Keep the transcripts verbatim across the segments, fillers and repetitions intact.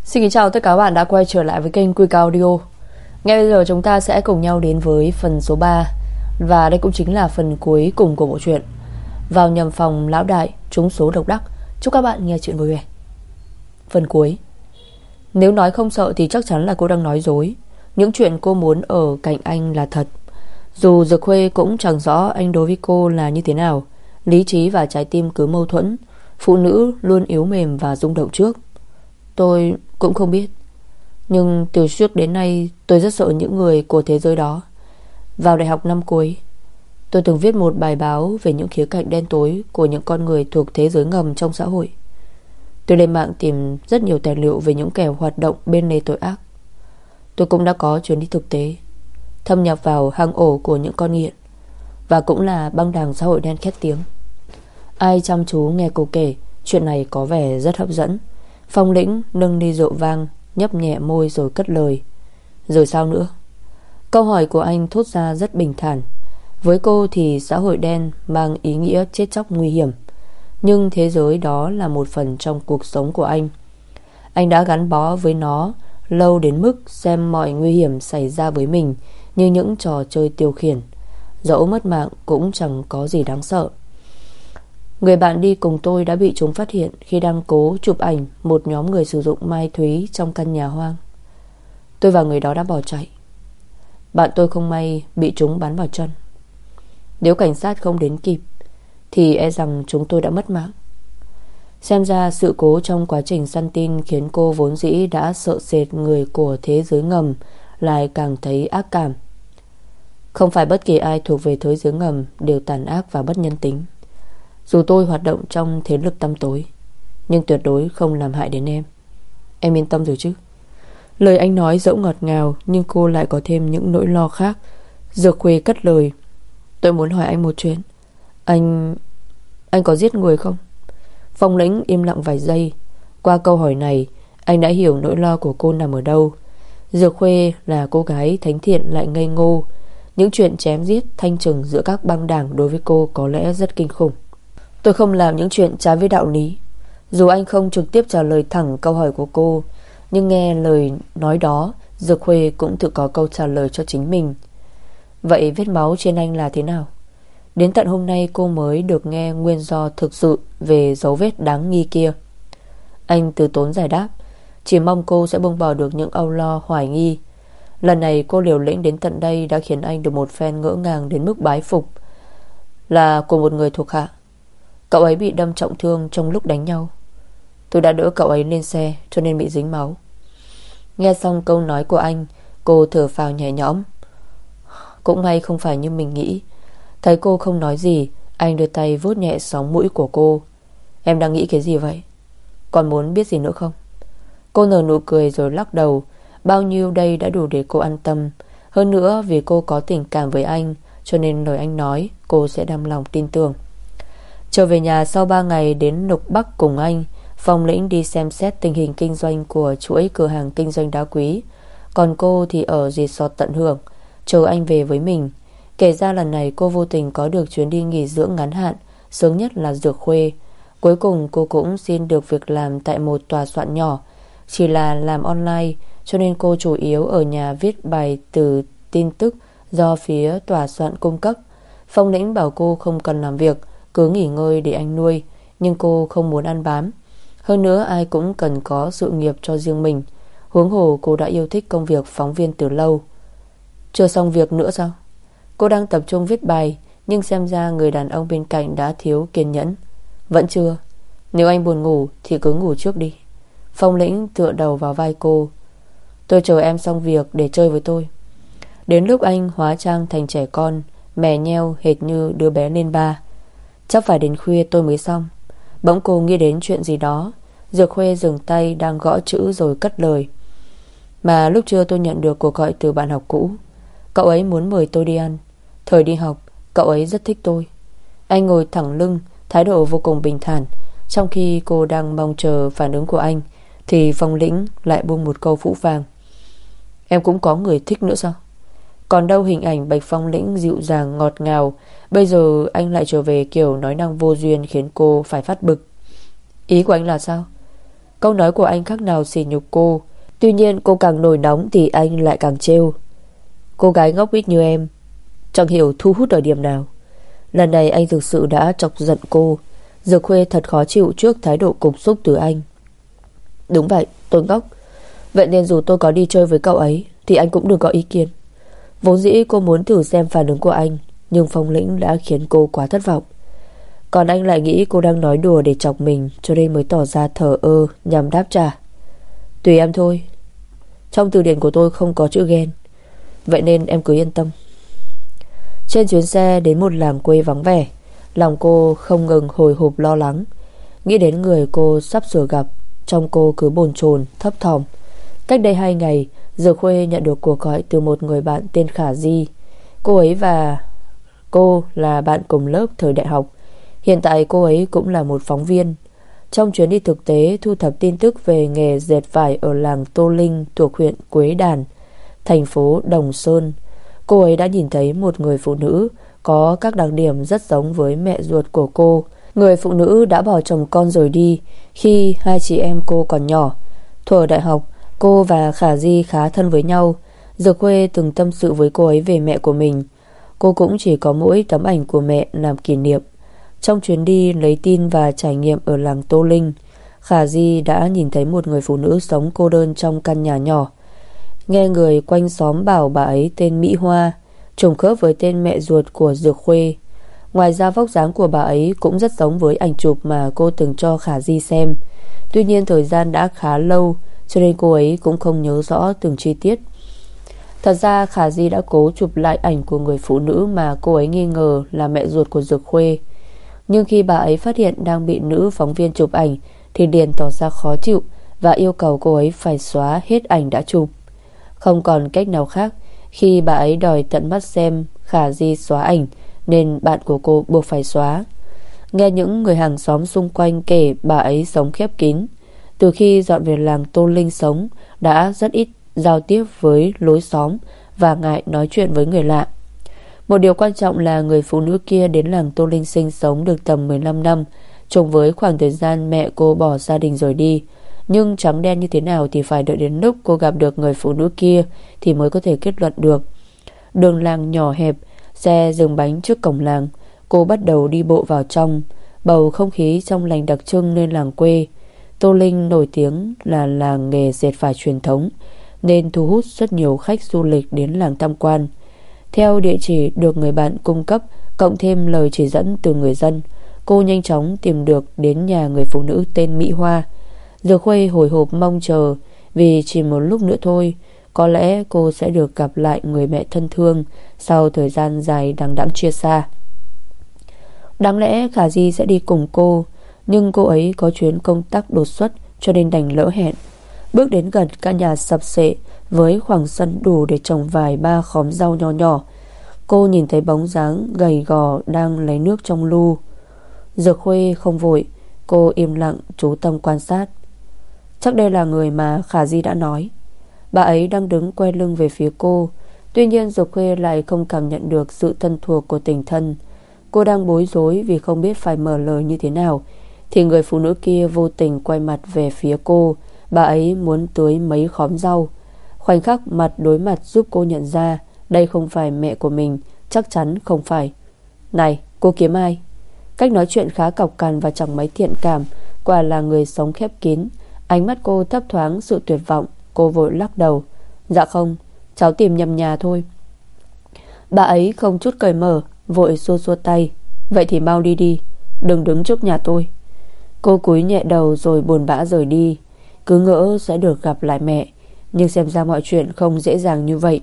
Xin kính chào tất cả các bạn đã quay trở lại với kênh Quy Cao Audio. Ngay bây giờ chúng ta sẽ cùng nhau đến với phần số ba. Và đây cũng chính là phần cuối cùng của bộ truyện Vào nhầm phòng lão đại trúng số độc đắc. Chúc các bạn nghe chuyện vui vẻ. Phần cuối. Nếu nói không sợ thì chắc chắn là cô đang nói dối. Những chuyện cô muốn ở cạnh anh là thật. Dù Dược Khuê cũng chẳng rõ anh đối với cô là như thế nào. Lý trí và trái tim cứ mâu thuẫn. Phụ nữ luôn yếu mềm và rung động trước. Tôi cũng không biết. Nhưng từ trước đến nay tôi rất sợ những người của thế giới đó. Vào đại học năm cuối, tôi từng viết một bài báo về những khía cạnh đen tối của những con người thuộc thế giới ngầm trong xã hội. Tôi lên mạng tìm rất nhiều tài liệu về những kẻ hoạt động bên lề tội ác. Tôi cũng đã có chuyến đi thực tế, thâm nhập vào hang ổ của những con nghiện, và cũng là băng đảng xã hội đen khét tiếng. Ai chăm chú nghe cô kể, chuyện này có vẻ rất hấp dẫn. Phong Lĩnh nâng ly rượu vang, nhấp nhẹ môi rồi cất lời. Rồi sao nữa? Câu hỏi của anh thốt ra rất bình thản. Với cô thì xã hội đen mang ý nghĩa chết chóc nguy hiểm, nhưng thế giới đó là một phần trong cuộc sống của anh. Anh đã gắn bó với nó lâu đến mức xem mọi nguy hiểm xảy ra với mình như những trò chơi tiêu khiển. Dẫu mất mạng cũng chẳng có gì đáng sợ. Người bạn đi cùng tôi đã bị chúng phát hiện khi đang cố chụp ảnh một nhóm người sử dụng ma túy trong căn nhà hoang. Tôi và người đó đã bỏ chạy. Bạn tôi không may bị chúng bắn vào chân. Nếu cảnh sát không đến kịp thì e rằng chúng tôi đã mất mạng. Xem ra sự cố trong quá trình săn tin khiến cô vốn dĩ đã sợ sệt người của thế giới ngầm lại càng thấy ác cảm. Không phải bất kỳ ai thuộc về thế giới ngầm đều tàn ác và bất nhân tính. Dù tôi hoạt động trong thế lực tăm tối, nhưng tuyệt đối không làm hại đến em. Em yên tâm rồi chứ? Lời anh nói dẫu ngọt ngào, nhưng cô lại có thêm những nỗi lo khác. Dược Khuê cất lời. Tôi muốn hỏi anh một chuyện. Anh... Anh có giết người không? Phong Lĩnh im lặng vài giây. Qua câu hỏi này, anh đã hiểu nỗi lo của cô nằm ở đâu. Dược Khuê là cô gái thánh thiện lại ngây ngô. Những chuyện chém giết thanh trừng giữa các băng đảng đối với cô có lẽ rất kinh khủng. Tôi không làm những chuyện trái với đạo lý. Dù anh không trực tiếp trả lời thẳng câu hỏi của cô, nhưng nghe lời nói đó, Dược Khuê cũng tự có câu trả lời cho chính mình. Vậy vết máu trên anh là thế nào? Đến tận hôm nay cô mới được nghe nguyên do thực sự về dấu vết đáng nghi kia. Anh từ tốn giải đáp, chỉ mong cô sẽ buông bỏ được những âu lo hoài nghi. Lần này cô liều lĩnh đến tận đây đã khiến anh được một phen ngỡ ngàng đến mức bái phục. Là của một người thuộc hạ. Cậu ấy bị đâm trọng thương trong lúc đánh nhau. Tôi đã đỡ cậu ấy lên xe cho nên bị dính máu. Nghe xong câu nói của anh, cô thở phào nhẹ nhõm. Cũng may không phải như mình nghĩ. Thấy cô không nói gì, anh đưa tay vuốt nhẹ sóng mũi của cô. Em đang nghĩ cái gì vậy? Còn muốn biết gì nữa không? Cô nở nụ cười rồi lắc đầu. Bao nhiêu đây đã đủ để cô an tâm. Hơn nữa vì cô có tình cảm với anh, cho nên lời anh nói cô sẽ đăm lòng tin tưởng. Trở về nhà sau ba ngày đến Lục Bắc cùng anh, Phong Lĩnh đi xem xét tình hình kinh doanh của chuỗi cửa hàng kinh doanh đá quý. Còn cô thì ở resort tận hưởng, chờ anh về với mình. Kể ra lần này cô vô tình có được chuyến đi nghỉ dưỡng ngắn hạn, sướng nhất là Dược Khuê. Cuối cùng cô cũng xin được việc làm tại một tòa soạn nhỏ. Chỉ là làm online, cho nên cô chủ yếu ở nhà viết bài từ tin tức do phía tòa soạn cung cấp. Phong Lĩnh bảo cô không cần làm việc, cứ nghỉ ngơi để anh nuôi. Nhưng cô không muốn ăn bám. Hơn nữa ai cũng cần có sự nghiệp cho riêng mình. Huống hồ cô đã yêu thích công việc phóng viên từ lâu. Chưa xong việc nữa sao? Cô đang tập trung viết bài, nhưng xem ra người đàn ông bên cạnh đã thiếu kiên nhẫn. Vẫn chưa? Nếu anh buồn ngủ thì cứ ngủ trước đi. Phong Lĩnh tựa đầu vào vai cô. Tôi chờ em xong việc để chơi với tôi. Đến lúc anh hóa trang thành trẻ con, mè nheo hệt như đứa bé lên ba. Chắc phải đến khuya tôi mới xong. Bỗng cô nghĩ đến chuyện gì đó. Dược Khuê dừng tay đang gõ chữ rồi cất lời. Mà lúc trưa tôi nhận được cuộc gọi từ bạn học cũ. Cậu ấy muốn mời tôi đi ăn. Thời đi học cậu ấy rất thích tôi. Anh ngồi thẳng lưng, thái độ vô cùng bình thản. Trong khi cô đang mong chờ phản ứng của anh, thì Phong Lĩnh lại buông một câu phũ phàng. Em cũng có người thích nữa sao? Còn đâu hình ảnh Bạch Phong Lĩnh dịu dàng ngọt ngào. Bây giờ anh lại trở về kiểu nói năng vô duyên, khiến cô phải phát bực. Ý của anh là sao? Câu nói của anh khác nào sỉ nhục cô. Tuy nhiên cô càng nổi nóng thì anh lại càng trêu. Cô gái ngốc nghếch như em chẳng hiểu thu hút ở điểm nào. Lần này anh thực sự đã chọc giận cô. Dược Khuê thật khó chịu trước thái độ cục xúc từ anh. Đúng vậy, tôi ngốc. Vậy nên dù tôi có đi chơi với cậu ấy thì anh cũng đừng có ý kiến. Vốn dĩ cô muốn thử xem phản ứng của anh, nhưng Phong Lĩnh đã khiến cô quá thất vọng. Còn anh lại nghĩ cô đang nói đùa để chọc mình, cho nên mới tỏ ra thờ ơ nhằm đáp trả. Tùy em thôi. Trong từ điển của tôi không có chữ ghen, vậy nên em cứ yên tâm. Trên chuyến xe đến một làng quê vắng vẻ, lòng cô không ngừng hồi hộp lo lắng. Nghĩ đến người cô sắp sửa gặp, trong cô cứ bồn chồn thấp thỏm. Cách đây hai ngày, Dược Khuê nhận được cuộc gọi từ một người bạn tên Khả Di. Cô ấy và cô là bạn cùng lớp thời đại học. Hiện tại cô ấy cũng là một phóng viên. Trong chuyến đi thực tế thu thập tin tức về nghề dệt vải ở làng Tô Linh thuộc huyện Quế Đàn, thành phố Đồng Sơn, cô ấy đã nhìn thấy một người phụ nữ có các đặc điểm rất giống với mẹ ruột của cô. Người phụ nữ đã bỏ chồng con rồi đi khi hai chị em cô còn nhỏ. Thuở đại học, cô và Khả Di khá thân với nhau. Dược Khuê từng tâm sự với cô ấy về mẹ của mình. Cô cũng chỉ có mỗi tấm ảnh của mẹ làm kỷ niệm. Trong chuyến đi lấy tin và trải nghiệm ở làng Tô Linh, Khả Di đã nhìn thấy một người phụ nữ sống cô đơn trong căn nhà nhỏ. Nghe người quanh xóm bảo bà ấy tên Mỹ Hoa, trùng khớp với tên mẹ ruột của Dược Khuê. Ngoài ra vóc dáng của bà ấy cũng rất giống với ảnh chụp mà cô từng cho Khả Di xem. Tuy nhiên thời gian đã khá lâu, cho nên cô ấy cũng không nhớ rõ từng chi tiết. Thật ra Khả Di đã cố chụp lại ảnh của người phụ nữ mà cô ấy nghi ngờ là mẹ ruột của Dược Khuê. Nhưng khi bà ấy phát hiện đang bị nữ phóng viên chụp ảnh thì liền tỏ ra khó chịu và yêu cầu cô ấy phải xóa hết ảnh đã chụp. Không còn cách nào khác, khi bà ấy đòi tận mắt xem Khả Di xóa ảnh nên bạn của cô buộc phải xóa. Nghe những người hàng xóm xung quanh kể bà ấy sống khép kín. Từ khi dọn về làng Tô Linh sống, đã rất ít giao tiếp với lối xóm và ngại nói chuyện với người lạ. Một điều quan trọng là người phụ nữ kia đến làng Tô Linh sinh sống được tầm mười lăm năm, trùng với khoảng thời gian mẹ cô bỏ gia đình rồi đi. Nhưng trắng đen như thế nào thì phải đợi đến lúc cô gặp được người phụ nữ kia thì mới có thể kết luận được. Đường làng nhỏ hẹp, xe dừng bánh trước cổng làng. Cô bắt đầu đi bộ vào trong. Bầu không khí trong lành đặc trưng nơi làng quê. Tô Linh nổi tiếng là làng nghề dệt vải truyền thống, nên thu hút rất nhiều khách du lịch đến làng tham quan. Theo địa chỉ được người bạn cung cấp, cộng thêm lời chỉ dẫn từ người dân, cô nhanh chóng tìm được đến nhà người phụ nữ tên Mỹ Hoa. Dược Khuê hồi hộp mong chờ, vì chỉ một lúc nữa thôi, có lẽ cô sẽ được gặp lại người mẹ thân thương sau thời gian dài đằng đẵng chia xa. Đáng lẽ Khả Di sẽ đi cùng cô, nhưng cô ấy có chuyến công tác đột xuất cho nên đành lỡ hẹn. Bước đến gần căn nhà sập xệ với khoảng sân đủ để trồng vài ba khóm rau nho nhỏ, cô nhìn thấy bóng dáng gầy gò đang lấy nước trong lu. Dược Khuê không vội, cô im lặng chú tâm quan sát. Chắc đây là người mà Khả Di đã nói. Bà ấy đang đứng quay lưng về phía cô. Tuy nhiên Dược Khuê lại không cảm nhận được sự thân thuộc của tình thân. Cô đang bối rối vì không biết phải mở lời như thế nào, thì người phụ nữ kia vô tình quay mặt về phía cô. Bà ấy muốn tưới mấy khóm rau. Khoảnh khắc mặt đối mặt giúp cô nhận ra đây không phải mẹ của mình. Chắc chắn không phải. Này, cô kiếm ai? Cách nói chuyện khá cọc cằn và chẳng mấy thiện cảm. Quả là người sống khép kín. Ánh mắt cô thấp thoáng sự tuyệt vọng. Cô vội lắc đầu. Dạ không, cháu tìm nhầm nhà thôi. Bà ấy không chút cởi mở, vội xua xua tay. Vậy thì mau đi đi, đừng đứng trước nhà tôi. Cô cúi nhẹ đầu rồi buồn bã rời đi. Cứ ngỡ sẽ được gặp lại mẹ, nhưng xem ra mọi chuyện không dễ dàng như vậy.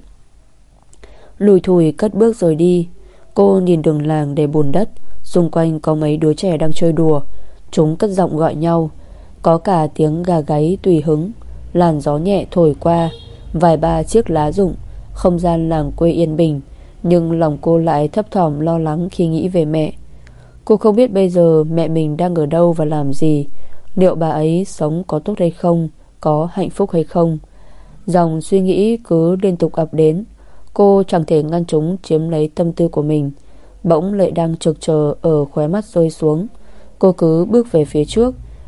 Lùi thùi cất bước rời đi. Cô nhìn đường làng đầy bùn đất. Xung quanh có mấy đứa trẻ đang chơi đùa. Chúng cất giọng gọi nhau. Có cả tiếng gà gáy tùy hứng. Làn gió nhẹ thổi qua, vài ba chiếc lá rụng. Không gian làng quê yên bình. Nhưng lòng cô lại thấp thỏm lo lắng khi nghĩ về mẹ. Cô không biết bây giờ mẹ mình đang ở đâu và làm gì. Liệu bà ấy sống có tốt hay không, có hạnh phúc hay không. Dòng suy nghĩ cứ liên tục ập đến. Cô chẳng thể ngăn chúng chiếm lấy tâm tư của mình. Bỗng lệ đang trực chờ ở khóe mắt rơi xuống. Cô cứ bước về phía trước.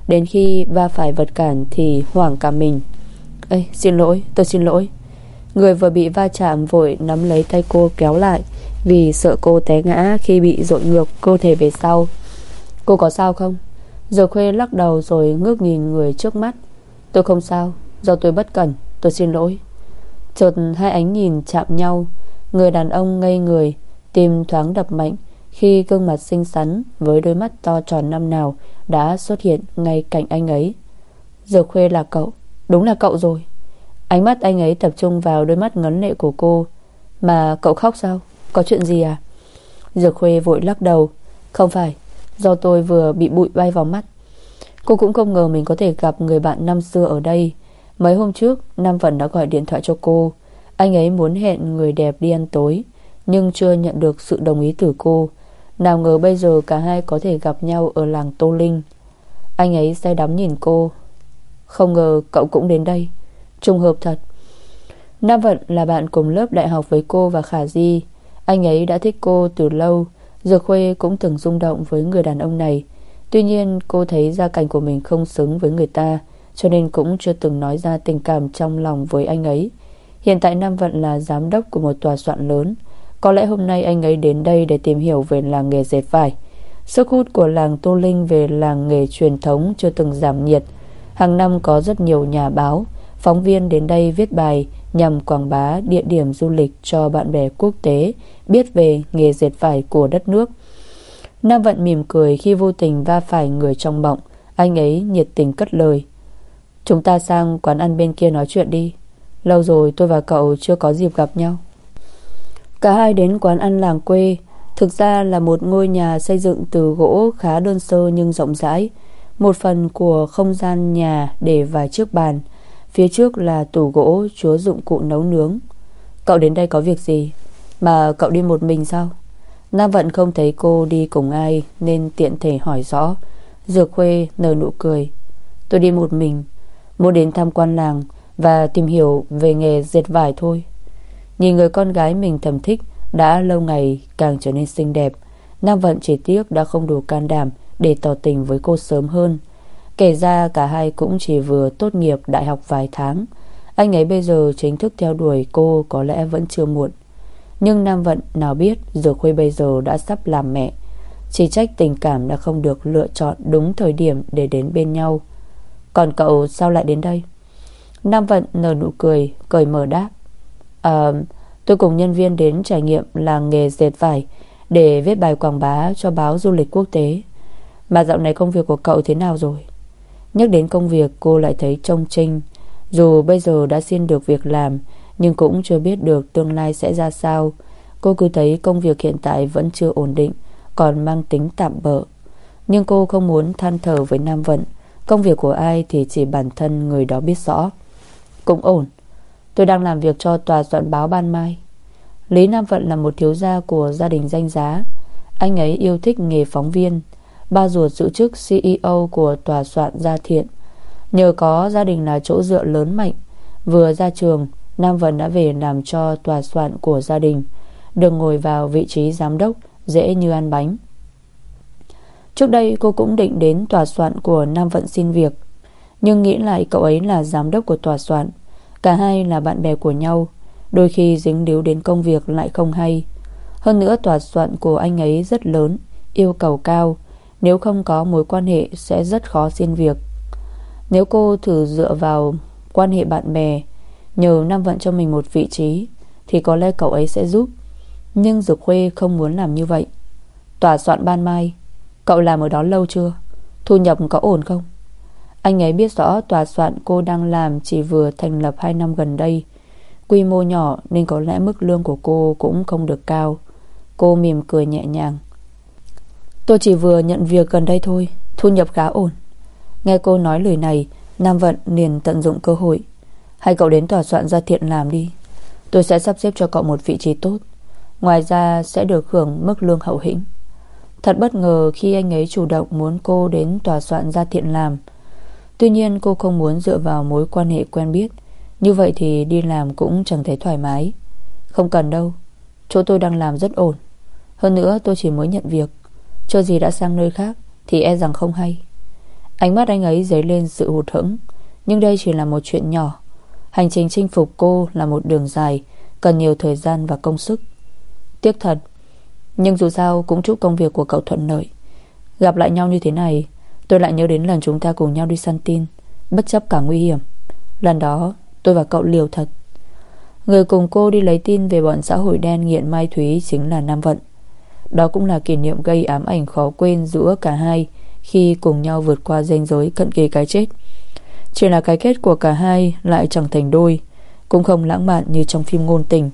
Đến khi va phải vật cản thì hoảng cả mình. Ê, xin lỗi, tôi xin lỗi. Người vừa bị va chạm vội nắm lấy tay cô kéo lại, vì sợ cô té ngã khi bị dội ngược cơ thể về sau. Cô có sao không? Giờ Khuê lắc đầu rồi ngước nhìn người trước mắt. Tôi không sao, do tôi bất cẩn, tôi xin lỗi. Chợt hai ánh nhìn chạm nhau. Người đàn ông ngây người, tim thoáng đập mạnh khi gương mặt xinh xắn với đôi mắt to tròn năm nào đã xuất hiện ngay cạnh anh ấy. Giờ Khuê là cậu, đúng là cậu rồi. Ánh mắt anh ấy tập trung vào đôi mắt ngấn lệ của cô. Mà cậu khóc sao? Có chuyện gì à? Giờ Khuê vội lắc đầu. Không phải, do tôi vừa bị bụi bay vào mắt. Cô cũng không ngờ mình có thể gặp người bạn năm xưa ở đây. Mấy hôm trước Nam Vận đã gọi điện thoại cho cô. Anh ấy muốn hẹn người đẹp đi ăn tối, nhưng chưa nhận được sự đồng ý từ cô. Nào ngờ bây giờ cả hai có thể gặp nhau ở làng Tô Linh. Anh ấy say đắm nhìn cô. Không ngờ cậu cũng đến đây, trùng hợp thật. Nam Vận là bạn cùng lớp đại học với cô và Khả Di. Anh ấy đã thích cô từ lâu. Dược Khuê cũng từng rung động với người đàn ông này. Tuy nhiên cô thấy gia cảnh của mình không xứng với người ta, cho nên cũng chưa từng nói ra tình cảm trong lòng với anh ấy. Hiện tại Nam Vận là giám đốc của một tòa soạn lớn. Có lẽ hôm nay anh ấy đến đây để tìm hiểu về làng nghề dệt vải. Sức hút của làng Tô Linh về làng nghề truyền thống chưa từng giảm nhiệt. Hàng năm có rất nhiều nhà báo, phóng viên đến đây viết bài nhằm quảng bá địa điểm du lịch cho bạn bè quốc tế biết về nghề dệt vải của đất nước. Nam Vận mỉm cười khi vô tình va phải người trong bọng. Anh ấy nhiệt tình cất lời. Chúng ta sang quán ăn bên kia nói chuyện đi. Lâu rồi tôi và cậu chưa có dịp gặp nhau. Cả hai đến quán ăn làng quê. Thực ra là một ngôi nhà xây dựng từ gỗ khá đơn sơ nhưng rộng rãi. Một phần của không gian nhà để vài chiếc bàn. Phía trước là tủ gỗ chứa dụng cụ nấu nướng. Cậu đến đây có việc gì? Mà cậu đi một mình sao? Nam Vận không thấy cô đi cùng ai nên tiện thể hỏi rõ. Dược Khuê nở nụ cười. Tôi đi một mình, muốn đến tham quan làng và tìm hiểu về nghề dệt vải thôi. Nhìn người con gái mình thầm thích đã lâu ngày càng trở nên xinh đẹp, Nam Vận chỉ tiếc đã không đủ can đảm để tỏ tình với cô sớm hơn. Kể ra cả hai cũng chỉ vừa tốt nghiệp đại học vài tháng. Anh ấy bây giờ chính thức theo đuổi cô có lẽ vẫn chưa muộn. Nhưng Nam Vận nào biết Dược Khuê bây giờ đã sắp làm mẹ. Chỉ trách tình cảm đã không được lựa chọn đúng thời điểm để đến bên nhau. Còn cậu sao lại đến đây? Nam Vận nở nụ cười, cởi mở đáp. À, tôi cùng nhân viên đến trải nghiệm làng nghề dệt vải để viết bài quảng bá cho báo du lịch quốc tế. Mà dạo này công việc của cậu thế nào rồi? Nhắc đến công việc cô lại thấy trông chênh. Dù bây giờ đã xin được việc làm, nhưng cũng chưa biết được tương lai sẽ ra sao. Cô cứ thấy công việc hiện tại vẫn chưa ổn định, còn mang tính tạm bợ. Nhưng cô không muốn than thở với Nam Vận. Công việc của ai thì chỉ bản thân người đó biết rõ. Cũng ổn. Tôi đang làm việc cho tòa soạn báo Ban Mai. Lý Nam Vận là một thiếu gia của gia đình danh giá. Anh ấy yêu thích nghề phóng viên. Ba ruột giữ chức xê e ô của tòa soạn Gia Thiện. Nhờ có gia đình là chỗ dựa lớn mạnh, vừa ra trường Nam Vận đã về làm cho tòa soạn của gia đình, được ngồi vào vị trí giám đốc dễ như ăn bánh. Trước đây cô cũng định đến tòa soạn của Nam Vận xin việc, nhưng nghĩ lại cậu ấy là giám đốc của tòa soạn, cả hai là bạn bè của nhau, đôi khi dính líu đến công việc lại không hay. Hơn nữa tòa soạn của anh ấy rất lớn, yêu cầu cao, nếu không có mối quan hệ sẽ rất khó xin việc. Nếu cô thử dựa vào quan hệ bạn bè, nhờ Nam Vận cho mình một vị trí, thì có lẽ cậu ấy sẽ giúp. Nhưng Dược Khuê không muốn làm như vậy. Tòa soạn Ban Mai, cậu làm ở đó lâu chưa? Thu nhập có ổn không? Anh ấy biết rõ tòa soạn cô đang làm chỉ vừa thành lập hai năm gần đây, quy mô nhỏ nên có lẽ mức lương của cô cũng không được cao. Cô mỉm cười nhẹ nhàng. Tôi chỉ vừa nhận việc gần đây thôi, thu nhập khá ổn. Nghe cô nói lời này, Nam Vận liền tận dụng cơ hội. Hay cậu đến tòa soạn Gia Thiện làm đi, tôi sẽ sắp xếp cho cậu một vị trí tốt. Ngoài ra sẽ được hưởng mức lương hậu hĩnh. Thật bất ngờ khi anh ấy chủ động muốn cô đến tòa soạn Gia Thiện làm. Tuy nhiên cô không muốn dựa vào mối quan hệ quen biết. Như vậy thì đi làm cũng chẳng thấy thoải mái. Không cần đâu, chỗ tôi đang làm rất ổn. Hơn nữa tôi chỉ mới nhận việc, chưa gì đã sang nơi khác thì e rằng không hay. Ánh mắt anh ấy dấy lên sự hụt hẫng. Nhưng đây chỉ là một chuyện nhỏ. Hành trình chinh phục cô là một đường dài, cần nhiều thời gian và công sức. Tiếc thật, nhưng dù sao cũng chúc công việc của cậu thuận lợi. Gặp lại nhau như thế này, tôi lại nhớ đến lần chúng ta cùng nhau đi săn tin, bất chấp cả nguy hiểm. Lần đó tôi và cậu liều thật. Người cùng cô đi lấy tin về bọn xã hội đen nghiện ma túy chính là Nam Vận. Đó cũng là kỷ niệm gây ám ảnh khó quên giữa cả hai khi cùng nhau vượt qua ranh giới cận kề cái chết. Chỉ là cái kết của cả hai lại chẳng thành đôi, cũng không lãng mạn như trong phim ngôn tình.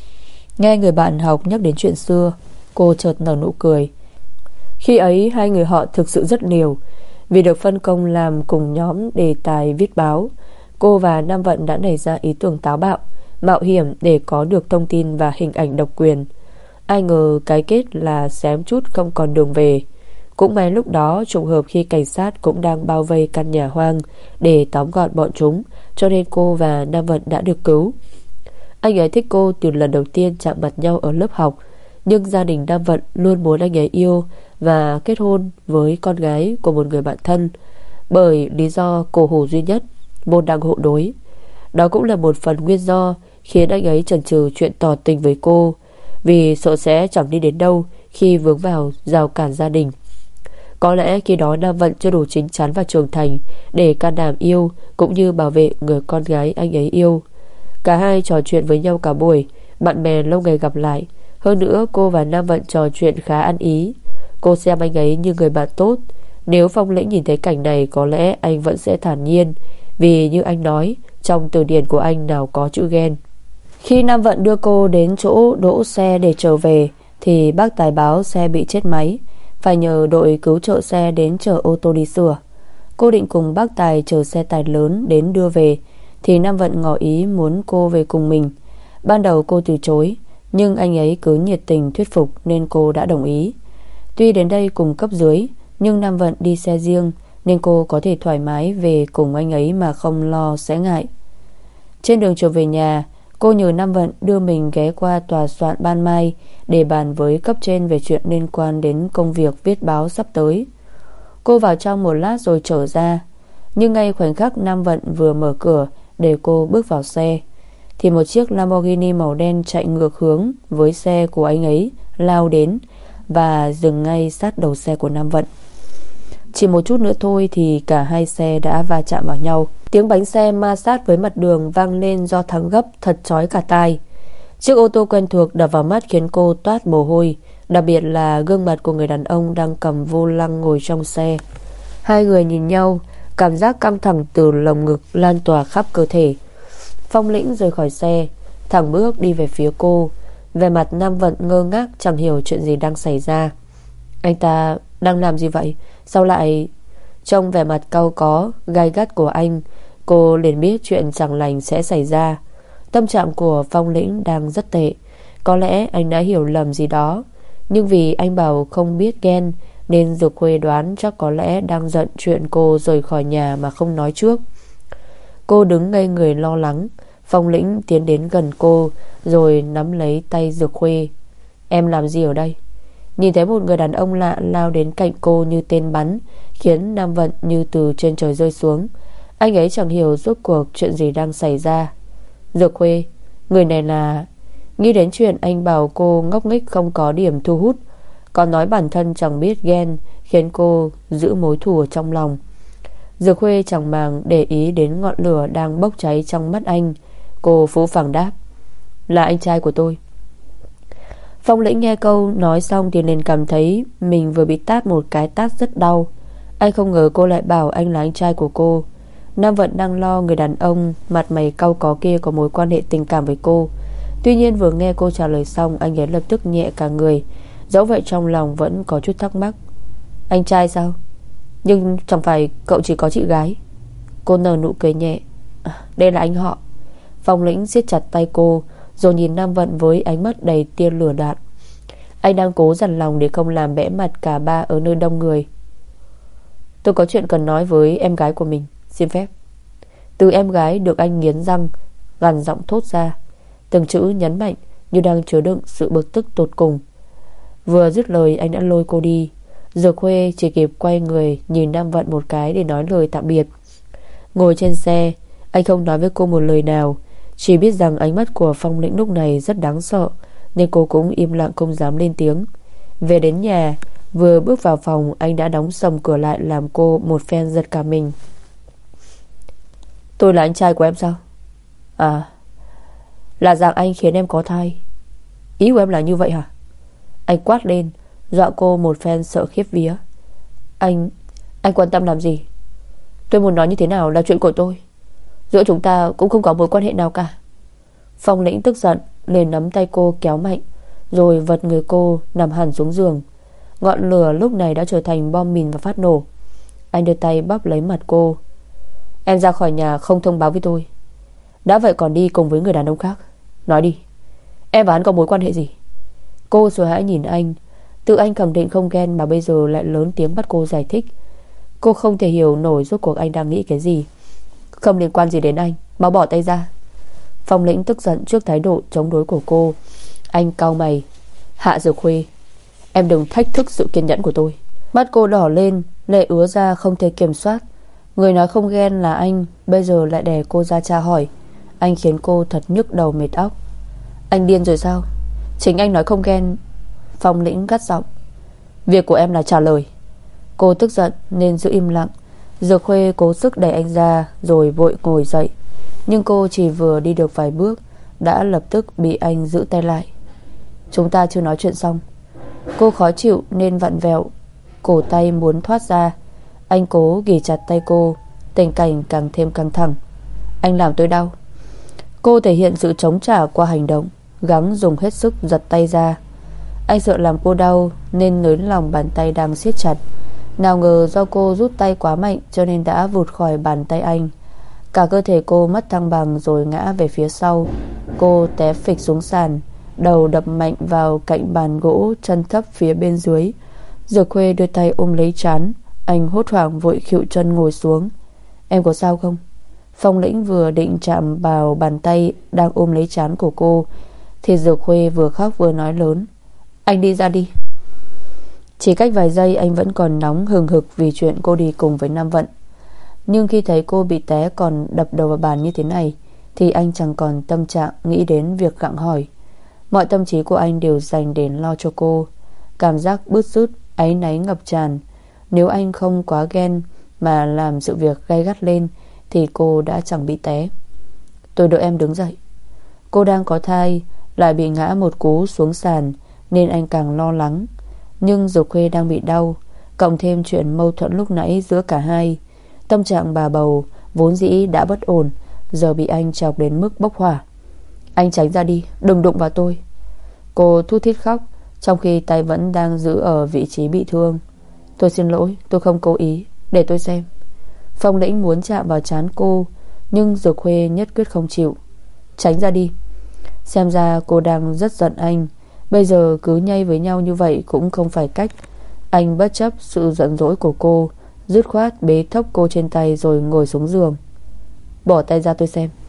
Nghe người bạn học nhắc đến chuyện xưa, cô chợt nở nụ cười. Khi ấy hai người họ thực sự rất liều. Vì được phân công làm cùng nhóm đề tài viết báo, cô và Nam Vận đã nảy ra ý tưởng táo bạo, mạo hiểm để có được thông tin và hình ảnh độc quyền. Ai ngờ cái kết là xém chút không còn đường về. Cũng may lúc đó trùng hợp khi cảnh sát cũng đang bao vây căn nhà hoang để tóm gọn bọn chúng, cho nên cô và Nam Vận đã được cứu. Anh ấy thích cô từ lần đầu tiên chạm mặt nhau ở lớp học, nhưng gia đình Nam Vận luôn muốn anh ấy yêu và kết hôn với con gái của một người bạn thân, bởi lý do cổ hủ duy nhất, môn đăng hộ đối. Đó cũng là một phần nguyên do khiến anh ấy chần chừ chuyện tỏ tình với cô, vì sợ sẽ chẳng đi đến đâu khi vướng vào rào cản gia đình. Có lẽ khi đó Nam Vận chưa đủ chín chắn và trưởng thành để can đảm yêu cũng như bảo vệ người con gái anh ấy yêu. Cả hai trò chuyện với nhau cả buổi, bạn bè lâu ngày gặp lại. Hơn nữa cô và Nam Vận trò chuyện khá ăn ý. Cô xem anh ấy như người bạn tốt. Nếu Phong Lĩnh nhìn thấy cảnh này, có lẽ anh vẫn sẽ thản nhiên, vì như anh nói, trong từ điển của anh nào có chữ ghen. Khi Nam Vận đưa cô đến chỗ đỗ xe để trở về thì bác tài báo xe bị chết máy, phải nhờ đội cứu trợ xe đến chở ô tô đi sửa. Cô định cùng bác tài chở xe tải lớn đến đưa về, thì Nam Vận ngỏ ý muốn cô về cùng mình. Ban đầu cô từ chối, nhưng anh ấy cứ nhiệt tình thuyết phục nên cô đã đồng ý. Tuy đến đây cùng cấp dưới, nhưng Nam Vận đi xe riêng nên cô có thể thoải mái về cùng anh ấy mà không lo sẽ ngại. Trên đường trở về nhà, cô nhờ Nam Vận đưa mình ghé qua tòa soạn Ban Mai để bàn với cấp trên về chuyện liên quan đến công việc viết báo sắp tới. Cô vào trong một lát rồi trở ra, nhưng ngay khoảnh khắc Nam Vận vừa mở cửa để cô bước vào xe thì một chiếc Lamborghini màu đen chạy ngược hướng với xe của anh ấy lao đến và dừng ngay sát đầu xe của Nam Vận. Chỉ một chút nữa thôi thì cả hai xe đã va chạm vào nhau. Tiếng bánh xe ma sát với mặt đường vang lên do thắng gấp thật chói cả tai. Chiếc ô tô quen thuộc đập vào mắt khiến cô toát mồ hôi, đặc biệt là gương mặt của người đàn ông đang cầm vô lăng ngồi trong xe. Hai người nhìn nhau, cảm giác căng thẳng từ lồng ngực lan tỏa khắp cơ thể. Phong Lĩnh rời khỏi xe, thẳng bước đi về phía cô. Về mặt Nam Vận ngơ ngác, chẳng hiểu chuyện gì đang xảy ra. Anh ta đang làm gì vậy? Sao lại... Trong vẻ mặt cau có, gai gắt của anh, cô liền biết chuyện chẳng lành sẽ xảy ra. Tâm trạng của Phong Lĩnh đang rất tệ. Có lẽ anh đã hiểu lầm gì đó, nhưng vì anh bảo không biết ghen nên Dược Khuê đoán chắc có lẽ đang giận chuyện cô rời khỏi nhà mà không nói trước. Cô đứng ngây người lo lắng. Phong Lĩnh tiến đến gần cô rồi nắm lấy tay Dược Khuê. Em làm gì ở đây? Nhìn thấy một người đàn ông lạ lao đến cạnh cô như tên bắn, khiến Nam Vận như từ trên trời rơi xuống. Anh ấy chẳng hiểu rốt cuộc chuyện gì đang xảy ra. Dược Khuê, người này là... Nghĩ đến chuyện anh bảo cô ngốc nghếch không có điểm thu hút, còn nói bản thân chẳng biết ghen, khiến cô giữ mối thù ở trong lòng. Dược Khuê chẳng màng để ý đến ngọn lửa đang bốc cháy trong mắt anh. Cô phũ phàng đáp: Là anh trai của tôi. Phong Lĩnh nghe câu nói xong thì liền cảm thấy mình vừa bị tát một cái tát rất đau. Anh không ngờ cô lại bảo anh là anh trai của cô. Nam Vận đang lo người đàn ông mặt mày cau có kia có mối quan hệ tình cảm với cô. Tuy nhiên vừa nghe cô trả lời xong, anh ấy lập tức nhẹ cả người. Dẫu vậy trong lòng vẫn có chút thắc mắc. Anh trai sao? Nhưng chẳng phải cậu chỉ có chị gái? Cô nở nụ cười nhẹ. À, đây là anh họ. Phong Lĩnh siết chặt tay cô rồi nhìn Nam Vận với ánh mắt đầy tia lửa đạn. Anh đang cố dằn lòng để không làm bẽ mặt cả ba ở nơi đông người. Tôi có chuyện cần nói với em gái của mình, xin phép. Từ em gái được anh nghiến răng, gằn giọng thốt ra, từng chữ nhấn mạnh như đang chứa đựng sự bực tức tột cùng. Vừa dứt lời anh đã lôi cô đi, Dược Khuê chỉ kịp quay người nhìn Nam Vận một cái để nói lời tạm biệt. Ngồi trên xe, anh không nói với cô một lời nào, chỉ biết rằng ánh mắt của Phong Lĩnh lúc này rất đáng sợ, nên cô cũng im lặng không dám lên tiếng. Về đến nhà, vừa bước vào phòng, anh đã đóng sầm cửa lại, làm cô một phen giật cả mình. Tôi là anh trai của em sao? À, là rằng anh khiến em có thai. Ý của em là như vậy hả? Anh quát lên, dọa cô một phen sợ khiếp vía. Anh, anh quan tâm làm gì? Tôi muốn nói như thế nào là chuyện của tôi. Giữa chúng ta cũng không có mối quan hệ nào cả. Phong Lĩnh tức giận liền nắm tay cô kéo mạnh, rồi vật người cô nằm hẳn xuống giường. Ngọn lửa lúc này đã trở thành bom mìn và phát nổ. Anh đưa tay bóp lấy mặt cô. Em ra khỏi nhà không thông báo với tôi, đã vậy còn đi cùng với người đàn ông khác. Nói đi, em và hắn có mối quan hệ gì? Cô sợ hãi nhìn anh. Tự anh khẳng định không ghen mà bây giờ lại lớn tiếng bắt cô giải thích. Cô không thể hiểu nổi rốt cuộc anh đang nghĩ cái gì. Không liên quan gì đến anh, mau bỏ tay ra. Phong Lĩnh tức giận trước thái độ chống đối của cô. Anh cau mày. Hạ Dược Khuê, em đừng thách thức sự kiên nhẫn của tôi. Mắt cô đỏ lên, lệ ứa ra không thể kiểm soát. Người nói không ghen là anh, bây giờ lại đè cô ra tra hỏi. Anh khiến cô thật nhức đầu mệt óc. Anh điên rồi sao? Chính anh nói không ghen. Phong Lĩnh gắt giọng. Việc của em là trả lời. Cô tức giận nên giữ im lặng. Dược Khuê cố sức đẩy anh ra, rồi vội ngồi dậy. Nhưng cô chỉ vừa đi được vài bước đã lập tức bị anh giữ tay lại. Chúng ta chưa nói chuyện xong. Cô khó chịu nên vặn vẹo cổ tay muốn thoát ra. Anh cố ghì chặt tay cô. Tình cảnh càng thêm căng thẳng. Anh làm tôi đau. Cô thể hiện sự chống trả qua hành động, gắng dùng hết sức giật tay ra. Anh sợ làm cô đau nên nới lòng bàn tay đang siết chặt. Nào ngờ do cô rút tay quá mạnh cho nên đã vụt khỏi bàn tay anh. Cả cơ thể cô mất thăng bằng rồi ngã về phía sau. Cô té phịch xuống sàn, đầu đập mạnh vào cạnh bàn gỗ chân thấp phía bên dưới. Dược Khuê đưa tay ôm lấy trán. Anh hốt hoảng vội khuỵu chân ngồi xuống. Em có sao không? Phong Lĩnh vừa định chạm vào bàn tay đang ôm lấy trán của cô thì Dược Khuê vừa khóc vừa nói lớn. Anh đi ra đi. Chỉ cách vài giây anh vẫn còn nóng hừng hực vì chuyện cô đi cùng với Nam Vận. Nhưng khi thấy cô bị té còn đập đầu vào bàn như thế này thì anh chẳng còn tâm trạng nghĩ đến việc gặng hỏi. Mọi tâm trí của anh đều dành đến lo cho cô. Cảm giác bứt rứt, áy náy ngập tràn. Nếu anh không quá ghen mà làm sự việc gay gắt lên thì cô đã chẳng bị té. Tôi đợi em đứng dậy. Cô đang có thai, lại bị ngã một cú xuống sàn nên anh càng lo lắng. Nhưng Dược Khuê đang bị đau, cộng thêm chuyện mâu thuẫn lúc nãy giữa cả hai, tâm trạng bà bầu vốn dĩ đã bất ổn, giờ bị anh chọc đến mức bốc hỏa. Anh tránh ra đi, đừng đụng vào tôi. Cô thút thít khóc, trong khi tay vẫn đang giữ ở vị trí bị thương. Tôi xin lỗi, tôi không cố ý, để tôi xem. Phong Lĩnh muốn chạm vào trán cô, nhưng Dược Khuê nhất quyết không chịu. Tránh ra đi. Xem ra cô đang rất giận anh. Bây giờ cứ nhây với nhau như vậy cũng không phải cách. Anh bất chấp sự giận dỗi của cô, dứt khoát bế thốc cô trên tay rồi ngồi xuống giường. Bỏ tay ra tôi xem.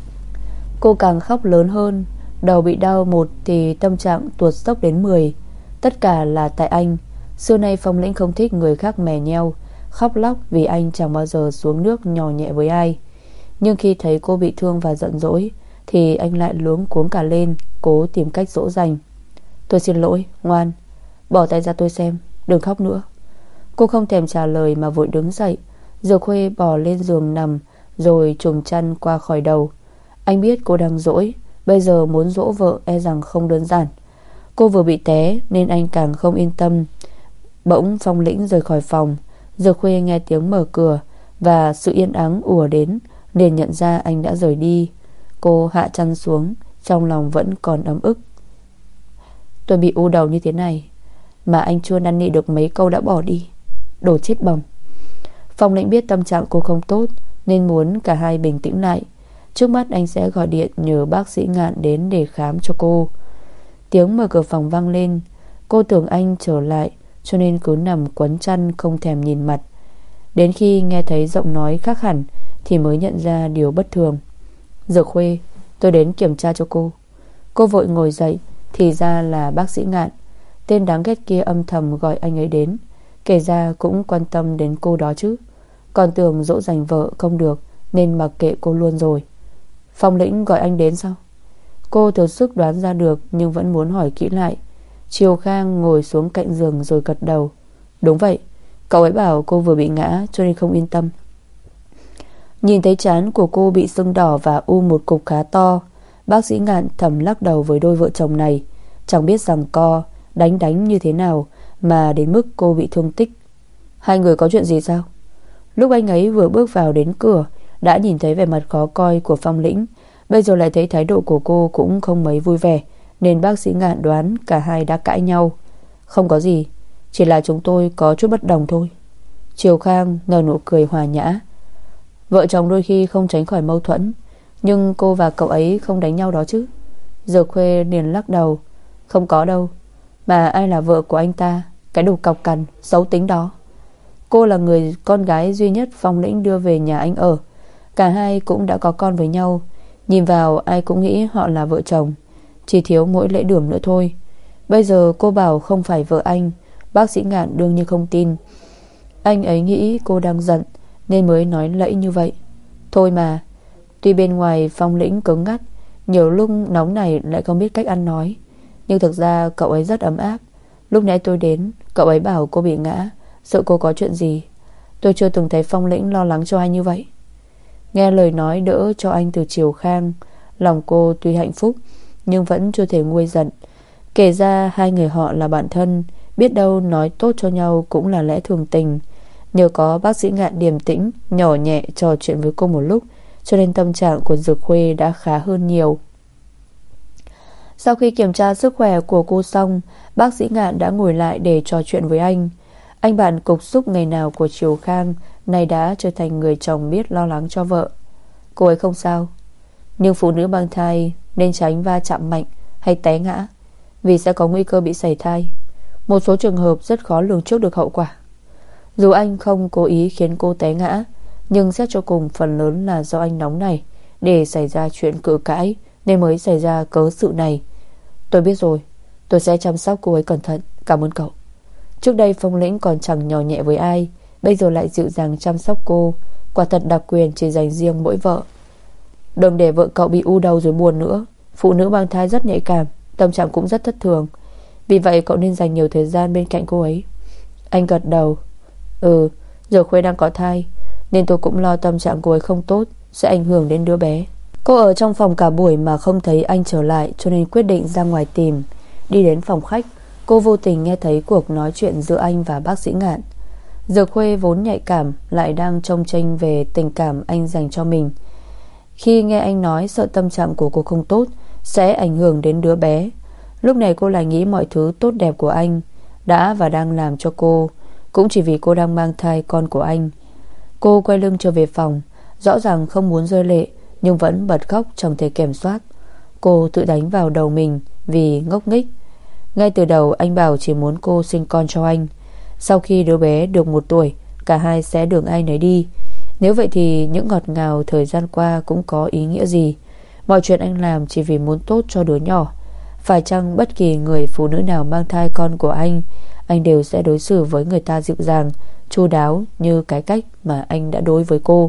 Cô càng khóc lớn hơn. Đầu bị đau một thì tâm trạng tuột dốc đến mười. Tất cả là tại anh. Xưa nay Phong Lĩnh không thích người khác mè nheo, khóc lóc vì anh chẳng bao giờ xuống nước nhỏ nhẹ với ai. Nhưng khi thấy cô bị thương và giận dỗi thì anh lại luống cuống cả lên, cố tìm cách dỗ dành. Tôi xin lỗi, ngoan, bỏ tay ra tôi xem, đừng khóc nữa. Cô không thèm trả lời mà vội đứng dậy. Dược Khuê bò lên giường nằm rồi trùm chăn qua khỏi đầu. Anh biết cô đang dỗi, bây giờ muốn dỗ vợ e rằng không đơn giản. Cô vừa bị té nên anh càng không yên tâm. Bỗng Phong Lĩnh rời khỏi phòng. Dược Khuê nghe tiếng mở cửa và sự yên ắng ùa đến, liền nhận ra anh đã rời đi. Cô hạ chăn xuống, trong lòng vẫn còn ấm ức. Tôi bị u đầu như thế này mà anh chưa năn nỉ được mấy câu đã bỏ đi. Đồ chết bầm. Phong Lĩnh biết tâm trạng cô không tốt nên muốn cả hai bình tĩnh lại. Trước mắt anh sẽ gọi điện nhờ bác sĩ Ngạn đến để khám cho cô. Tiếng mở cửa phòng vang lên. Cô tưởng anh trở lại cho nên cứ nằm quấn chăn không thèm nhìn mặt. Đến khi nghe thấy giọng nói khác hẳn thì mới nhận ra điều bất thường. Dược Khuê, tôi đến kiểm tra cho cô. Cô vội ngồi dậy thì ra là bác sĩ Ngạn. Tên đáng ghét kia âm thầm gọi anh ấy đến. Kể ra cũng quan tâm đến cô đó chứ. Còn tưởng dỗ dành vợ không được nên mặc kệ cô luôn rồi. Phong Lĩnh gọi anh đến sao? Cô thử sức đoán ra được nhưng vẫn muốn hỏi kỹ lại. Triều Khang ngồi xuống cạnh giường rồi gật đầu. Đúng vậy, cậu ấy bảo cô vừa bị ngã cho nên không yên tâm. Nhìn thấy trán của cô bị sưng đỏ và u một cục khá to, bác sĩ Ngạn thầm lắc đầu với đôi vợ chồng này. Chẳng biết rằng co đánh đánh như thế nào mà đến mức cô bị thương tích. Hai người có chuyện gì sao? Lúc anh ấy vừa bước vào đến cửa đã nhìn thấy vẻ mặt khó coi của Phong Lĩnh. Bây giờ lại thấy thái độ của cô cũng không mấy vui vẻ, nên bác sĩ Ngạn đoán cả hai đã cãi nhau. Không có gì, chỉ là chúng tôi có chút bất đồng thôi. Triều Khang nở nụ cười hòa nhã. Vợ chồng đôi khi không tránh khỏi mâu thuẫn, nhưng cô và cậu ấy không đánh nhau đó chứ? Dược Khuê liền lắc đầu. Không có đâu. Mà ai là vợ của anh ta? Cái đồ cọc cằn, xấu tính đó. Cô là người con gái duy nhất Phong Lĩnh đưa về nhà anh ở. Cả hai cũng đã có con với nhau. Nhìn vào ai cũng nghĩ họ là vợ chồng, chỉ thiếu mỗi lễ đường nữa thôi. Bây giờ cô bảo không phải vợ anh, bác sĩ Ngạn đương nhiên không tin. Anh ấy nghĩ cô đang giận nên mới nói lẫy như vậy. Thôi mà. Tuy bên ngoài Phong Lĩnh cứng ngắt, nhiều lúc nóng này lại không biết cách ăn nói, nhưng thực ra cậu ấy rất ấm áp. Lúc nãy tôi đến, cậu ấy bảo cô bị ngã, sợ cô có chuyện gì. Tôi chưa từng thấy Phong Lĩnh lo lắng cho anh như vậy. Nghe lời nói đỡ cho anh từ Triều Khang, lòng cô tuy hạnh phúc nhưng vẫn chưa thể nguôi giận. Kể ra hai người họ là bạn thân, biết đâu nói tốt cho nhau cũng là lẽ thường tình. Nhờ có bác sĩ Ngạn điềm tĩnh, nhỏ nhẹ trò chuyện với cô một lúc, cho nên tâm trạng của Dược Khuê đã khá hơn nhiều. Sau khi kiểm tra sức khỏe của cô xong, bác sĩ Ngạn đã ngồi lại để trò chuyện với anh. Anh bạn cục xúc ngày nào của Triều Khang nay đã trở thành người chồng biết lo lắng cho vợ. Cô ấy không sao, nhưng phụ nữ mang thai nên tránh va chạm mạnh hay té ngã, vì sẽ có nguy cơ bị sảy thai. Một số trường hợp rất khó lường trước được hậu quả. Dù anh không cố ý khiến cô té ngã, nhưng xét cho cùng phần lớn là do anh nóng này để xảy ra chuyện cự cãi nên mới xảy ra cớ sự này. Tôi biết rồi, tôi sẽ chăm sóc cô ấy cẩn thận. Cảm ơn cậu. Trước đây Phong Lĩnh còn chẳng nhỏ nhẹ với ai, bây giờ lại dịu dàng chăm sóc cô. Quả thật đặc quyền chỉ dành riêng mỗi vợ. Đừng để vợ cậu bị u đầu rồi buồn nữa. Phụ nữ mang thai rất nhạy cảm, tâm trạng cũng rất thất thường. Vì vậy cậu nên dành nhiều thời gian bên cạnh cô ấy. Anh gật đầu. Ừ, giờ Khuê đang có thai nên tôi cũng lo tâm trạng cô ấy không tốt, sẽ ảnh hưởng đến đứa bé. Cô ở trong phòng cả buổi mà không thấy anh trở lại, cho nên quyết định ra ngoài tìm. Đi đến phòng khách, cô vô tình nghe thấy cuộc nói chuyện giữa anh và bác sĩ Ngạn. Dược Khuê vốn nhạy cảm lại đang chông chênh về tình cảm anh dành cho mình. Khi nghe anh nói sợ tâm trạng của cô không tốt, sẽ ảnh hưởng đến đứa bé, lúc này cô lại nghĩ mọi thứ tốt đẹp của anh đã và đang làm cho cô cũng chỉ vì cô đang mang thai con của anh. Cô quay lưng trở về phòng, rõ ràng không muốn rơi lệ nhưng vẫn bật khóc chẳng thể kiểm soát. Cô tự đánh vào đầu mình vì ngốc nghếch. Ngay từ đầu anh bảo chỉ muốn cô sinh con cho anh. Sau khi đứa bé được một tuổi, cả hai sẽ đường ai nấy đi. Nếu vậy thì những ngọt ngào thời gian qua cũng có ý nghĩa gì? Mọi chuyện anh làm chỉ vì muốn tốt cho đứa nhỏ. Phải chăng bất kỳ người phụ nữ nào mang thai con của anh, anh đều sẽ đối xử với người ta dịu dàng, chu đáo như cái cách mà anh đã đối với cô?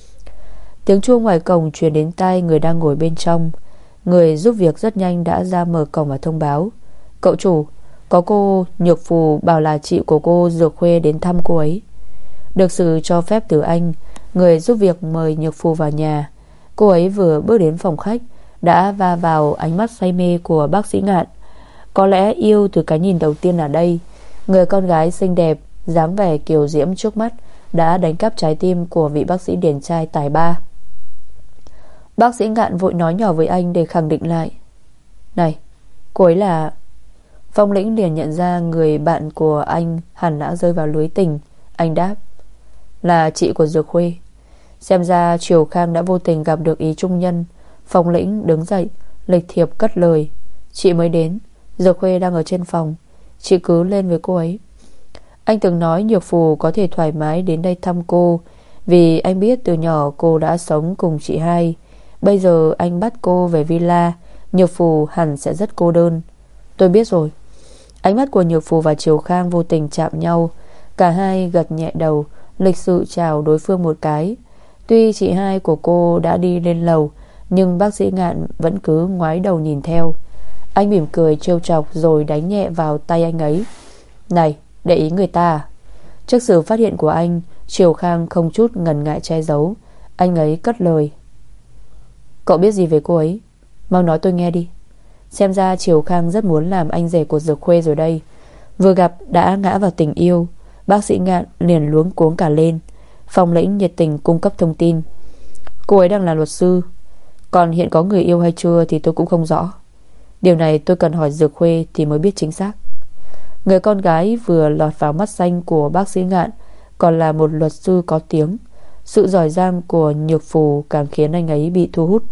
Tiếng chuông ngoài cổng truyền đến tai người đang ngồi bên trong. Người giúp việc rất nhanh đã ra mở cổng và thông báo. Cậu chủ, có cô Nhược Phù bảo là chị của cô Dược Khuê đến thăm cô ấy. Được sự cho phép từ anh, người giúp việc mời Nhược Phù vào nhà. Cô ấy vừa bước đến phòng khách đã va vào ánh mắt say mê của bác sĩ Ngạn. Có lẽ yêu từ cái nhìn đầu tiên ở đây. Người con gái xinh đẹp, dáng vẻ kiều diễm trước mắt đã đánh cắp trái tim của vị bác sĩ điển trai tài ba. Bác sĩ Ngạn vội nói nhỏ với anh để khẳng định lại. Này, cô ấy là... Phong Lĩnh liền nhận ra người bạn của anh hẳn đã rơi vào lưới tình. Anh đáp, là chị của Dược Khuê. Xem ra Triều Khang đã vô tình gặp được ý trung nhân. Phong Lĩnh đứng dậy, lịch thiệp cất lời. Chị mới đến, Dược Khuê đang ở trên phòng, chị cứ lên với cô ấy. Anh từng nói Nhược Phù có thể thoải mái đến đây thăm cô, vì anh biết từ nhỏ cô đã sống cùng chị hai. Bây giờ anh bắt cô về villa, Nhược Phù hẳn sẽ rất cô đơn. Tôi biết rồi. Ánh mắt của Nhược Phù và Triều Khang vô tình chạm nhau. Cả hai gật nhẹ đầu, lịch sự chào đối phương một cái. Tuy chị hai của cô đã đi lên lầu, nhưng bác sĩ Ngạn vẫn cứ ngoái đầu nhìn theo. Anh mỉm cười trêu chọc rồi đánh nhẹ vào tay anh ấy. Này, để ý người ta à? Trước sự phát hiện của anh, Triều Khang không chút ngần ngại che giấu. Anh ấy cất lời. Cậu biết gì về cô ấy? Mau nói tôi nghe đi. Xem ra Triều Khang rất muốn làm anh rể của Dược Khuê rồi đây. Vừa gặp đã ngã vào tình yêu. Bác sĩ Ngạn liền luống cuống cả lên. Phong Lĩnh nhiệt tình cung cấp thông tin. Cô ấy đang là luật sư, còn hiện có người yêu hay chưa thì tôi cũng không rõ. Điều này tôi cần hỏi Dược Khuê thì mới biết chính xác. Người con gái vừa lọt vào mắt xanh của bác sĩ Ngạn còn là một luật sư có tiếng. Sự giỏi giang của Nhược Phù càng khiến anh ấy bị thu hút.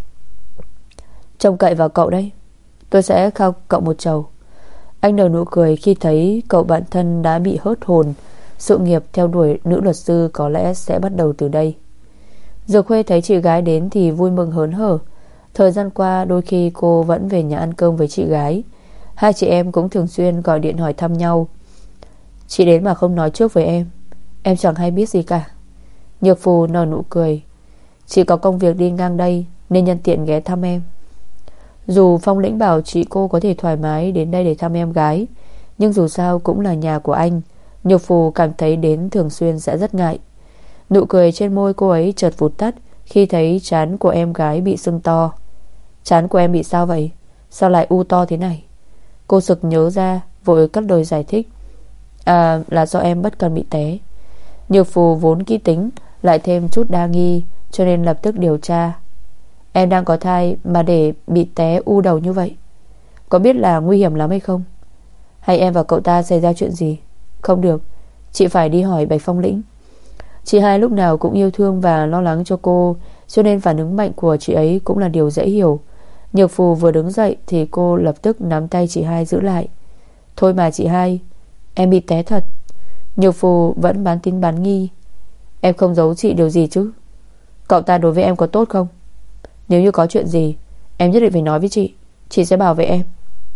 Trông cậy vào cậu đấy, tôi sẽ khao cậu một chầu. Anh nở nụ cười khi thấy cậu bạn thân đã bị hớt hồn. Sự nghiệp theo đuổi nữ luật sư có lẽ sẽ bắt đầu từ đây. Dược Khuê thấy chị gái đến thì vui mừng hớn hở. Thời gian qua đôi khi cô vẫn về nhà ăn cơm với chị gái. Hai chị em cũng thường xuyên gọi điện hỏi thăm nhau. Chị đến mà không nói trước với em, em chẳng hay biết gì cả. Nhược Phù nở nụ cười. Chị có công việc đi ngang đây nên nhân tiện ghé thăm em. Dù Phong Lĩnh bảo chị cô có thể thoải mái đến đây để thăm em gái, nhưng dù sao cũng là nhà của anh. Nhược Phù cảm thấy đến thường xuyên sẽ rất ngại. Nụ cười trên môi cô ấy chợt vụt tắt khi thấy trán của em gái bị sưng to. Trán của em bị sao vậy? Sao lại u to thế này? Cô sực nhớ ra, vội cất lời giải thích. À, là do em bất cần bị té. Nhược Phù vốn kỹ tính, lại thêm chút đa nghi, cho nên lập tức điều tra. Em đang có thai mà để bị té u đầu như vậy, có biết là nguy hiểm lắm hay không? Hay em và cậu ta xảy ra chuyện gì? Không được, chị phải đi hỏi Bạch Phong Lĩnh. Chị hai lúc nào cũng yêu thương và lo lắng cho cô, cho nên phản ứng mạnh của chị ấy cũng là điều dễ hiểu. Nhược Phù vừa đứng dậy thì cô lập tức nắm tay chị hai giữ lại. Thôi mà chị hai, em bị té thật. Nhược Phù vẫn bán tín bán nghi. Em không giấu chị điều gì chứ? Cậu ta đối với em có tốt không? Nếu như có chuyện gì, em nhất định phải nói với chị, chị sẽ bảo vệ em.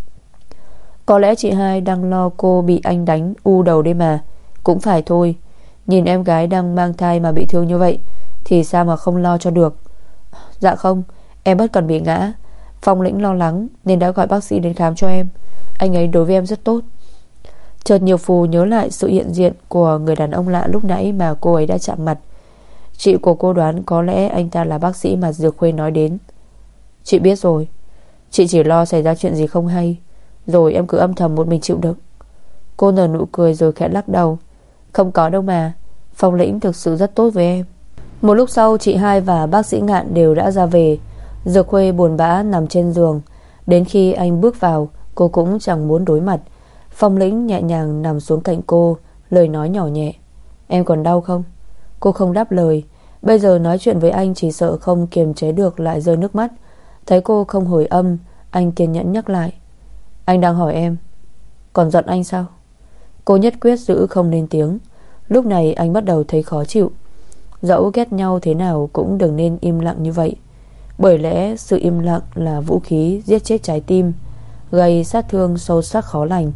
Có lẽ chị hai đang lo cô bị anh đánh u đầu đây mà. Cũng phải thôi, nhìn em gái đang mang thai mà bị thương như vậy thì sao mà không lo cho được. Dạ không, em bất cần bị ngã. Phong Lĩnh lo lắng nên đã gọi bác sĩ đến khám cho em. Anh ấy đối với em rất tốt. Chợt Nhược Phù nhớ lại sự hiện diện của người đàn ông lạ lúc nãy mà cô ấy đã chạm mặt. Chị của cô đoán có lẽ anh ta là bác sĩ mà Dược Khuê nói đến. Chị biết rồi, chị chỉ lo xảy ra chuyện gì không hay, rồi em cứ âm thầm một mình chịu đựng. Cô nở nụ cười rồi khẽ lắc đầu. Không có đâu mà, Phong Lĩnh thực sự rất tốt với em. Một lúc sau chị hai và bác sĩ Ngạn đều đã ra về. Dược Khuê buồn bã nằm trên giường. Đến khi anh bước vào, cô cũng chẳng muốn đối mặt. Phong Lĩnh nhẹ nhàng nằm xuống cạnh cô, lời nói nhỏ nhẹ. Em còn đau không? Cô không đáp lời. Bây giờ nói chuyện với anh chỉ sợ không kiềm chế được lại rơi nước mắt. Thấy cô không hồi âm, anh kiên nhẫn nhắc lại. Anh đang hỏi em, còn giận anh sao? Cô nhất quyết giữ không lên tiếng. Lúc này anh bắt đầu thấy khó chịu. Dẫu ghét nhau thế nào cũng đừng nên im lặng như vậy. Bởi lẽ sự im lặng là vũ khí giết chết trái tim, gây sát thương sâu sắc khó lành.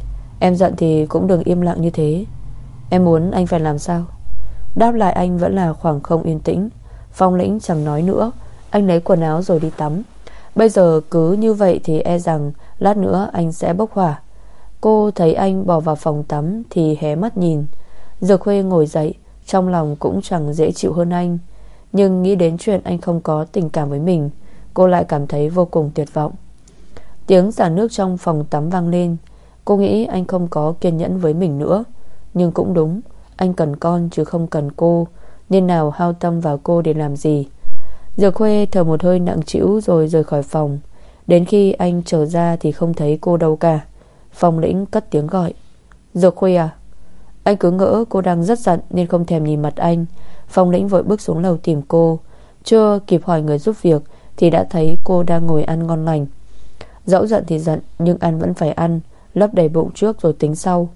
Em giận thì cũng đừng im lặng như thế. Em muốn anh phải làm sao? Đáp lại anh vẫn là khoảng không yên tĩnh. Phong Lĩnh chẳng nói nữa. Anh lấy quần áo rồi đi tắm. Bây giờ cứ như vậy thì e rằng lát nữa anh sẽ bốc hỏa. Cô thấy anh bỏ vào phòng tắm thì hé mắt nhìn. Dược Khuê ngồi dậy, trong lòng cũng chẳng dễ chịu hơn anh. Nhưng nghĩ đến chuyện anh không có tình cảm với mình, cô lại cảm thấy vô cùng tuyệt vọng. Tiếng xả nước trong phòng tắm vang lên. Cô nghĩ anh không có kiên nhẫn với mình nữa. Nhưng cũng đúng, anh cần con chứ không cần cô, nên nào hao tâm vào cô để làm gì. Dược Khuê thở một hơi nặng trĩu rồi rời khỏi phòng. Đến khi anh trở ra thì không thấy cô đâu cả. Phong Lĩnh cất tiếng gọi. Dược Khuê à? Anh cứ ngỡ cô đang rất giận nên không thèm nhìn mặt anh. Phong Lĩnh vội bước xuống lầu tìm cô. Chưa kịp hỏi người giúp việc thì đã thấy cô đang ngồi ăn ngon lành. Dẫu giận thì giận, nhưng ăn vẫn phải ăn, lấp đầy bụng trước rồi tính sau.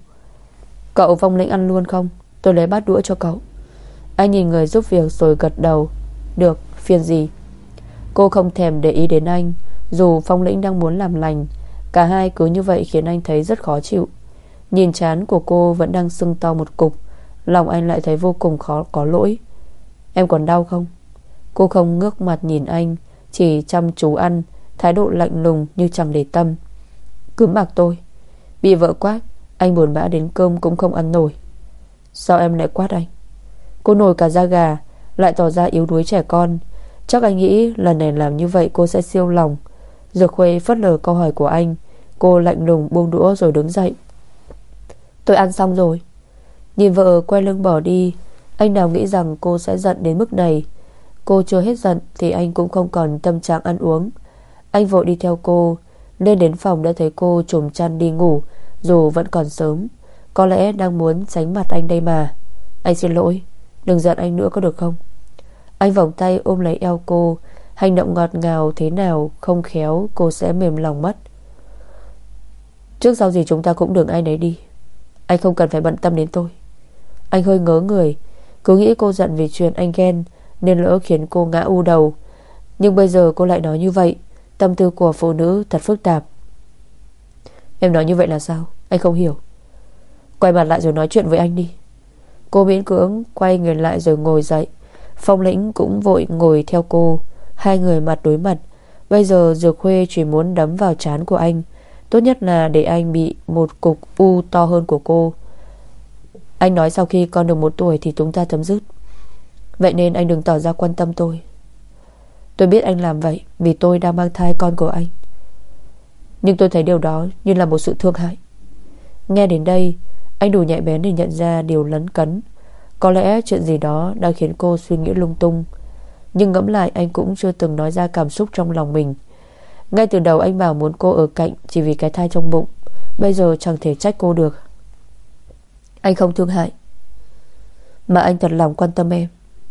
Cậu Phong Lĩnh ăn luôn không? Tôi lấy bát đũa cho cậu. Anh nhìn người giúp việc rồi gật đầu. Được, phiền gì? Cô không thèm để ý đến anh. Dù Phong Lĩnh đang muốn làm lành, cả hai cứ như vậy khiến anh thấy rất khó chịu. Nhìn trán của cô vẫn đang sưng to một cục. lòng anh lại thấy vô cùng khó có lỗi. Em còn đau không? Cô không ngước mặt nhìn anh, chỉ chăm chú ăn, thái độ lạnh lùng như chẳng để tâm. Cứ mặc tôi. Bị vợ quát, anh buồn bã đến cơm cũng không ăn nổi. Sao em lại quát anh? Cô nổi cả da gà, lại tỏ ra yếu đuối trẻ con. Chắc anh nghĩ lần này làm như vậy cô sẽ siêu lòng. Dược Khuê phớt lờ câu hỏi của anh. Cô lạnh lùng buông đũa rồi đứng dậy. Tôi ăn xong rồi. Nhìn vợ quay lưng bỏ đi, anh nào nghĩ rằng cô sẽ giận đến mức này. Cô chưa hết giận thì anh cũng không còn tâm trạng ăn uống. Anh vội đi theo cô. Lên đến phòng đã thấy cô trùm chăn đi ngủ, dù vẫn còn sớm. Có lẽ đang muốn tránh mặt anh đây mà. Anh xin lỗi, đừng giận anh nữa có được không? Anh vòng tay ôm lấy eo cô. Hành động ngọt ngào thế nào không khéo cô sẽ mềm lòng mất. Trước sau gì chúng ta cũng đường ai nấy đi. Anh không cần phải bận tâm đến tôi. Anh hơi ngớ người, cứ nghĩ cô giận vì chuyện anh ghen nên lỡ khiến cô ngã u đầu. Nhưng bây giờ cô lại nói như vậy. Tâm tư của phụ nữ thật phức tạp. Em nói như vậy là sao? Anh không hiểu. Quay mặt lại rồi nói chuyện với anh đi. Cô miễn cưỡng quay người lại rồi ngồi dậy. Phong Lĩnh cũng vội ngồi theo cô. Hai người mặt đối mặt. Bây giờ Dược Khuê chỉ muốn đấm vào trán của anh. Tốt nhất là để anh bị một cục u to hơn của cô. Anh nói sau khi con được một tuổi thì chúng ta chấm dứt. Vậy nên anh đừng tỏ ra quan tâm tôi. Tôi biết anh làm vậy vì tôi đang mang thai con của anh. Nhưng tôi thấy điều đó như là một sự thương hại. Nghe đến đây, anh đủ nhạy bén để nhận ra điều lấn cấn. Có lẽ chuyện gì đó đang khiến cô suy nghĩ lung tung. Nhưng ngẫm lại anh cũng chưa từng nói ra cảm xúc trong lòng mình. Ngay từ đầu anh bảo muốn cô ở cạnh chỉ vì cái thai trong bụng. Bây giờ chẳng thể trách cô được. Anh không thương hại, mà anh thật lòng quan tâm em.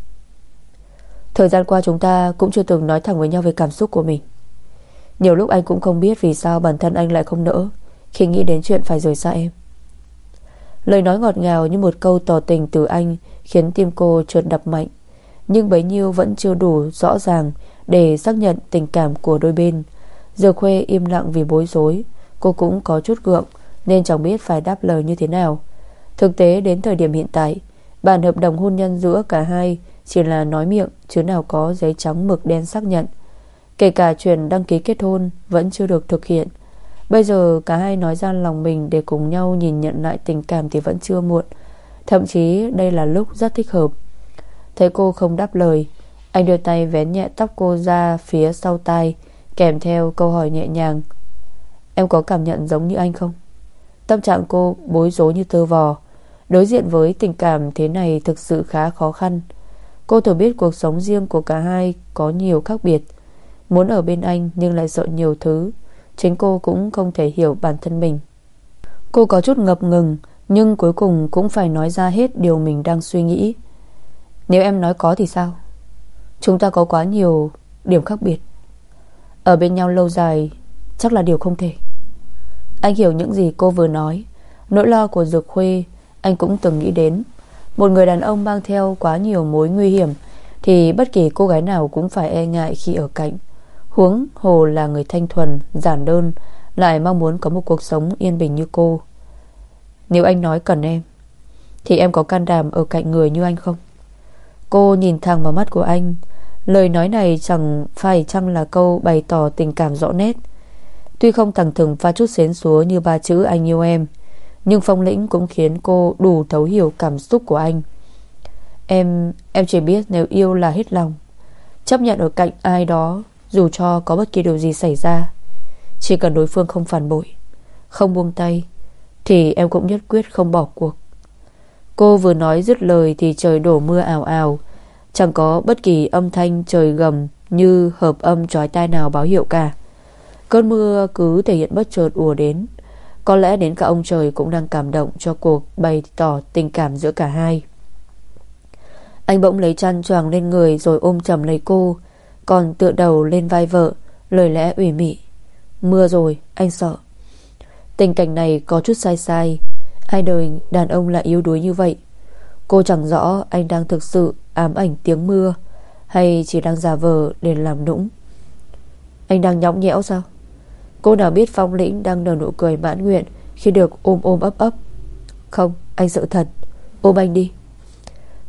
Thời gian qua chúng ta cũng chưa từng nói thẳng với nhau về cảm xúc của mình. Nhiều lúc anh cũng không biết vì sao bản thân anh lại không nỡ khi nghĩ đến chuyện phải rời xa em. Lời nói ngọt ngào như một câu tỏ tình từ anh khiến tim cô chợt đập mạnh. Nhưng bấy nhiêu vẫn chưa đủ rõ ràng để xác nhận tình cảm của đôi bên. Dược Khuê im lặng vì bối rối. Cô cũng có chút gượng nên chẳng biết phải đáp lời như thế nào. Thực tế đến thời điểm hiện tại, bản hợp đồng hôn nhân giữa cả hai chỉ là nói miệng, chứ nào có giấy trắng mực đen xác nhận. Kể cả chuyện đăng ký kết hôn vẫn chưa được thực hiện. Bây giờ cả hai nói ra lòng mình để cùng nhau nhìn nhận lại tình cảm thì vẫn chưa muộn. Thậm chí đây là lúc rất thích hợp. Thấy cô không đáp lời, anh đưa tay vén nhẹ tóc cô ra phía sau tai, kèm theo câu hỏi nhẹ nhàng. Em có cảm nhận giống như anh không? Tâm trạng cô bối rối như tơ vò. Đối diện với tình cảm thế này thực sự khá khó khăn. Cô thừa biết cuộc sống riêng của cả hai có nhiều khác biệt. Muốn ở bên anh nhưng lại sợ nhiều thứ. Chính cô cũng không thể hiểu bản thân mình. Cô có chút ngập ngừng, nhưng cuối cùng cũng phải nói ra hết điều mình đang suy nghĩ. Nếu em nói có thì sao? Chúng ta có quá nhiều điểm khác biệt. Ở bên nhau lâu dài chắc là điều không thể. Anh hiểu những gì cô vừa nói. Nỗi lo của Dược Khuê anh cũng từng nghĩ đến. Một người đàn ông mang theo quá nhiều mối nguy hiểm thì bất kỳ cô gái nào cũng phải e ngại khi ở cạnh. Huống hồ là người thanh thuần, giản đơn, lại mong muốn có một cuộc sống yên bình như cô. Nếu anh nói cần em thì em có can đảm ở cạnh người như anh không? Cô nhìn thẳng vào mắt của anh. Lời nói này chẳng phải chăng là câu bày tỏ tình cảm rõ nét. Tuy không thẳng thừng pha chút xến xúa như ba chữ anh yêu em, nhưng Phong Lĩnh cũng khiến cô đủ thấu hiểu cảm xúc của anh. Em Em chỉ biết nếu yêu là hết lòng, chấp nhận ở cạnh ai đó dù cho có bất kỳ điều gì xảy ra. Chỉ cần đối phương không phản bội, không buông tay, thì em cũng nhất quyết không bỏ cuộc. Cô vừa nói dứt lời thì trời đổ mưa ào ào. Chẳng có bất kỳ âm thanh trời gầm như hợp âm chói tai nào báo hiệu cả. Cơn mưa cứ thể hiện bất chợt ùa đến. Có lẽ đến cả ông trời cũng đang cảm động cho cuộc bày tỏ tình cảm giữa cả hai. Anh bỗng lấy chăn choàng lên người rồi ôm chầm lấy cô, còn tựa đầu lên vai vợ, lời lẽ ủy mị. Mưa rồi, anh sợ. Tình cảnh này có chút sai sai. Ai đời đàn ông lại yếu đuối như vậy. Cô chẳng rõ anh đang thực sự ám ảnh tiếng mưa hay chỉ đang giả vờ để làm nũng. Anh đang nhõng nhẽo sao? Cô nào biết Phong Lĩnh đang nở nụ cười mãn nguyện khi được ôm ôm ấp ấp. Không, anh sợ thật. Ôm anh đi.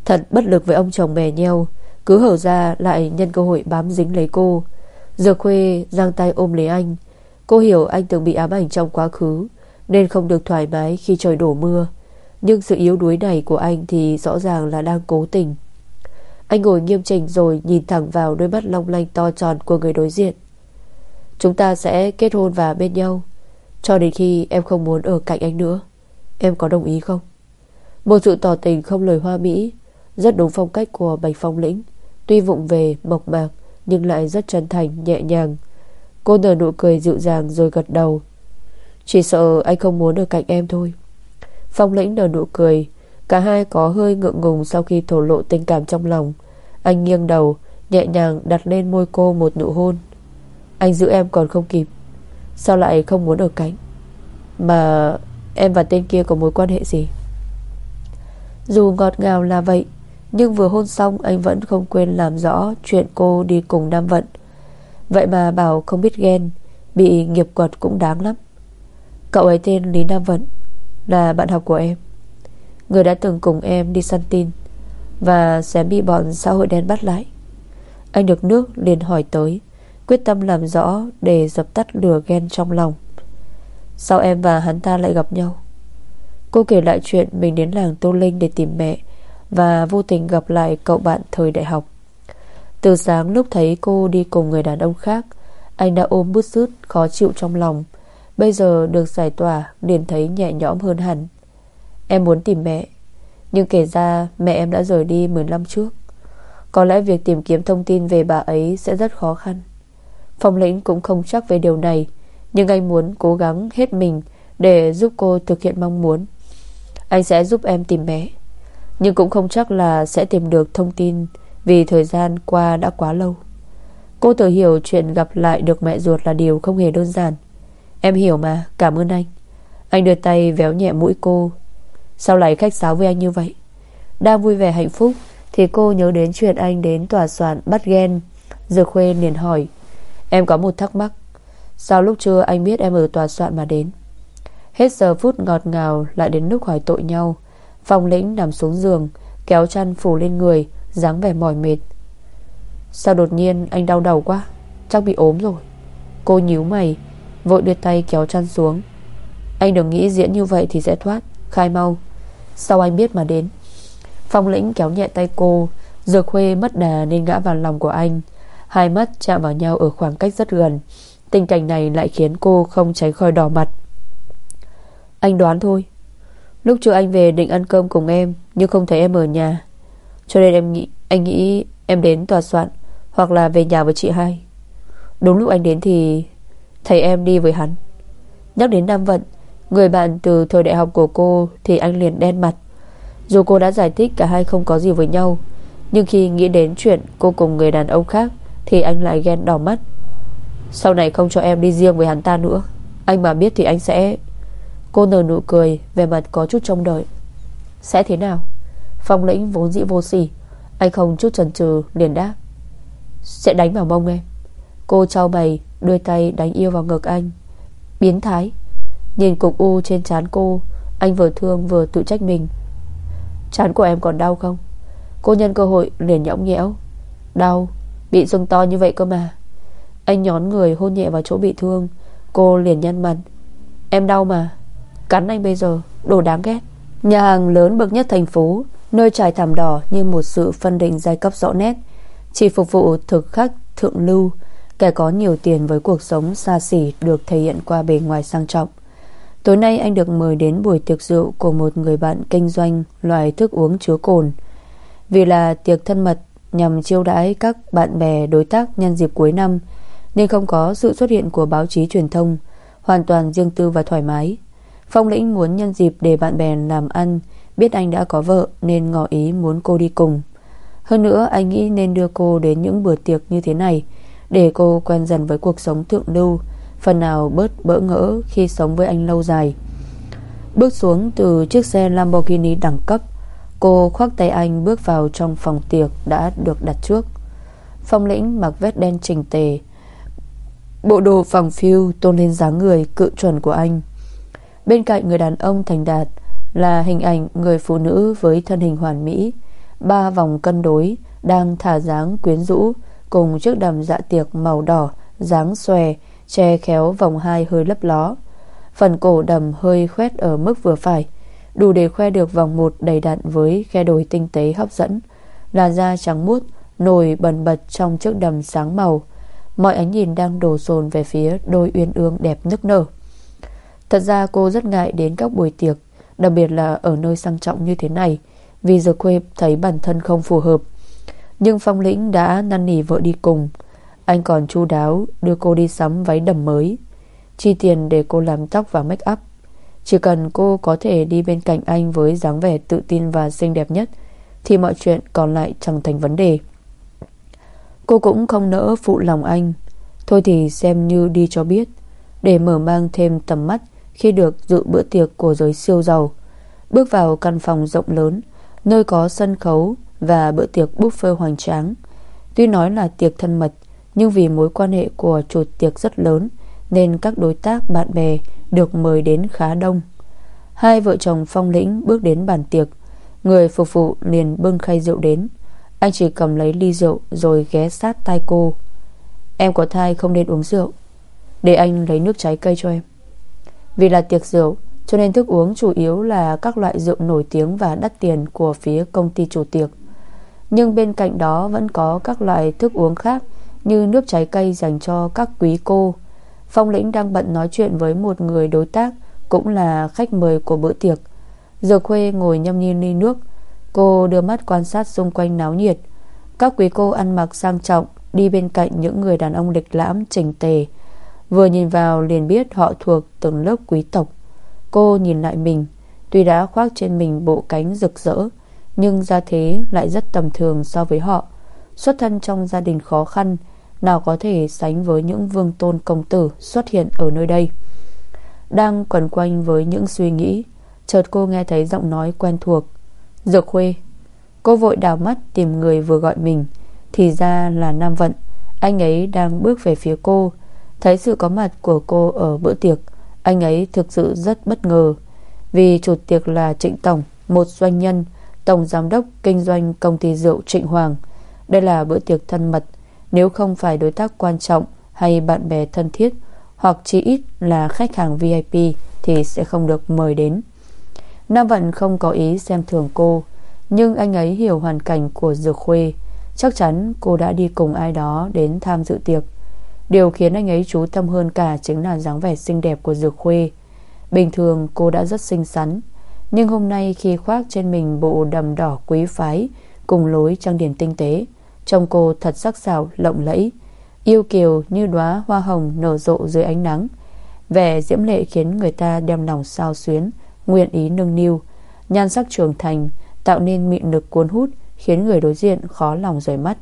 Thật bất lực với ông chồng bè nheo, cứ hở ra lại nhân cơ hội bám dính lấy cô. Dược Khuê giang tay ôm lấy anh. Cô hiểu anh từng bị ám ảnh trong quá khứ, nên không được thoải mái khi trời đổ mưa. Nhưng sự yếu đuối này của anh thì rõ ràng là đang cố tình. Anh ngồi nghiêm chỉnh rồi nhìn thẳng vào đôi mắt long lanh to tròn của người đối diện. Chúng ta sẽ kết hôn và bên nhau cho đến khi em không muốn ở cạnh anh nữa. Em có đồng ý không? Một sự tỏ tình không lời hoa mỹ, rất đúng phong cách của Bạch Phong Lĩnh. Tuy vụng về, mộc mạc, nhưng lại rất chân thành, nhẹ nhàng. Cô nở nụ cười dịu dàng rồi gật đầu. Chỉ sợ anh không muốn ở cạnh em thôi. Phong Lĩnh nở nụ cười. Cả hai có hơi ngượng ngùng sau khi thổ lộ tình cảm trong lòng. Anh nghiêng đầu, nhẹ nhàng đặt lên môi cô một nụ hôn. Anh giữ em còn không kịp, sao lại không muốn ở cạnh? Mà em và tên kia có mối quan hệ gì? Dù ngọt ngào là vậy, nhưng vừa hôn xong anh vẫn không quên làm rõ chuyện cô đi cùng Nam Vận. Vậy mà bảo không biết ghen, bị nghiệp quật cũng đáng lắm. Cậu ấy tên Lý Nam Vận, là bạn học của em, người đã từng cùng em đi săn tin và sẽ bị bọn xã hội đen bắt lại. Anh được nước liền hỏi tới, quyết tâm làm rõ để dập tắt lửa ghen trong lòng. Sao em và hắn ta lại gặp nhau? Cô kể lại chuyện mình đến làng Tô Linh để tìm mẹ và vô tình gặp lại cậu bạn thời đại học. Từ sáng lúc thấy cô đi cùng người đàn ông khác, anh đã ôm bứt rứt khó chịu trong lòng. Bây giờ được giải tỏa, liền thấy nhẹ nhõm hơn hẳn. Em muốn tìm mẹ, nhưng kể ra mẹ em đã rời đi mười năm trước. Có lẽ việc tìm kiếm thông tin về bà ấy sẽ rất khó khăn. Phong Lĩnh cũng không chắc về điều này, nhưng anh muốn cố gắng hết mình để giúp cô thực hiện mong muốn. Anh sẽ giúp em tìm mẹ, nhưng cũng không chắc là sẽ tìm được thông tin, vì thời gian qua đã quá lâu. Cô tự hiểu chuyện gặp lại được mẹ ruột là điều không hề đơn giản. Em hiểu mà, cảm ơn anh. Anh đưa tay véo nhẹ mũi cô. Sao lại khách sáo với anh như vậy? Đang vui vẻ hạnh phúc thì cô nhớ đến chuyện anh đến tòa soạn bắt ghen. Dược Khuê liền hỏi, em có một thắc mắc, sao lúc trưa anh biết em ở tòa soạn mà đến? Hết giờ phút ngọt ngào, lại đến lúc hỏi tội nhau. Phong Lĩnh nằm xuống giường, kéo chăn phủ lên người, dáng vẻ mỏi mệt. Sao đột nhiên anh đau đầu quá? Chắc bị ốm rồi. Cô nhíu mày, vội đưa tay kéo chăn xuống. Anh đừng nghĩ diễn như vậy thì sẽ thoát, khai mau. Sao anh biết mà đến? Phong Lĩnh kéo nhẹ tay cô. Dược Khuê mất đà nên ngã vào lòng của anh. Hai mắt chạm vào nhau ở khoảng cách rất gần. Tình cảnh này lại khiến cô không tránh khỏi đỏ mặt. Anh đoán thôi, lúc trước anh về định ăn cơm cùng em, nhưng không thấy em ở nhà, cho nên em nghĩ anh nghĩ em đến tòa soạn, hoặc là về nhà với chị hai. Đúng lúc anh đến thì thấy em đi với hắn. Nhắc đến Nam Vận, người bạn từ thời đại học của cô, thì anh liền đen mặt. Dù cô đã giải thích cả hai không có gì với nhau, nhưng khi nghĩ đến chuyện cô cùng người đàn ông khác thì anh lại ghen đỏ mắt. Sau này không cho em đi riêng với hắn ta nữa. Anh mà biết thì anh sẽ... Cô nở nụ cười, vẻ mặt có chút trông đợi. Sẽ thế nào? Phong Lĩnh vốn dĩ vô sỉ, anh không chút chần chừ liền đáp, sẽ đánh vào mông em. Cô chau mày, đưa tay đánh yêu vào ngực anh. Biến thái. Nhìn cục u trên trán cô, anh vừa thương vừa tự trách mình. Trán của em còn đau không? Cô nhân cơ hội liền nhõng nhẽo. Đau, bị sưng to như vậy cơ mà. Anh nhón người hôn nhẹ vào chỗ bị thương. Cô liền nhăn mặt. Em đau mà. Cắn anh bây giờ, đồ đáng ghét. Nhà hàng lớn bậc nhất thành phố, nơi trải thảm đỏ như một sự phân định giai cấp rõ nét, chỉ phục vụ thực khách thượng lưu, kẻ có nhiều tiền với cuộc sống xa xỉ được thể hiện qua bề ngoài sang trọng. Tối nay anh được mời đến buổi tiệc rượu của một người bạn kinh doanh loại thức uống chứa cồn. Vì là tiệc thân mật nhằm chiêu đãi các bạn bè đối tác nhân dịp cuối năm, nên không có sự xuất hiện của báo chí truyền thông, hoàn toàn riêng tư và thoải mái. Phong Lĩnh muốn nhân dịp để bạn bè làm ăn biết anh đã có vợ nên ngỏ ý muốn cô đi cùng. Hơn nữa anh nghĩ nên đưa cô đến những bữa tiệc như thế này để cô quen dần với cuộc sống thượng lưu, phần nào bớt bỡ ngỡ khi sống với anh lâu dài. Bước xuống từ chiếc xe Lamborghini đẳng cấp, cô khoác tay anh bước vào trong phòng tiệc đã được đặt trước. Phong Lĩnh mặc vest đen chỉnh tề, bộ đồ phẳng phiu tôn lên dáng người cự chuẩn của anh. Bên cạnh người đàn ông thành đạt là hình ảnh người phụ nữ với thân hình hoàn mỹ. ba vòng cân đối đang thả dáng quyến rũ, cùng chiếc đầm dạ tiệc màu đỏ dáng xòe che khéo vòng hai hơi lấp ló. Phần cổ đầm hơi khoét ở mức vừa phải, đủ để khoe được vòng một đầy đặn với khe đồi tinh tế hấp dẫn. Làn da trắng muốt nổi bần bật trong chiếc đầm sáng màu. Mọi ánh nhìn đang đổ dồn về phía đôi uyên ương đẹp nức nở. Thật ra cô rất ngại đến các buổi tiệc, đặc biệt là ở nơi sang trọng như thế này, vì Dược Khuê thấy bản thân không phù hợp. Nhưng Phong Lĩnh đã năn nỉ vợ đi cùng. Anh còn chu đáo đưa cô đi sắm váy đầm mới, chi tiền để cô làm tóc và make up. Chỉ cần cô có thể đi bên cạnh anh với dáng vẻ tự tin và xinh đẹp nhất thì mọi chuyện còn lại chẳng thành vấn đề. Cô cũng không nỡ phụ lòng anh. Thôi thì xem như đi cho biết, để mở mang thêm tầm mắt khi được dự bữa tiệc của giới siêu giàu. Bước vào căn phòng rộng lớn, nơi có sân khấu và bữa tiệc buffet hoành tráng. Tuy nói là tiệc thân mật, nhưng vì mối quan hệ của chủ tiệc rất lớn nên các đối tác bạn bè được mời đến khá đông. Hai vợ chồng Phong Lĩnh bước đến bàn tiệc, người phục vụ liền bưng khay rượu đến. Anh chỉ cầm lấy ly rượu rồi ghé sát tai cô. Em có thai không nên uống rượu, để anh lấy nước trái cây cho em. Vì là tiệc rượu cho nên thức uống chủ yếu là các loại rượu nổi tiếng và đắt tiền của phía công ty chủ tiệc. Nhưng bên cạnh đó vẫn có các loại thức uống khác như nước trái cây dành cho các quý cô. Phong Lĩnh đang bận nói chuyện với một người đối tác cũng là khách mời của bữa tiệc. Dược Khuê ngồi nhâm nhi ly nước. Cô đưa mắt quan sát xung quanh náo nhiệt. Các quý cô ăn mặc sang trọng đi bên cạnh những người đàn ông lịch lãm chỉnh tề. Vừa nhìn vào liền biết họ thuộc từng lớp quý tộc. Cô nhìn lại mình, tuy đã khoác trên mình bộ cánh rực rỡ, nhưng gia thế lại rất tầm thường so với họ. Xuất thân trong gia đình khó khăn, nào có thể sánh với những vương tôn công tử xuất hiện ở nơi đây. Đang quẩn quanh với những suy nghĩ, chợt cô nghe thấy giọng nói quen thuộc. Dược Khuê. Cô vội đảo mắt tìm người vừa gọi mình. Thì ra là Nam Vận. Anh ấy đang bước về phía cô. Thấy sự có mặt của cô ở bữa tiệc, anh ấy thực sự rất bất ngờ. Vì chủ tiệc là Trịnh Tổng, một doanh nhân, tổng giám đốc kinh doanh công ty rượu Trịnh Hoàng. Đây là bữa tiệc thân mật. Nếu không phải đối tác quan trọng hay bạn bè thân thiết, hoặc chỉ ít là khách hàng vi ai pi, thì sẽ không được mời đến. Nam Vận không có ý xem thường cô, nhưng anh ấy hiểu hoàn cảnh của Dược Khuê. Chắc chắn cô đã đi cùng ai đó đến tham dự tiệc. Điều khiến anh ấy chú tâm hơn cả chính là dáng vẻ xinh đẹp của Dược Khuê. Bình thường cô đã rất xinh xắn, nhưng hôm nay khi khoác trên mình bộ đầm đỏ quý phái cùng lối trang điểm tinh tế, trông cô thật sắc sảo lộng lẫy, yêu kiều như đóa hoa hồng nở rộ dưới ánh nắng. Vẻ diễm lệ khiến người ta đem lòng xao xuyến, nguyện ý nâng niu. Nhan sắc trưởng thành tạo nên mị lực cuốn hút, khiến người đối diện khó lòng rời mắt.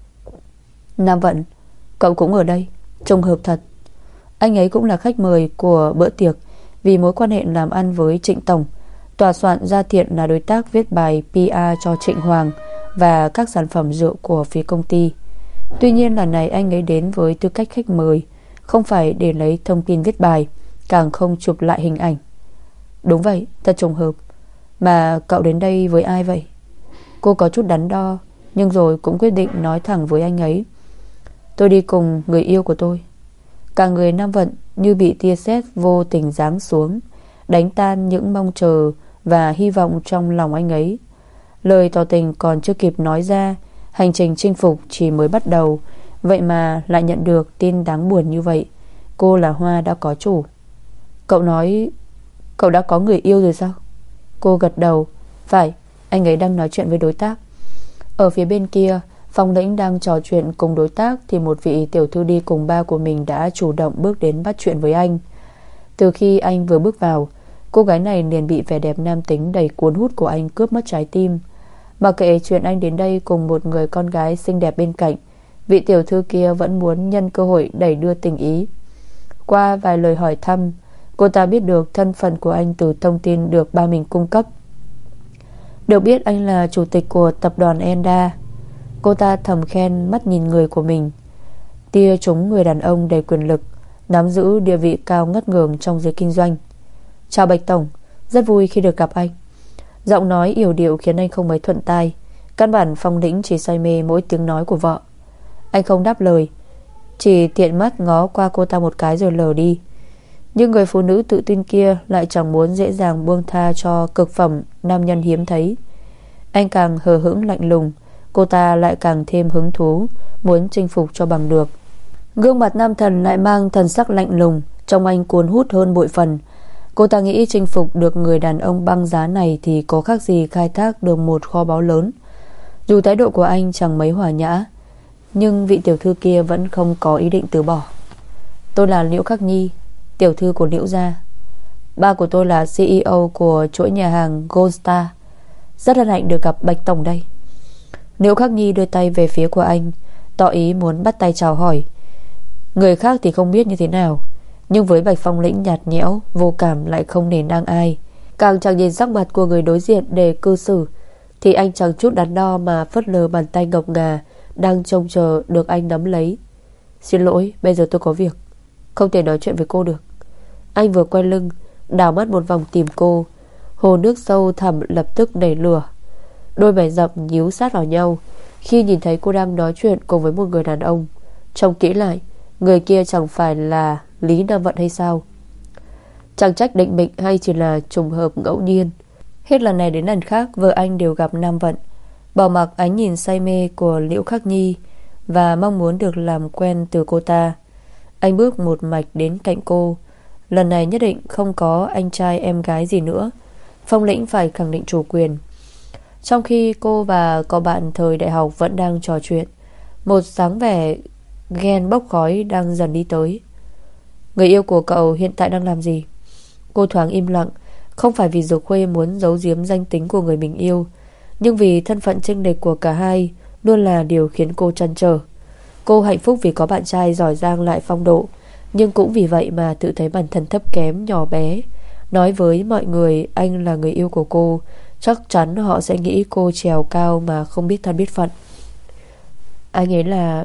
Nam Vận, cậu cũng ở đây, trùng hợp thật. Anh ấy cũng là khách mời của bữa tiệc. Vì mối quan hệ làm ăn với Trịnh Tổng, tòa soạn Gia Thiện là đối tác viết bài pê e cho Trịnh Hoàng và các sản phẩm rượu của phía công ty. Tuy nhiên lần này anh ấy đến với tư cách khách mời, không phải để lấy thông tin viết bài, càng không chụp lại hình ảnh. Đúng vậy, thật trùng hợp. Mà cậu đến đây với ai vậy? Cô có chút đắn đo, nhưng rồi cũng quyết định nói thẳng với anh ấy. Tôi đi cùng người yêu của tôi. Cả người Nam Vận như bị tia sét vô tình giáng xuống, đánh tan những mong chờ và hy vọng trong lòng anh ấy. Lời tỏ tình còn chưa kịp nói ra, hành trình chinh phục chỉ mới bắt đầu. Vậy mà lại nhận được tin đáng buồn như vậy. Cô là hoa đã có chủ. Cậu nói cậu đã có người yêu rồi sao? Cô gật đầu. Phải, anh ấy đang nói chuyện với đối tác. Ở phía bên kia, Phong Lĩnh đang trò chuyện cùng đối tác thì một vị tiểu thư đi cùng ba của mình đã chủ động bước đến bắt chuyện với anh. Từ khi anh vừa bước vào, cô gái này liền bị vẻ đẹp nam tính đầy cuốn hút của anh cướp mất trái tim. Mặc kệ chuyện anh đến đây cùng một người con gái xinh đẹp bên cạnh, vị tiểu thư kia vẫn muốn nhân cơ hội đẩy đưa tình ý. Qua vài lời hỏi thăm, cô ta biết được thân phận của anh từ thông tin được ba mình cung cấp. Được biết anh là chủ tịch của tập đoàn Enda. Cô ta thầm khen mắt nhìn người của mình. Tia trúng người đàn ông đầy quyền lực, nắm giữ địa vị cao ngất ngường trong giới kinh doanh. Chào Bạch Tổng, rất vui khi được gặp anh. Giọng nói yểu điệu khiến anh không mấy thuận tai. Căn bản Phong Lĩnh chỉ say mê mỗi tiếng nói của vợ. Anh không đáp lời, chỉ tiện mắt ngó qua cô ta một cái rồi lờ đi. Nhưng người phụ nữ tự tin kia lại chẳng muốn dễ dàng buông tha cho cực phẩm nam nhân hiếm thấy. Anh càng hờ hững lạnh lùng, cô ta lại càng thêm hứng thú, muốn chinh phục cho bằng được. Gương mặt nam thần lại mang thần sắc lạnh lùng, trong anh cuốn hút hơn bội phần. Cô ta nghĩ chinh phục được người đàn ông băng giá này thì có khác gì khai thác được một kho báu lớn. Dù thái độ của anh chẳng mấy hòa nhã, nhưng vị tiểu thư kia vẫn không có ý định từ bỏ. Tôi là Liễu Khắc Nhi, tiểu thư của Liễu gia. Ba của tôi là xê e ô của chuỗi nhà hàng Gold Star. Rất hân hạnh được gặp Bạch tổng đây. Liễu Khắc Nhi đưa tay về phía của anh, tỏ ý muốn bắt tay chào hỏi. Người khác thì không biết như thế nào, nhưng với Bạch Phong Lĩnh nhạt nhẽo, vô cảm lại không nể nang ai. Càng chẳng nhìn sắc mặt của người đối diện để cư xử, thì anh chẳng chút đắn đo mà phớt lờ bàn tay ngọc ngà đang trông chờ được anh nắm lấy. Xin lỗi, bây giờ tôi có việc, không thể nói chuyện với cô được. Anh vừa quay lưng, đảo mắt một vòng tìm cô. Hồ nước sâu thẳm lập tức nảy lửa. Đôi mày rậm nhíu sát vào nhau khi nhìn thấy cô đang nói chuyện cùng với một người đàn ông. Trông kỹ lại, người kia chẳng phải là Lý Nam Vận hay sao? Chẳng trách định mệnh hay chỉ là trùng hợp ngẫu nhiên. Hết lần này đến lần khác vợ anh đều gặp Nam Vận. Bỏ mặc ánh nhìn say mê của Liễu Khắc Nhi và mong muốn được làm quen từ cô ta, anh bước một mạch đến cạnh cô. Lần này nhất định không có anh trai em gái gì nữa. Phong Lĩnh phải khẳng định chủ quyền. Trong khi cô và cậu bạn thời đại học vẫn đang trò chuyện, một dáng vẻ ghen bốc khói đang dần đi tới. Người yêu của cậu hiện tại đang làm gì? Cô thoáng im lặng, không phải vì Dược Khuê muốn giấu giếm danh tính của người mình yêu, nhưng vì thân phận chênh lệch của cả hai luôn là điều khiến cô trăn trở. Cô hạnh phúc vì có bạn trai giỏi giang lại phong độ, nhưng cũng vì vậy mà tự thấy bản thân thấp kém, nhỏ bé. Nói với mọi người anh là người yêu của cô, chắc chắn họ sẽ nghĩ cô trèo cao mà không biết thân biết phận. Anh ấy là...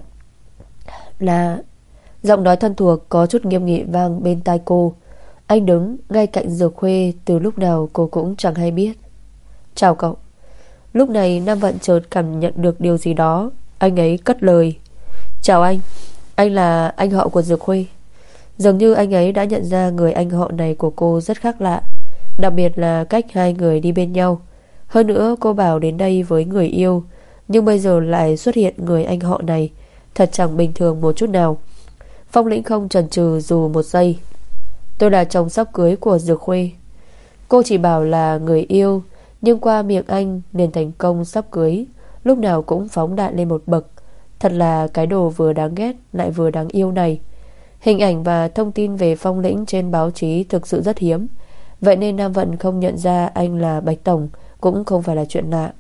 Là... Giọng nói thân thuộc có chút nghiêm nghị vang bên tai cô. Anh đứng ngay cạnh Dược Khuê từ lúc nào cô cũng chẳng hay biết. Chào cậu. Lúc này Nam Vận chợt cảm nhận được điều gì đó. Anh ấy cất lời. Chào anh. Anh là anh họ của Dược Khuê. Dường như anh ấy đã nhận ra người anh họ này của cô rất khác lạ, đặc biệt là cách hai người đi bên nhau. Hơn nữa cô bảo đến đây với người yêu, nhưng bây giờ lại xuất hiện người anh họ này, thật chẳng bình thường một chút nào. Phong Lĩnh không chần chừ dù một giây. Tôi là chồng sắp cưới của Dược Khuê. Cô chỉ bảo là người yêu, nhưng qua miệng anh liền thành công sắp cưới, lúc nào cũng phóng đại lên một bậc. Thật là cái đồ vừa đáng ghét lại vừa đáng yêu này. Hình ảnh và thông tin về Phong Lĩnh trên báo chí thực sự rất hiếm, vậy nên Nam Vận không nhận ra anh là Bạch tổng cũng không phải là chuyện lạ.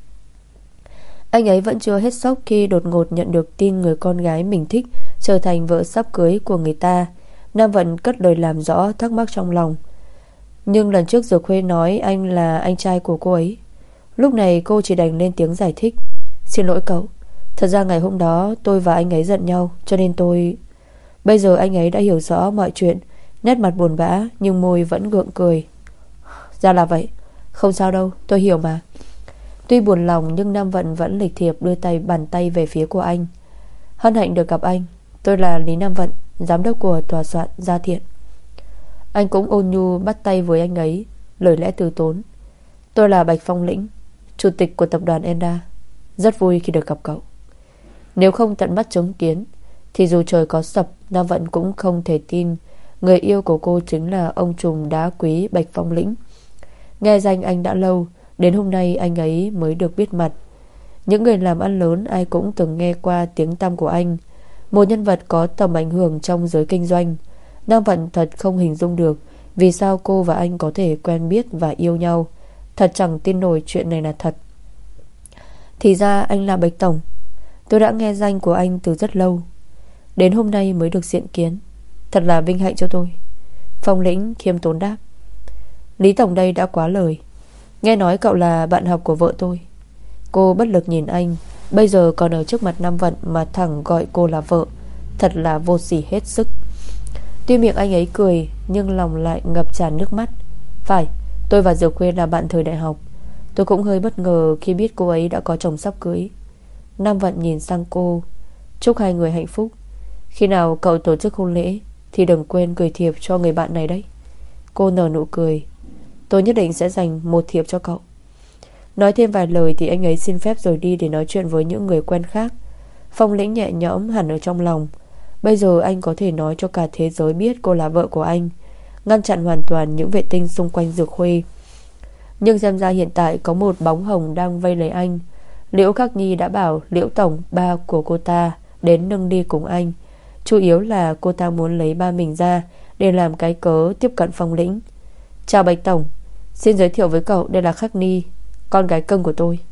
Anh ấy vẫn chưa hết sốc khi đột ngột nhận được tin người con gái mình thích trở thành vợ sắp cưới của người ta. Nam Vận cất lời làm rõ thắc mắc trong lòng. Nhưng lần trước Dược Khuê nói anh là anh trai của cô ấy. Lúc này cô chỉ đành lên tiếng giải thích. Xin lỗi cậu, thật ra ngày hôm đó tôi và anh ấy giận nhau, cho nên tôi... Bây giờ anh ấy đã hiểu rõ mọi chuyện, nét mặt buồn bã nhưng môi vẫn gượng cười. Ra là vậy, không sao đâu, tôi hiểu mà. Tuy buồn lòng nhưng Nam Vận vẫn lịch thiệp đưa tay bàn tay về phía của anh. Hân hạnh được gặp anh. Tôi là Lý Nam Vận, giám đốc của tòa soạn Gia Thiện. Anh cũng ôn nhu bắt tay với anh ấy, lời lẽ từ tốn. Tôi là Bạch Phong Lĩnh, chủ tịch của tập đoàn Enda. Rất vui khi được gặp cậu. Nếu không tận mắt chứng kiến thì dù trời có sập, Nam Vận cũng không thể tin người yêu của cô chính là ông trùm đá quý Bạch Phong Lĩnh. Nghe danh anh đã lâu, đến hôm nay anh ấy mới được biết mặt. Những người làm ăn lớn ai cũng từng nghe qua tiếng tăm của anh, một nhân vật có tầm ảnh hưởng trong giới kinh doanh. Nam Vận thật không hình dung được vì sao cô và anh có thể quen biết và yêu nhau. Thật chẳng tin nổi chuyện này là thật. Thì ra anh là Bạch tổng. Tôi đã nghe danh của anh từ rất lâu, đến hôm nay mới được diện kiến. Thật là vinh hạnh cho tôi. Phong Lĩnh khiêm tốn đáp. Lý tổng đây đã quá lời. Nghe nói cậu là bạn học của vợ tôi. Cô bất lực nhìn anh, bây giờ còn ở trước mặt Nam Vận mà thẳng gọi cô là vợ, thật là vô sỉ hết sức. Tuy miệng anh ấy cười nhưng lòng lại ngập tràn nước mắt. Phải, tôi và Dược Khuê là bạn thời đại học. Tôi cũng hơi bất ngờ khi biết cô ấy đã có chồng sắp cưới. Nam Vận nhìn sang cô. Chúc hai người hạnh phúc. Khi nào cậu tổ chức hôn lễ thì đừng quên gửi thiệp cho người bạn này đấy. Cô nở nụ cười. Tôi nhất định sẽ dành một thiệp cho cậu. Nói thêm vài lời thì anh ấy xin phép rời đi để nói chuyện với những người quen khác. Phong Lĩnh nhẹ nhõm hẳn ở trong lòng. Bây giờ anh có thể nói cho cả thế giới biết cô là vợ của anh, ngăn chặn hoàn toàn những vệ tinh xung quanh Dược Khuê. Nhưng xem ra hiện tại có một bóng hồng đang vây lấy anh. Liễu Khắc Nhi đã bảo Liễu Tổng, ba của cô ta, đến nâng đi cùng anh. Chủ yếu là cô ta muốn lấy ba mình ra để làm cái cớ tiếp cận Phong Lĩnh. Chào Bạch Tổng, xin giới thiệu với cậu, đây là Khắc Nhi, con gái cưng của tôi.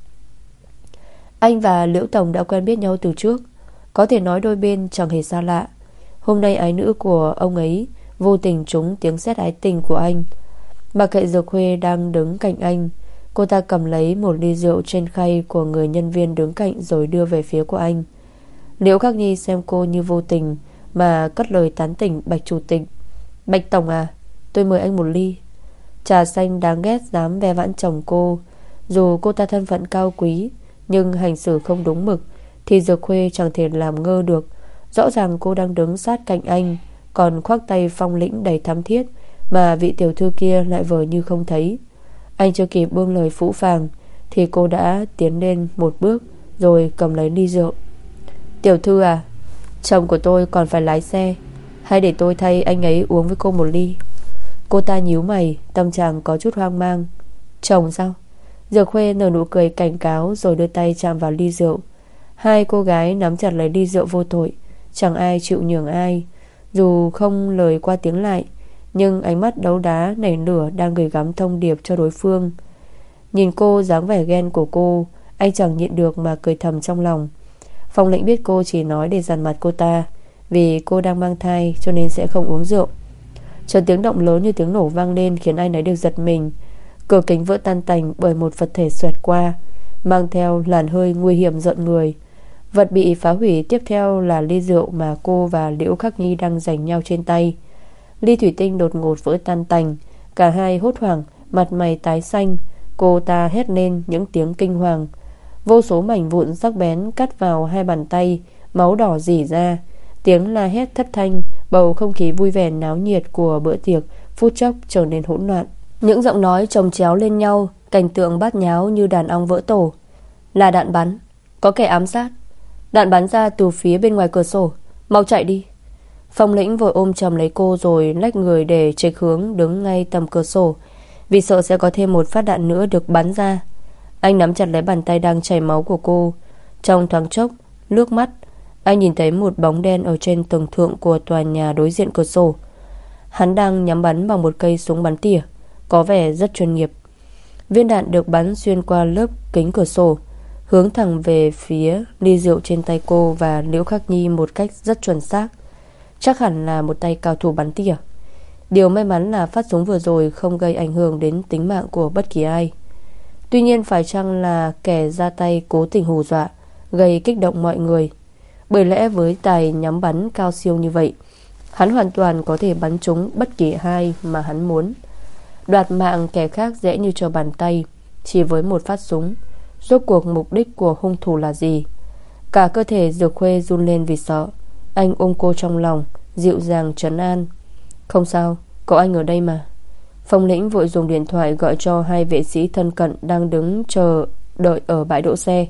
Anh và Liễu Tổng đã quen biết nhau từ trước, có thể nói đôi bên chẳng hề xa lạ. Hôm nay ái nữ của ông ấy vô tình trúng tiếng sét ái tình của anh. Mặc kệ Dược Khuê đang đứng cạnh anh, cô ta cầm lấy một ly rượu trên khay của người nhân viên đứng cạnh rồi đưa về phía của anh. Liễu Khắc Nhi xem cô như vô tình mà cất lời tán tỉnh Bạch Chủ tịch. Bạch Tổng à, tôi mời anh một ly. Trà xanh đáng ghét dám ve vãn chồng cô. Dù cô ta thân phận cao quý, nhưng hành xử không đúng mực thì Dược Khuê chẳng thể làm ngơ được. Rõ ràng cô đang đứng sát cạnh anh, còn khoác tay Phong Lĩnh đầy thắm thiết, mà vị tiểu thư kia lại vờ như không thấy. Anh chưa kịp buông lời phũ phàng thì cô đã tiến lên một bước rồi cầm lấy ly rượu. Tiểu thư à, chồng của tôi còn phải lái xe, hay để tôi thay anh ấy uống với cô một ly? Cô ta nhíu mày, tâm trạng có chút hoang mang. Chồng sao? Dược Khuê nở nụ cười cảnh cáo rồi đưa tay chạm vào ly rượu. Hai cô gái nắm chặt lấy ly rượu vô tội, chẳng ai chịu nhường ai. Dù không lời qua tiếng lại, nhưng ánh mắt đấu đá nảy lửa đang gửi gắm thông điệp cho đối phương. Nhìn cô dáng vẻ ghen của cô, anh chẳng nhịn được mà cười thầm trong lòng. Phong Lĩnh biết cô chỉ nói để dằn mặt cô ta, vì cô đang mang thai cho nên sẽ không uống rượu. Chợt tiếng động lớn như tiếng nổ vang lên khiến ai nấy được giật mình. Cửa kính vỡ tan tành bởi một vật thể xoẹt qua, mang theo làn hơi nguy hiểm rợn người. Vật bị phá hủy tiếp theo là ly rượu mà cô và Liễu Khắc Nhi đang giành nhau trên tay. Ly thủy tinh đột ngột vỡ tan tành. Cả hai hốt hoảng, mặt mày tái xanh. Cô ta hét lên những tiếng kinh hoàng. Vô số mảnh vụn sắc bén cắt vào hai bàn tay, máu đỏ rỉ ra. Tiếng la hét thất thanh, bầu không khí vui vẻ náo nhiệt của bữa tiệc phút chốc trở nên hỗn loạn. Những giọng nói chồng chéo lên nhau, cảnh tượng bát nháo như đàn ong vỡ tổ. Là đạn bắn, có kẻ ám sát. Đạn bắn ra từ phía bên ngoài cửa sổ, mau chạy đi. Phong Lĩnh vội ôm chầm lấy cô rồi lách người để chệch hướng đứng ngay tầm cửa sổ, vì sợ sẽ có thêm một phát đạn nữa được bắn ra. Anh nắm chặt lấy bàn tay đang chảy máu của cô. Trong thoáng chốc, nước mắt, anh nhìn thấy một bóng đen ở trên tầng thượng của tòa nhà đối diện cửa sổ. Hắn đang nhắm bắn bằng một cây súng bắn tỉa, có vẻ rất chuyên nghiệp. Viên đạn được bắn xuyên qua lớp kính cửa sổ, hướng thẳng về phía ly rượu trên tay cô và Liễu Khắc Nhi một cách rất chuẩn xác. Chắc hẳn là một tay cao thủ bắn tỉa. Điều may mắn là phát súng vừa rồi không gây ảnh hưởng đến tính mạng của bất kỳ ai. Tuy nhiên phải chăng là kẻ ra tay cố tình hù dọa, gây kích động mọi người? Bởi lẽ với tài nhắm bắn cao siêu như vậy, hắn hoàn toàn có thể bắn trúng bất kỳ ai mà hắn muốn. Đoạt mạng kẻ khác dễ như trở bàn tay, chỉ với một phát súng. Rốt cuộc mục đích của hung thủ là gì? Cả cơ thể Dược Khuê run lên vì sợ. Anh ôm cô trong lòng, dịu dàng trấn an. Không sao, có anh ở đây mà. Phong Lĩnh vội dùng điện thoại gọi cho hai vệ sĩ thân cận đang đứng chờ đợi ở bãi đỗ xe.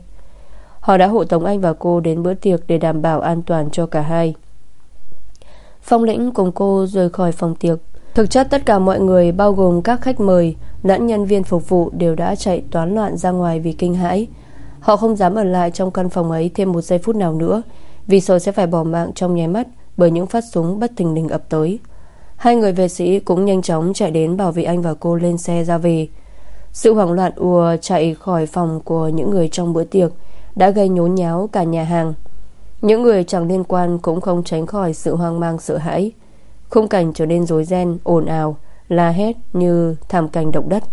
Họ đã hộ tống anh và cô đến bữa tiệc để đảm bảo an toàn cho cả hai. Phong Lĩnh cùng cô rời khỏi phòng tiệc. Thực chất tất cả mọi người, bao gồm các khách mời lẫn nhân viên phục vụ, đều đã chạy toán loạn ra ngoài vì kinh hãi. Họ không dám ở lại trong căn phòng ấy thêm một giây phút nào nữa, vì sợ sẽ phải bỏ mạng trong nháy mắt bởi những phát súng bất thình lình ập tới. Hai người vệ sĩ cũng nhanh chóng chạy đến bảo vệ anh và cô lên xe ra về. Sự hoảng loạn ùa chạy khỏi phòng của những người trong bữa tiệc đã gây nhốn nháo cả nhà hàng. Những người chẳng liên quan cũng không tránh khỏi sự hoang mang sợ hãi. Khung cảnh trở nên rối ren, ồn ào, la hét như thảm cảnh động đất.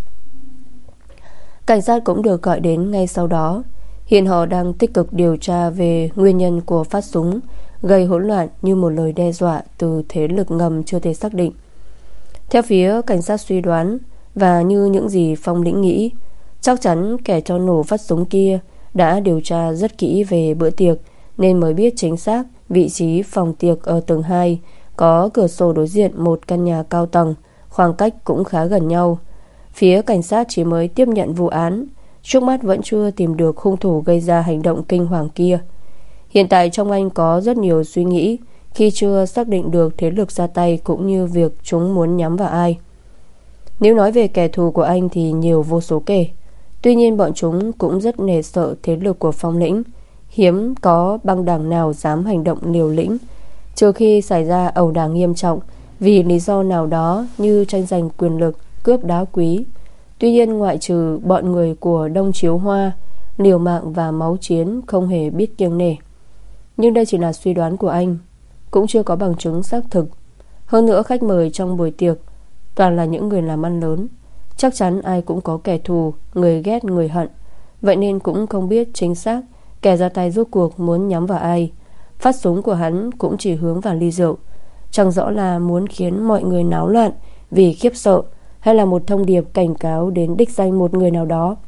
Cảnh sát cũng được gọi đến ngay sau đó. Hiện họ đang tích cực điều tra về nguyên nhân của phát súng gây hỗn loạn như một lời đe dọa từ thế lực ngầm chưa thể xác định. Theo phía cảnh sát suy đoán, và như những gì Phong Lĩnh nghĩ, Chắc chắn kẻ cho nổ phát súng kia đã điều tra rất kỹ về bữa tiệc, nên mới biết chính xác vị trí phòng tiệc ở tầng hai, có cửa sổ đối diện một căn nhà cao tầng, khoảng cách cũng khá gần nhau. Phía cảnh sát chỉ mới tiếp nhận vụ án, trước mắt vẫn chưa tìm được hung thủ gây ra hành động kinh hoàng kia. Hiện tại trong anh có rất nhiều suy nghĩ khi chưa xác định được thế lực ra tay cũng như việc chúng muốn nhắm vào ai. Nếu nói về kẻ thù của anh thì nhiều vô số kể. Tuy nhiên bọn chúng cũng rất nể sợ thế lực của Phong Lĩnh. Hiếm có băng đảng nào dám hành động liều lĩnh, trừ khi xảy ra ẩu đả nghiêm trọng vì lý do nào đó như tranh giành quyền lực, cướp đá quý. Tuy nhiên ngoại trừ bọn người của Đông Chiếu Hoa, liều mạng và máu chiến không hề biết kiêng nể. Nhưng đây chỉ là suy đoán của anh, cũng chưa có bằng chứng xác thực. Hơn nữa khách mời trong buổi tiệc toàn là những người làm ăn lớn, chắc chắn ai cũng có kẻ thù, người ghét người hận. Vậy nên cũng không biết chính xác kẻ ra tay rốt cuộc muốn nhắm vào ai. Phát súng của hắn cũng chỉ hướng vào ly rượu, chẳng rõ là muốn khiến mọi người náo loạn vì khiếp sợ, hay là một thông điệp cảnh cáo đến đích danh một người nào đó.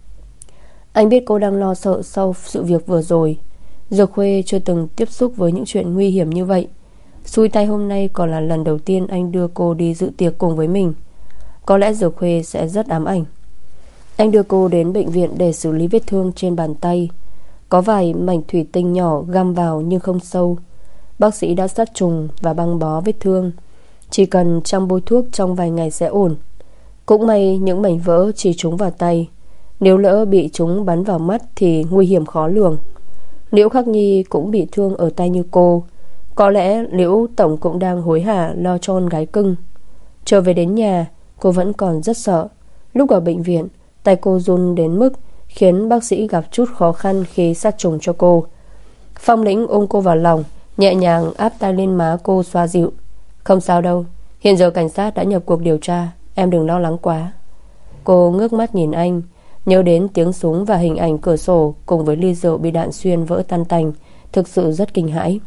Anh biết cô đang lo sợ sau sự việc vừa rồi. Dược Khuê chưa từng tiếp xúc với những chuyện nguy hiểm như vậy. Xui tay hôm nay còn là lần đầu tiên anh đưa cô đi dự tiệc cùng với mình. Có lẽ Dược Khuê sẽ rất ám ảnh. Anh đưa cô đến bệnh viện để xử lý vết thương trên bàn tay. Có vài mảnh thủy tinh nhỏ găm vào nhưng không sâu. Bác sĩ đã sát trùng và băng bó vết thương, chỉ cần chăm bôi thuốc trong vài ngày sẽ ổn. Cũng may những mảnh vỡ chỉ trúng vào tay, nếu lỡ bị chúng bắn vào mắt thì nguy hiểm khó lường. Liễu Khắc Nhi cũng bị thương ở tay như cô. Có lẽ Liễu Tổng cũng đang hối hả lo cho con gái cưng. Trở về đến nhà, cô vẫn còn rất sợ. Lúc ở bệnh viện, tay cô run đến mức khiến bác sĩ gặp chút khó khăn khi sát trùng cho cô. Phong Lĩnh ôm cô vào lòng, nhẹ nhàng áp tay lên má cô xoa dịu. Không sao đâu, hiện giờ cảnh sát đã nhập cuộc điều tra, em đừng lo lắng quá. Cô ngước mắt nhìn anh, nhớ đến tiếng súng và hình ảnh cửa sổ cùng với ly rượu bị đạn xuyên vỡ tan tành, thực sự rất kinh hãi.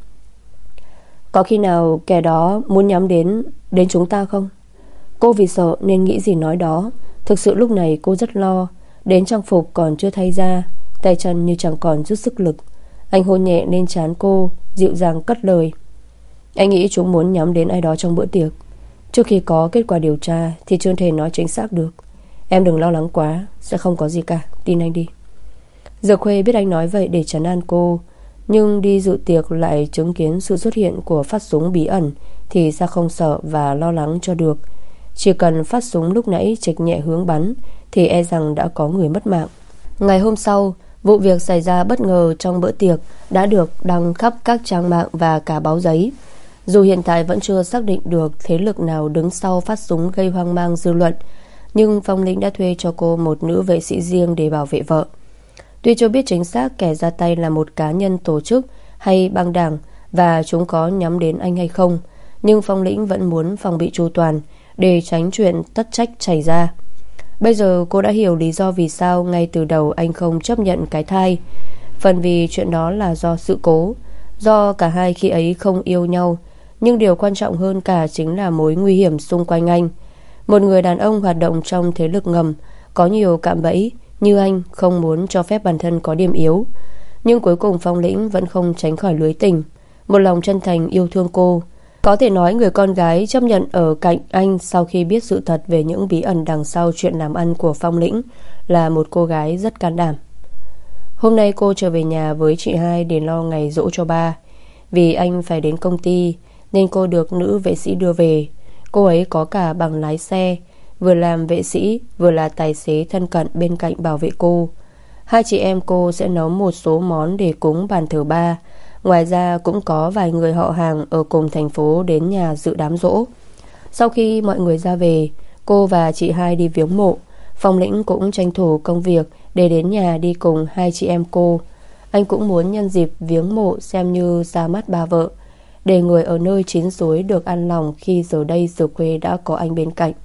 Có khi nào kẻ đó muốn nhắm đến Đến chúng ta không? Cô vì sợ nên nghĩ gì nói đó. Thực sự lúc này cô rất lo. Đến trang phục còn chưa thay ra, tay chân như chẳng còn chút sức lực. Anh hôn nhẹ lên trán cô, dịu dàng cất lời. Anh nghĩ chúng muốn nhắm đến ai đó trong bữa tiệc. Trước khi có kết quả điều tra thì chưa thể nói chính xác được. Em đừng lo lắng quá, sẽ không có gì cả, tin anh đi. Dược Khuê biết anh nói vậy để trấn an cô, nhưng đi dự tiệc lại chứng kiến sự xuất hiện của phát súng bí ẩn thì sao không sợ và lo lắng cho được. Chỉ cần phát súng lúc nãy chệch nhẹ hướng bắn thì e rằng đã có người mất mạng. Ngày hôm sau, vụ việc xảy ra bất ngờ trong bữa tiệc đã được đăng khắp các trang mạng và cả báo giấy. Dù hiện tại vẫn chưa xác định được thế lực nào đứng sau phát súng gây hoang mang dư luận, nhưng Phong Lĩnh đã thuê cho cô một nữ vệ sĩ riêng để bảo vệ vợ. Tuy chưa biết chính xác kẻ ra tay là một cá nhân, tổ chức hay băng đảng và chúng có nhắm đến anh hay không, nhưng Phong Lĩnh vẫn muốn phòng bị chu toàn để tránh chuyện tất trách xảy ra. Bây giờ cô đã hiểu lý do vì sao ngay từ đầu anh không chấp nhận cái thai. Phần vì chuyện đó là do sự cố, do cả hai khi ấy không yêu nhau. Nhưng điều quan trọng hơn cả chính là mối nguy hiểm xung quanh anh. Một người đàn ông hoạt động trong thế lực ngầm, có nhiều cạm bẫy, như anh không muốn cho phép bản thân có điểm yếu. Nhưng cuối cùng Phong Lĩnh vẫn không tránh khỏi lưới tình, một lòng chân thành yêu thương cô. Có thể nói người con gái chấp nhận ở cạnh anh sau khi biết sự thật về những bí ẩn đằng sau chuyện làm ăn của Phong Lĩnh là một cô gái rất can đảm. Hôm nay cô trở về nhà với chị hai để lo ngày giỗ cho ba. Vì anh phải đến công ty nên cô được nữ vệ sĩ đưa về. Cô ấy có cả bằng lái xe, vừa làm vệ sĩ vừa là tài xế thân cận bên cạnh bảo vệ cô. Hai chị em cô sẽ nấu một số món để cúng bàn thờ ba. Ngoài ra cũng có vài người họ hàng ở cùng thành phố đến nhà dự đám giỗ. Sau khi mọi người ra về, cô và chị hai đi viếng mộ. Phong Lĩnh cũng tranh thủ công việc để đến nhà đi cùng hai chị em cô. Anh cũng muốn nhân dịp viếng mộ xem như ra mắt ba vợ, để người ở nơi chín suối được an lòng khi giờ đây Dược Khuê đã có anh bên cạnh.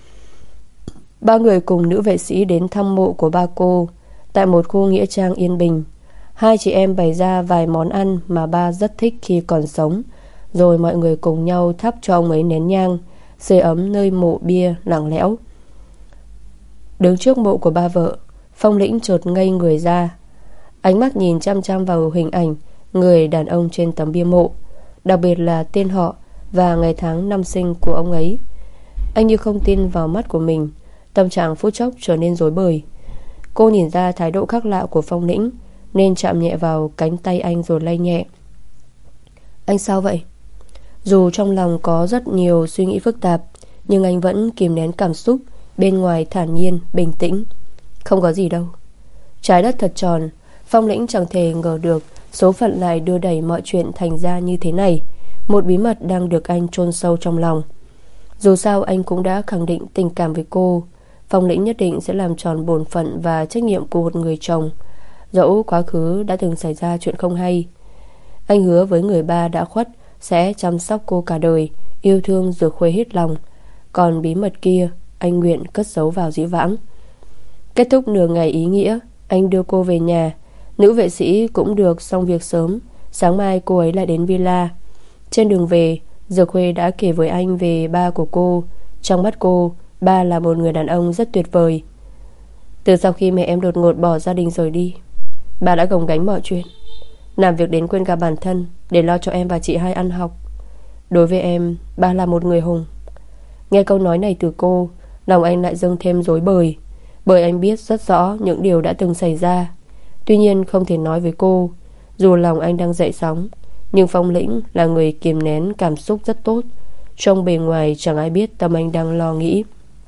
Ba người cùng nữ vệ sĩ đến thăm mộ của ba cô tại một khu nghĩa trang yên bình. Hai chị em bày ra vài món ăn mà ba rất thích khi còn sống, rồi mọi người cùng nhau thắp cho ông ấy nén nhang, sưởi ấm nơi mộ bia lặng lẽo. Đứng trước mộ của ba vợ, Phong Lĩnh chợt ngây người ra. Ánh mắt nhìn chăm chăm vào hình ảnh người đàn ông trên tấm bia mộ, đặc biệt là tên họ và ngày tháng năm sinh của ông ấy. Anh như không tin vào mắt của mình. Tâm trạng phút chốc trở nên rối bời. Cô nhìn ra thái độ khác lạ của Phong Lĩnh, nên chạm nhẹ vào cánh tay anh rồi lay nhẹ. Anh sao vậy? Dù trong lòng có rất nhiều suy nghĩ phức tạp, nhưng anh vẫn kìm nén cảm xúc, bên ngoài thản nhiên, bình tĩnh. Không có gì đâu. Trái đất thật tròn. Phong Lĩnh chẳng thể ngờ được số phận lại đưa đẩy mọi chuyện thành ra như thế này. Một bí mật đang được anh chôn sâu trong lòng. Dù sao anh cũng đã khẳng định tình cảm với cô. Phong Lĩnh nhất định sẽ làm tròn bổn phận và trách nhiệm của một người chồng, dẫu quá khứ đã từng xảy ra chuyện không hay. Anh hứa với người ba đã khuất sẽ chăm sóc cô cả đời, yêu thương Dược Khuê hết lòng. Còn bí mật kia anh nguyện cất giấu vào dĩ vãng. Kết thúc nửa ngày ý nghĩa, anh đưa cô về nhà. Nữ vệ sĩ cũng được xong việc sớm. Sáng mai cô ấy lại đến villa. Trên đường về, Dược Khuê đã kể với anh về ba của cô. Trong mắt cô, ba là một người đàn ông rất tuyệt vời. Từ sau khi mẹ em đột ngột bỏ gia đình rời đi, ba đã gồng gánh mọi chuyện, làm việc đến quên cả bản thân để lo cho em và chị hai ăn học. Đối với em, ba là một người hùng. Nghe câu nói này từ cô, lòng anh lại dâng thêm rối bời. Bởi anh biết rất rõ những điều đã từng xảy ra. Tuy nhiên không thể nói với cô. Dù lòng anh đang dậy sóng, nhưng Phong Lĩnh là người kiềm nén cảm xúc rất tốt. Trong bề ngoài chẳng ai biết tâm anh đang lo nghĩ.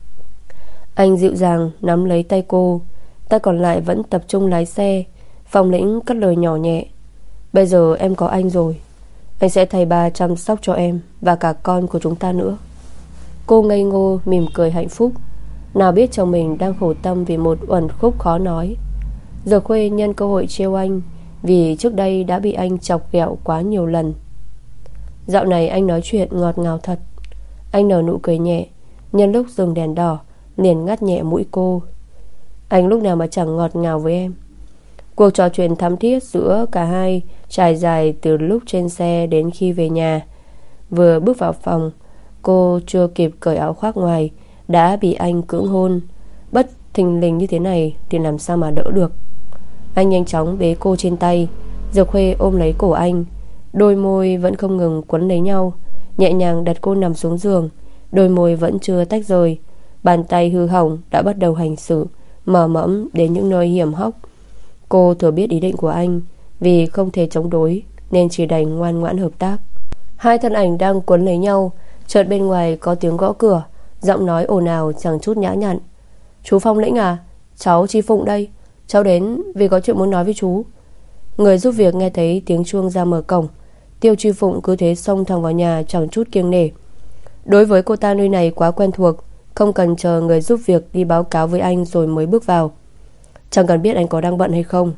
Anh dịu dàng nắm lấy tay cô, tay còn lại vẫn tập trung lái xe. Phong Lĩnh cất lời nhỏ nhẹ. Bây giờ em có anh rồi, anh sẽ thay ba chăm sóc cho em và cả con của chúng ta nữa. Cô ngây ngô mỉm cười hạnh phúc. Nào biết chồng mình đang khổ tâm vì một uẩn khúc khó nói. Dược Khuê nhân cơ hội trêu anh, vì trước đây đã bị anh chọc ghẹo quá nhiều lần. Dạo này anh nói chuyện ngọt ngào thật. Anh nở nụ cười nhẹ, nhân lúc dừng đèn đỏ liền ngắt nhẹ mũi cô. Anh lúc nào mà chẳng ngọt ngào với em. Cuộc trò chuyện thắm thiết giữa cả hai trải dài từ lúc trên xe đến khi về nhà. Vừa bước vào phòng, cô chưa kịp cởi áo khoác ngoài đã bị anh cưỡng hôn. Bất thình lình như thế này thì làm sao mà đỡ được. Anh nhanh chóng bế cô trên tay. Dược Khuê ôm lấy cổ anh, đôi môi vẫn không ngừng quấn lấy nhau, nhẹ nhàng đặt cô nằm xuống giường. Đôi môi vẫn chưa tách rời. Bàn tay hư hỏng đã bắt đầu hành xử, mò mẫm đến những nơi hiểm hóc. Cô thừa biết ý định của anh, vì không thể chống đối nên chỉ đành ngoan ngoãn hợp tác. Hai thân ảnh đang quấn lấy nhau, chợt bên ngoài có tiếng gõ cửa, giọng nói ồn ào chẳng chút nhã nhặn. Chú Phong Lĩnh à, cháu Chi Phụng đây. Cháu đến vì có chuyện muốn nói với chú. Người giúp việc nghe thấy tiếng chuông ra mở cổng. Tiêu Chi Phụng cứ thế xông thẳng vào nhà chẳng chút kiêng nể. Đối với cô ta nơi này quá quen thuộc, không cần chờ người giúp việc đi báo cáo với anh rồi mới bước vào. Chẳng cần biết anh có đang bận hay không,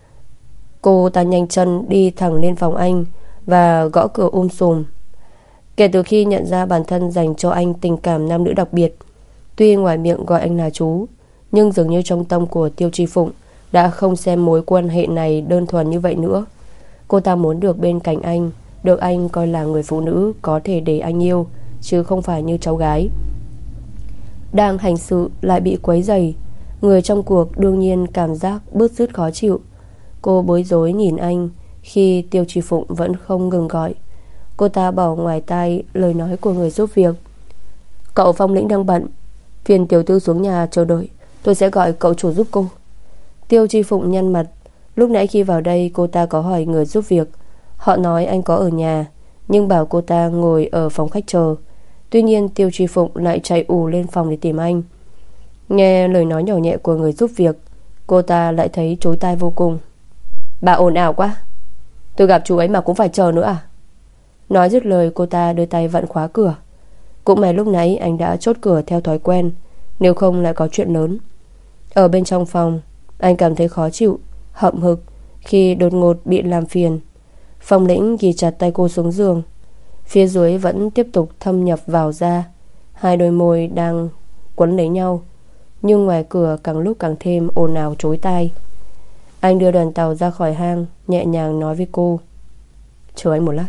cô ta nhanh chân đi thẳng lên phòng anh và gõ cửa um sùm. Kể từ khi nhận ra bản thân dành cho anh tình cảm nam nữ đặc biệt, tuy ngoài miệng gọi anh là chú, nhưng dường như trong tâm của Tiêu Chi Phụng đã không xem mối quan hệ này đơn thuần như vậy nữa. Cô ta muốn được bên cạnh anh, được anh coi là người phụ nữ có thể để anh yêu, chứ không phải như cháu gái. Đang hành sự lại bị quấy rầy, người trong cuộc đương nhiên cảm giác bứt rứt khó chịu. Cô bối rối nhìn anh khi Tiêu Chi Phụng vẫn không ngừng gọi. Cô ta bỏ ngoài tai lời nói của người giúp việc. Cậu Phong Lĩnh đang bận, phiền tiểu thư xuống nhà chờ đợi, tôi sẽ gọi cậu chủ giúp cô. Tiêu Chi Phụng nhăn mặt. Lúc nãy khi vào đây cô ta có hỏi người giúp việc. Họ nói anh có ở nhà, nhưng bảo cô ta ngồi ở phòng khách chờ. Tuy nhiên Tiêu Chi Phụng lại chạy ù lên phòng để tìm anh. Nghe lời nói nhỏ nhẹ của người giúp việc, cô ta lại thấy chối tai vô cùng. Bà ồn ào quá, tôi gặp chú ấy mà cũng phải chờ nữa à? Nói dứt lời cô ta đưa tay vặn khóa cửa. Cũng may lúc nãy anh đã chốt cửa theo thói quen, nếu không lại có chuyện lớn. Ở bên trong phòng, anh cảm thấy khó chịu, hậm hực khi đột ngột bị làm phiền. Phong Lĩnh ghi chặt tay cô xuống giường. Phía dưới vẫn tiếp tục thâm nhập vào da. Hai đôi môi đang quấn lấy nhau, nhưng ngoài cửa càng lúc càng thêm ồn ào chối tai. Anh đưa đoàn tàu ra khỏi hang, nhẹ nhàng nói với cô. Chờ anh một lát.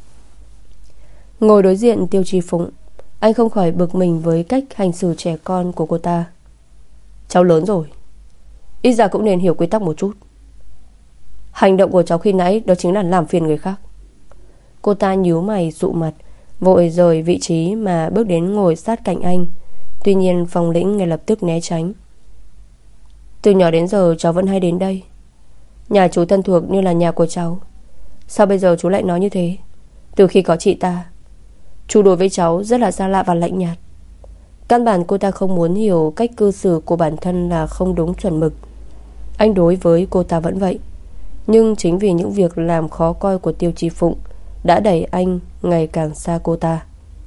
Ngồi đối diện Tiêu Chi Phụng, anh không khỏi bực mình với cách hành xử trẻ con của cô ta. Cháu lớn rồi, Ít ra cũng nên hiểu quy tắc một chút. Hành động của cháu khi nãy đó chính là làm phiền người khác. Cô ta nhíu mày dụ mặt, vội rời vị trí mà bước đến ngồi sát cạnh anh. Tuy nhiên Phong Lĩnh ngay lập tức né tránh. Từ nhỏ đến giờ cháu vẫn hay đến đây. Nhà chú thân thuộc như là nhà của cháu. Sao bây giờ chú lại nói như thế? Từ khi có chị ta, chú đối với cháu rất là xa lạ và lạnh nhạt. Căn bản cô ta không muốn hiểu cách cư xử của bản thân là không đúng chuẩn mực. Anh đối với cô ta vẫn vậy. Nhưng chính vì những việc làm khó coi của Tiêu Chi Phụng đã đẩy anh ngày càng xa cô ta.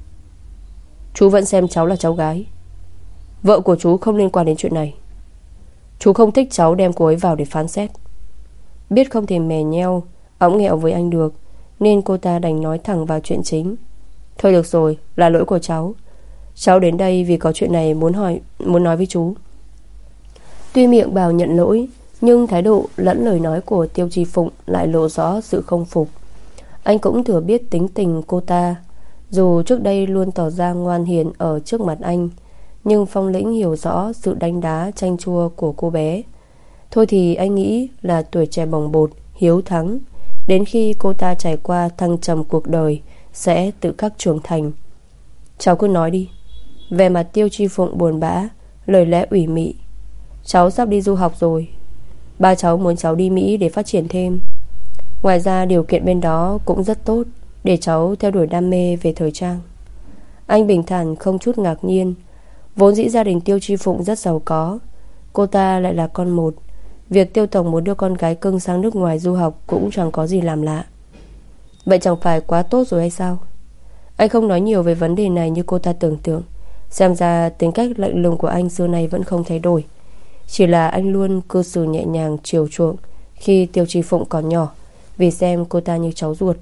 Chú vẫn xem cháu là cháu gái. Vợ của chú không liên quan đến chuyện này. Chú không thích cháu đem cô ấy vào để phán xét. Biết không thể mè nheo õng nghẹo với anh được, nên cô ta đành nói thẳng vào chuyện chính. Thôi được rồi, là lỗi của cháu. Cháu đến đây vì có chuyện này muốn hỏi Muốn nói với chú. Tuy miệng bảo nhận lỗi, nhưng thái độ lẫn lời nói của Tiêu Chi Phụng lại lộ rõ sự không phục. Anh cũng thừa biết tính tình cô ta. Dù trước đây luôn tỏ ra ngoan hiền ở trước mặt anh, nhưng Phong Lĩnh hiểu rõ sự đánh đá chanh chua của cô bé. Thôi thì anh nghĩ là tuổi trẻ bồng bột, hiếu thắng. Đến khi cô ta trải qua thăng trầm cuộc đời sẽ tự khắc trưởng thành. Cháu cứ nói đi. Về mặt Tiêu Chi Phụng buồn bã, lời lẽ ủy mị. Cháu sắp đi du học rồi. Ba cháu muốn cháu đi Mỹ để phát triển thêm. Ngoài ra điều kiện bên đó cũng rất tốt để cháu theo đuổi đam mê về thời trang. Anh bình thản không chút ngạc nhiên. Vốn dĩ gia đình Tiêu Chi Phụng rất giàu có, cô ta lại là con một. Việc Tiêu tổng muốn đưa con gái cưng sang nước ngoài du học cũng chẳng có gì làm lạ. Vậy chẳng phải quá tốt rồi hay sao? Anh không nói nhiều về vấn đề này như cô ta tưởng tượng. Xem ra tính cách lạnh lùng của anh xưa nay vẫn không thay đổi. Chỉ là anh luôn cư xử nhẹ nhàng chiều chuộng khi Tiêu Chi Phụng còn nhỏ, vì xem cô ta như cháu ruột.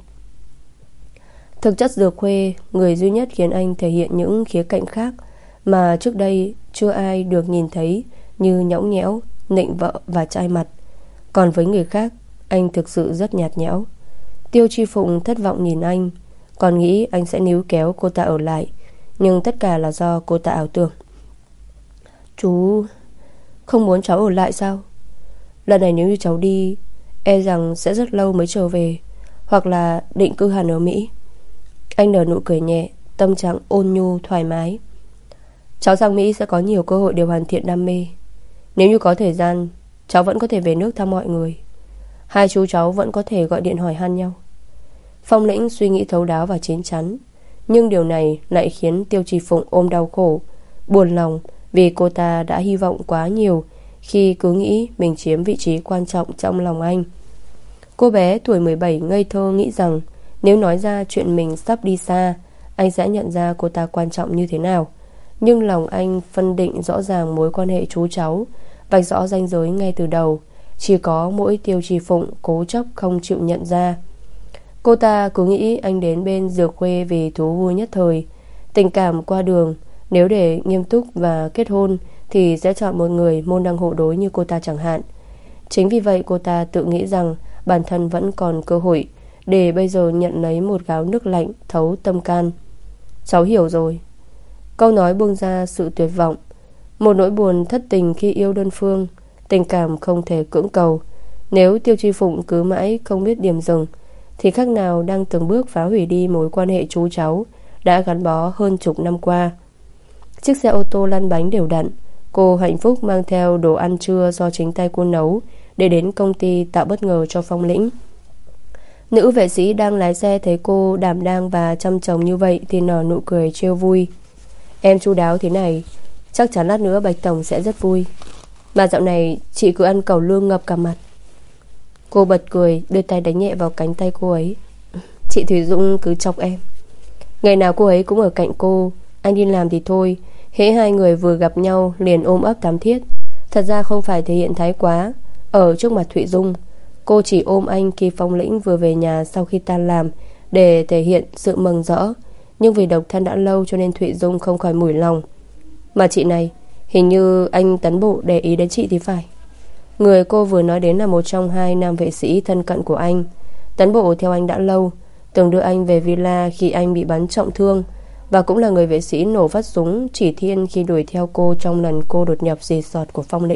Thực chất Dược Khuê, người duy nhất khiến anh thể hiện những khía cạnh khác mà trước đây chưa ai được nhìn thấy, như nhõng nhẽo, nịnh vợ và chai mặt. Còn với người khác, anh thực sự rất nhạt nhẽo. Tiêu Chi Phụng thất vọng nhìn anh, còn nghĩ anh sẽ níu kéo cô ta ở lại, nhưng tất cả là do cô ta ảo tưởng. Chú không muốn cháu ở lại sao? Lần này nếu như cháu đi, e rằng sẽ rất lâu mới trở về, hoặc là định cư hẳn ở Mỹ. Anh nở nụ cười nhẹ, tâm trạng ôn nhu thoải mái. Cháu sang Mỹ sẽ có nhiều cơ hội để hoàn thiện đam mê. Nếu như có thời gian, cháu vẫn có thể về nước thăm mọi người. Hai chú cháu vẫn có thể gọi điện hỏi han nhau. Phong Lĩnh suy nghĩ thấu đáo và chín chắn, nhưng điều này lại khiến Tiêu Chi Phụng ôm đau khổ, buồn lòng, vì cô ta đã hy vọng quá nhiều khi cứ nghĩ mình chiếm vị trí quan trọng trong lòng anh. Cô bé tuổi mười bảy ngây thơ nghĩ rằng nếu nói ra chuyện mình sắp đi xa, anh sẽ nhận ra cô ta quan trọng như thế nào. Nhưng lòng anh phân định rõ ràng mối quan hệ chú cháu, vạch rõ ranh giới ngay từ đầu. Chỉ có mỗi Tiêu Chi Phụng cố chấp không chịu nhận ra. Cô ta cứ nghĩ anh đến bên Dược Khuê vì thú vui nhất thời, tình cảm qua đường. Nếu để nghiêm túc và kết hôn thì sẽ chọn một người môn đăng hộ đối như cô ta chẳng hạn. Chính vì vậy cô ta tự nghĩ rằng bản thân vẫn còn cơ hội để bây giờ nhận lấy một gáo nước lạnh thấu tâm can. Cháu hiểu rồi. Câu nói buông ra sự tuyệt vọng, một nỗi buồn thất tình khi yêu đơn phương, tình cảm không thể cưỡng cầu. Nếu Tiêu Chi Phụng cứ mãi không biết điểm dừng, thì khác nào đang từng bước phá hủy đi mối quan hệ chú cháu đã gắn bó hơn chục năm qua. Chiếc xe ô tô lăn bánh đều đặn. Cô hạnh phúc mang theo đồ ăn trưa do chính tay cô nấu để đến công ty tạo bất ngờ cho Phong Lĩnh. Nữ vệ sĩ đang lái xe thấy cô đảm đang và chăm chồng như vậy thì nở nụ cười trêu vui. Em chu đáo thế này, chắc chắn lát nữa Bạch Tổng sẽ rất vui. Mà dạo này chị cứ ăn cẩu lương ngập cả mặt. Cô bật cười, đưa tay đánh nhẹ vào cánh tay cô ấy. Chị Thủy Dung cứ chọc em. Ngày nào cô ấy cũng ở cạnh cô. Anh đi làm thì thôi, hễ hai người vừa gặp nhau liền ôm ấp thắm thiết. Thật ra không phải thể hiện thái quá ở trước mặt Thụy Dung. Cô chỉ ôm anh khi Phong Lĩnh vừa về nhà sau khi tan làm, để thể hiện sự mừng rỡ. Nhưng vì độc thân đã lâu cho nên Thụy Dung không khỏi mủi lòng. Mà chị này, hình như anh Tấn Bộ để ý đến chị thì phải. Người cô vừa nói đến là một trong hai nam vệ sĩ thân cận của anh. Tấn Bộ theo anh đã lâu, từng đưa anh về villa khi anh bị bắn trọng thương, và cũng là người vệ sĩ nổ phát súng chỉ thiên khi đuổi theo cô trong lần cô đột nhập resort của Phong Lĩnh.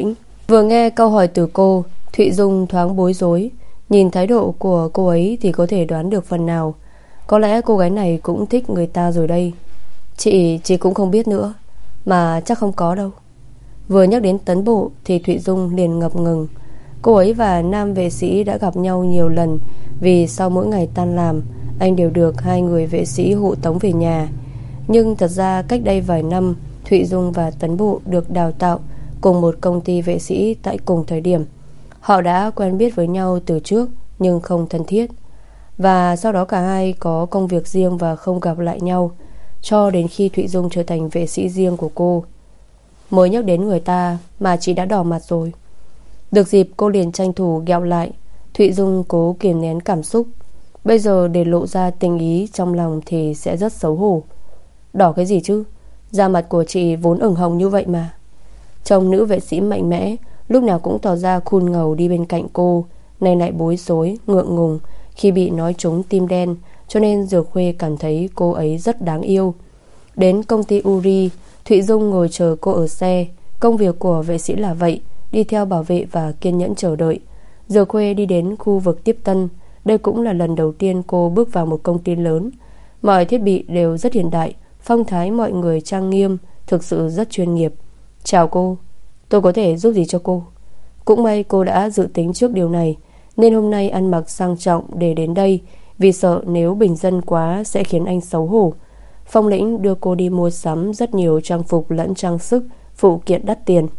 Vừa nghe câu hỏi từ cô, Thụy Dung thoáng bối rối. Nhìn thái độ của cô ấy thì có thể đoán được phần nào. Có lẽ cô gái này cũng thích người ta rồi đây. Chị, chị cũng không biết nữa. Mà chắc không có đâu. Vừa nhắc đến Tấn Bộ thì Thụy Dung liền ngập ngừng. Cô ấy và nam vệ sĩ đã gặp nhau nhiều lần, vì sau mỗi ngày tan làm anh đều được hai người vệ sĩ hộ tống về nhà. Nhưng thật ra cách đây vài năm, Thụy Dung và Tấn Bộ được đào tạo cùng một công ty vệ sĩ tại cùng thời điểm. Họ đã quen biết với nhau từ trước nhưng không thân thiết. Và sau đó cả hai có công việc riêng và không gặp lại nhau, cho đến khi Thụy Dung trở thành vệ sĩ riêng của cô. Mới nhắc đến người ta mà chị đã đỏ mặt rồi. Được dịp cô liền tranh thủ ghẹo lại. Thụy Dung cố kiềm nén cảm xúc. Bây giờ để lộ ra tình ý trong lòng thì sẽ rất xấu hổ. Đỏ cái gì chứ, da mặt của chị vốn ửng hồng như vậy mà. Trông nữ vệ sĩ mạnh mẽ, lúc nào cũng tỏ ra khôn ngầu đi bên cạnh cô, nay lại bối rối, ngượng ngùng khi bị nói trúng tim đen. Cho nên Dược Khuê cảm thấy cô ấy rất đáng yêu. Đến công ty Uri, Thụy Dung ngồi chờ cô ở xe. Công việc của vệ sĩ là vậy, đi theo bảo vệ và kiên nhẫn chờ đợi. Dược Khuê đi đến khu vực tiếp tân. Đây cũng là lần đầu tiên cô bước vào một công ty lớn. Mọi thiết bị đều rất hiện đại, phong thái mọi người trang nghiêm, thực sự rất chuyên nghiệp. Chào cô, tôi có thể giúp gì cho cô? Cũng may cô đã dự tính trước điều này, nên hôm nay ăn mặc sang trọng để đến đây, vì sợ nếu bình dân quá sẽ khiến anh xấu hổ. Phong Lĩnh đưa cô đi mua sắm rất nhiều trang phục lẫn trang sức, phụ kiện đắt tiền.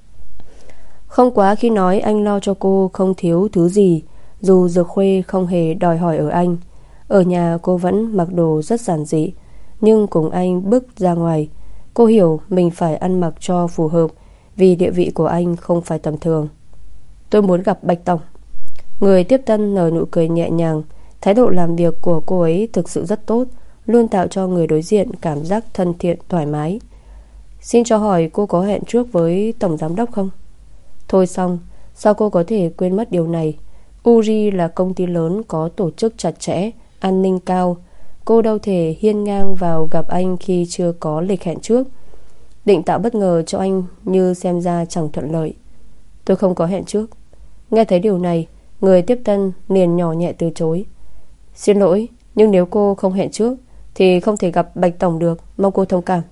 Không quá khi nói anh lo cho cô không thiếu thứ gì, dù Dược Khuê không hề đòi hỏi ở anh. Ở nhà cô vẫn mặc đồ rất giản dị, nhưng cùng anh bước ra ngoài, cô hiểu mình phải ăn mặc cho phù hợp, vì địa vị của anh không phải tầm thường. Tôi muốn gặp Bạch Tổng. Người tiếp tân nở nụ cười nhẹ nhàng. Thái độ làm việc của cô ấy thực sự rất tốt, luôn tạo cho người đối diện cảm giác thân thiện, thoải mái. Xin cho hỏi cô có hẹn trước với Tổng Giám đốc không? Thôi xong, sao cô có thể quên mất điều này? Uri là công ty lớn có tổ chức chặt chẽ, an ninh cao. Cô đâu thể hiên ngang vào gặp anh khi chưa có lịch hẹn trước. Định tạo bất ngờ cho anh như xem ra chẳng thuận lợi. Tôi không có hẹn trước. Nghe thấy điều này, người tiếp tân liền nhỏ nhẹ từ chối. Xin lỗi, nhưng nếu cô không hẹn trước thì không thể gặp Bạch Tổng được, mong cô thông cảm.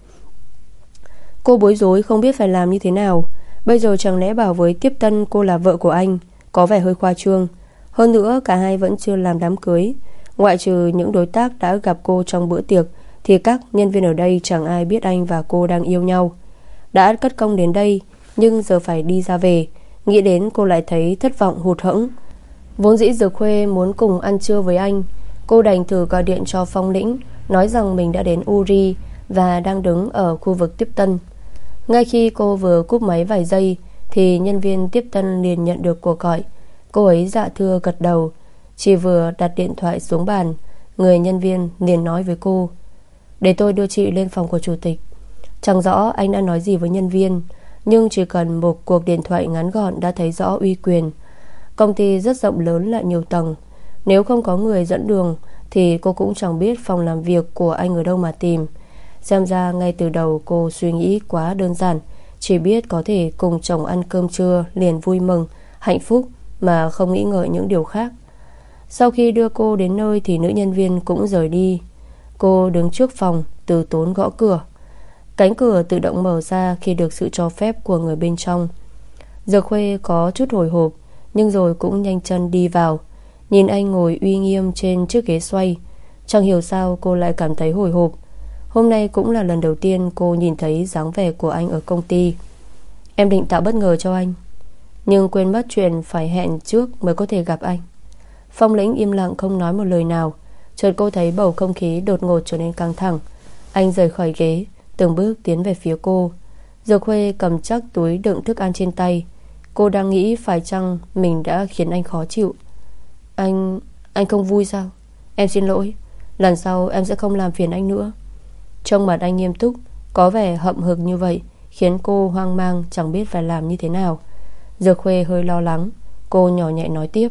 Cô bối rối không biết phải làm như thế nào. Bây giờ chẳng lẽ bảo với tiếp tân cô là vợ của anh, có vẻ hơi khoa trương. Hơn nữa cả hai vẫn chưa làm đám cưới. Ngoại trừ những đối tác đã gặp cô trong bữa tiệc, thì các nhân viên ở đây chẳng ai biết anh và cô đang yêu nhau. Đã cất công đến đây, nhưng giờ phải đi ra về. Nghĩ đến cô lại thấy thất vọng hụt hẫng. Vốn dĩ Dược Khuê muốn cùng ăn trưa với anh. Cô đành thử gọi điện cho Phong Lĩnh, nói rằng mình đã đến Uri và đang đứng ở khu vực tiếp tân. Ngay khi cô vừa cúp máy vài giây thì nhân viên tiếp tân liền nhận được cuộc gọi. Cô ấy dạ thưa gật đầu. Chỉ vừa đặt điện thoại xuống bàn, người nhân viên liền nói với cô: để tôi đưa chị lên phòng của chủ tịch. Chẳng rõ anh đã nói gì với nhân viên, nhưng chỉ cần một cuộc điện thoại ngắn gọn đã thấy rõ uy quyền. Công ty rất rộng lớn lại nhiều tầng. Nếu không có người dẫn đường thì cô cũng chẳng biết phòng làm việc của anh ở đâu mà tìm. Xem ra ngay từ đầu cô suy nghĩ quá đơn giản, chỉ biết có thể cùng chồng ăn cơm trưa liền vui mừng, hạnh phúc mà không nghĩ ngợi những điều khác. Sau khi đưa cô đến nơi thì nữ nhân viên cũng rời đi. Cô đứng trước phòng, từ tốn gõ cửa. Cánh cửa tự động mở ra khi được sự cho phép của người bên trong. Dược Khuê có chút hồi hộp, nhưng rồi cũng nhanh chân đi vào. Nhìn anh ngồi uy nghiêm trên chiếc ghế xoay, chẳng hiểu sao cô lại cảm thấy hồi hộp. Hôm nay cũng là lần đầu tiên cô nhìn thấy dáng vẻ của anh ở công ty. Em định tạo bất ngờ cho anh, nhưng quên mất chuyện phải hẹn trước mới có thể gặp anh. Phong Lĩnh im lặng không nói một lời nào. Chợt cô thấy bầu không khí đột ngột trở nên căng thẳng. Anh rời khỏi ghế, từng bước tiến về phía cô. Dược Khuê cầm chắc túi đựng thức ăn trên tay. Cô đang nghĩ phải chăng mình đã khiến anh khó chịu. Anh... anh không vui sao? Em xin lỗi, lần sau em sẽ không làm phiền anh nữa. Trông mặt anh nghiêm túc, có vẻ hậm hực như vậy, khiến cô hoang mang chẳng biết phải làm như thế nào. Dược Khuê hơi lo lắng. Cô nhỏ nhẹ nói tiếp: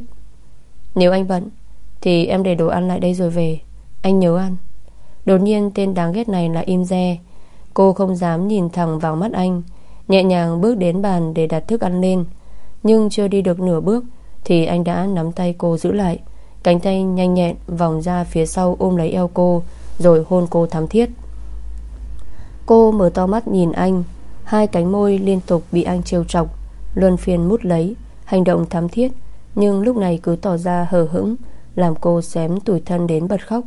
nếu anh bận thì em để đồ ăn lại đây rồi về, anh nhớ ăn. Đột nhiên tên đáng ghét này lại im re. Cô không dám nhìn thẳng vào mắt anh, nhẹ nhàng bước đến bàn để đặt thức ăn lên. Nhưng chưa đi được nửa bước thì anh đã nắm tay cô giữ lại. Cánh tay nhanh nhẹn vòng ra phía sau ôm lấy eo cô, rồi hôn cô thắm thiết. Cô mở to mắt nhìn anh. Hai cánh môi liên tục bị anh trêu chọc, luân phiên mút lấy. Hành động thắm thiết nhưng lúc này cứ tỏ ra hờ hững, làm cô xém tủi thân đến bật khóc.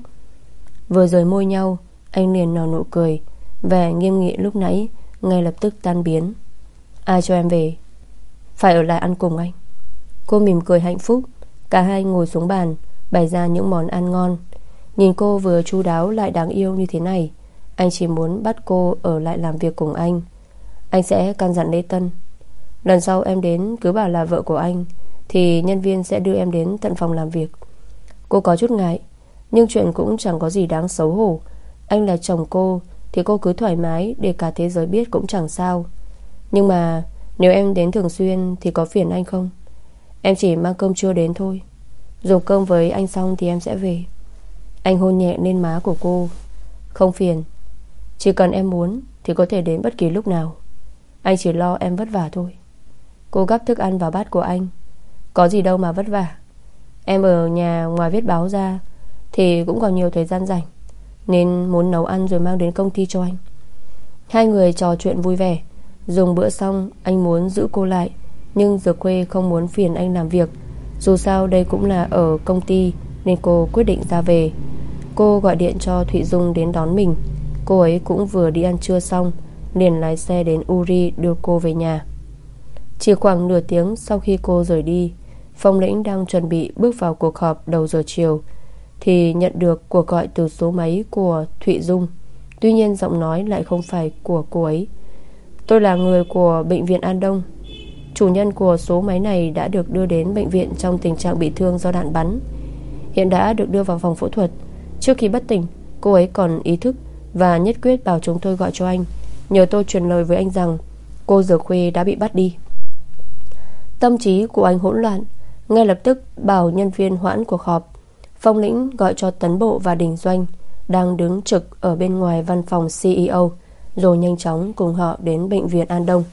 Vừa rời môi nhau, anh liền nở nụ cười. Vẻ nghiêm nghị lúc nãy ngay lập tức tan biến. Ai cho em về? Phải ở lại ăn cùng anh. Cô mỉm cười hạnh phúc. Cả hai ngồi xuống bàn, bày ra những món ăn ngon. Nhìn cô vừa chu đáo lại đáng yêu như thế này, anh chỉ muốn bắt cô ở lại làm việc cùng anh. Anh sẽ căn dặn Lễ Tân, lần sau em đến cứ bảo là vợ của anh, thì nhân viên sẽ đưa em đến tận phòng làm việc. Cô có chút ngại, nhưng chuyện cũng chẳng có gì đáng xấu hổ. Anh là chồng cô thì cô cứ thoải mái để cả thế giới biết cũng chẳng sao. Nhưng mà nếu em đến thường xuyên thì có phiền anh không? Em chỉ mang cơm trưa đến thôi. Dùng cơm với anh xong thì em sẽ về. Anh hôn nhẹ lên má của cô. Không phiền. Chỉ cần em muốn thì có thể đến bất kỳ lúc nào. Anh chỉ lo em vất vả thôi. Cô gắp thức ăn vào bát của anh. Có gì đâu mà vất vả. Em ở nhà ngoài viết báo ra thì cũng còn nhiều thời gian rảnh, nên muốn nấu ăn rồi mang đến công ty cho anh. Hai người trò chuyện vui vẻ. Dùng bữa xong, anh muốn giữ cô lại, nhưng Dược Khuê không muốn phiền anh làm việc. Dù sao đây cũng là ở công ty, nên cô quyết định ra về. Cô gọi điện cho Thụy Dung đến đón mình. Cô ấy cũng vừa đi ăn trưa xong, liền lái xe đến Uri đưa cô về nhà. Chỉ khoảng nửa tiếng sau khi cô rời đi, Phong Lĩnh đang chuẩn bị bước vào cuộc họp đầu giờ chiều thì nhận được cuộc gọi từ số máy của Thụy Dung. Tuy nhiên giọng nói lại không phải của cô ấy. Tôi là người của bệnh viện An Đông. Chủ nhân của số máy này đã được đưa đến bệnh viện trong tình trạng bị thương do đạn bắn. Hiện đã được đưa vào phòng phẫu thuật. Trước khi bất tỉnh, cô ấy còn ý thức và nhất quyết bảo chúng tôi gọi cho anh, nhờ tôi truyền lời với anh rằng cô Dược Khuê đã bị bắt đi. Tâm trí của anh hỗn loạn, ngay lập tức bảo nhân viên hoãn cuộc họp. Phong Lĩnh gọi cho Tấn Bộ và Đình Doanh đang đứng trực ở bên ngoài văn phòng xê e ô, rồi nhanh chóng cùng họ đến bệnh viện An Đông.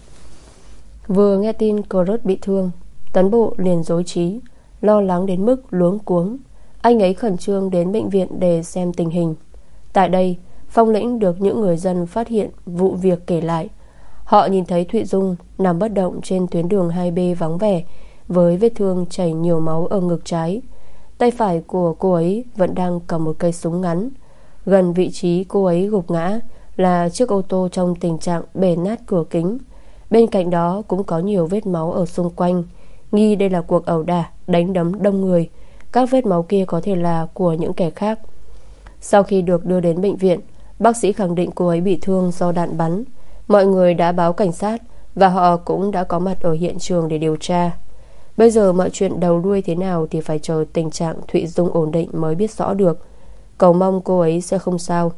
Vừa nghe tin Cruz bị thương, Tấn Bộ liền rối trí, lo lắng đến mức luống cuống. Anh ấy khẩn trương đến bệnh viện để xem tình hình. Tại đây, Phong Lĩnh được những người dân phát hiện vụ việc kể lại. Họ nhìn thấy Thụy Dung nằm bất động trên tuyến đường hai B vắng vẻ, với vết thương chảy nhiều máu ở ngực trái. Tay phải của cô ấy vẫn đang cầm một cây súng ngắn. Gần vị trí cô ấy gục ngã là chiếc ô tô trong tình trạng bể nát cửa kính. Bên cạnh đó cũng có nhiều vết máu ở xung quanh, nghi đây là cuộc ẩu đả đánh đấm đông người. Các vết máu kia có thể là của những kẻ khác. Sau khi được đưa đến bệnh viện, bác sĩ khẳng định cô ấy bị thương do đạn bắn. Mọi người đã báo cảnh sát và họ cũng đã có mặt ở hiện trường để điều tra. Bây giờ mọi chuyện đầu đuôi thế nào thì phải chờ tình trạng Thụy Dung ổn định mới biết rõ được. Cầu mong cô ấy sẽ không sao.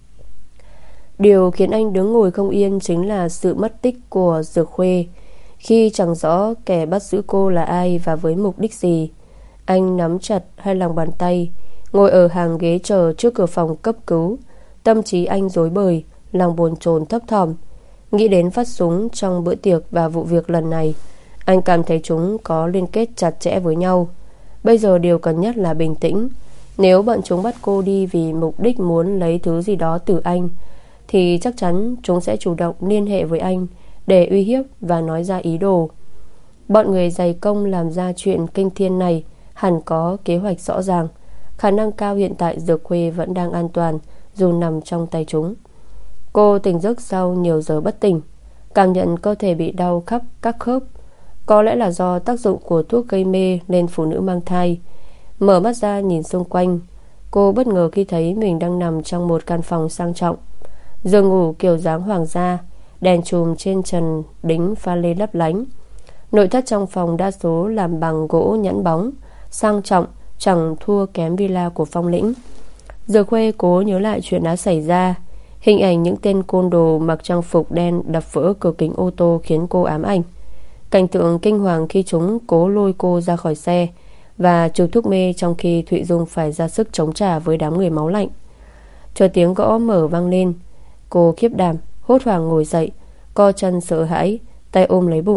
Điều khiến anh đứng ngồi không yên chính là sự mất tích của Dược Khuê. Khi chẳng rõ kẻ bắt giữ cô là ai và với mục đích gì, anh nắm chặt hai lòng bàn tay, ngồi ở hàng ghế chờ trước cửa phòng cấp cứu. Tâm trí anh rối bời, lòng bồn chồn thấp thỏm. Nghĩ đến phát súng trong bữa tiệc và vụ việc lần này, anh cảm thấy chúng có liên kết chặt chẽ với nhau. Bây giờ điều cần nhất là bình tĩnh. Nếu bọn chúng bắt cô đi vì mục đích muốn lấy thứ gì đó từ anh, thì chắc chắn chúng sẽ chủ động liên hệ với anh để uy hiếp và nói ra ý đồ. Bọn người dày công làm ra chuyện kinh thiên này hẳn có kế hoạch rõ ràng. Khả năng cao hiện tại Dược Khuê vẫn đang an toàn dù nằm trong tay chúng. Cô tỉnh giấc sau nhiều giờ bất tỉnh, cảm nhận cơ thể bị đau khắp các khớp. Có lẽ là do tác dụng của thuốc gây mê lên phụ nữ mang thai. Mở mắt ra nhìn xung quanh, cô bất ngờ khi thấy mình đang nằm trong một căn phòng sang trọng. Giường ngủ kiểu dáng hoàng gia, đèn chùm trên trần đính pha lê lấp lánh. Nội thất trong phòng đa số làm bằng gỗ nhẵn bóng, sang trọng, chẳng thua kém villa của Phong Lĩnh. Dược Khuê cố nhớ lại chuyện đã xảy ra. Hình ảnh những tên côn đồ mặc trang phục đen đập vỡ cửa kính ô tô khiến cô ám ảnh. Cảnh tượng kinh hoàng khi chúng cố lôi cô ra khỏi xe và trừ thuốc mê trong khi Thụy Dung phải ra sức chống trả với đám người máu lạnh. Chờ tiếng gõ mở vang lên, cô khiếp đảm hốt hoảng ngồi dậy, co chân sợ hãi, tay ôm lấy bụng.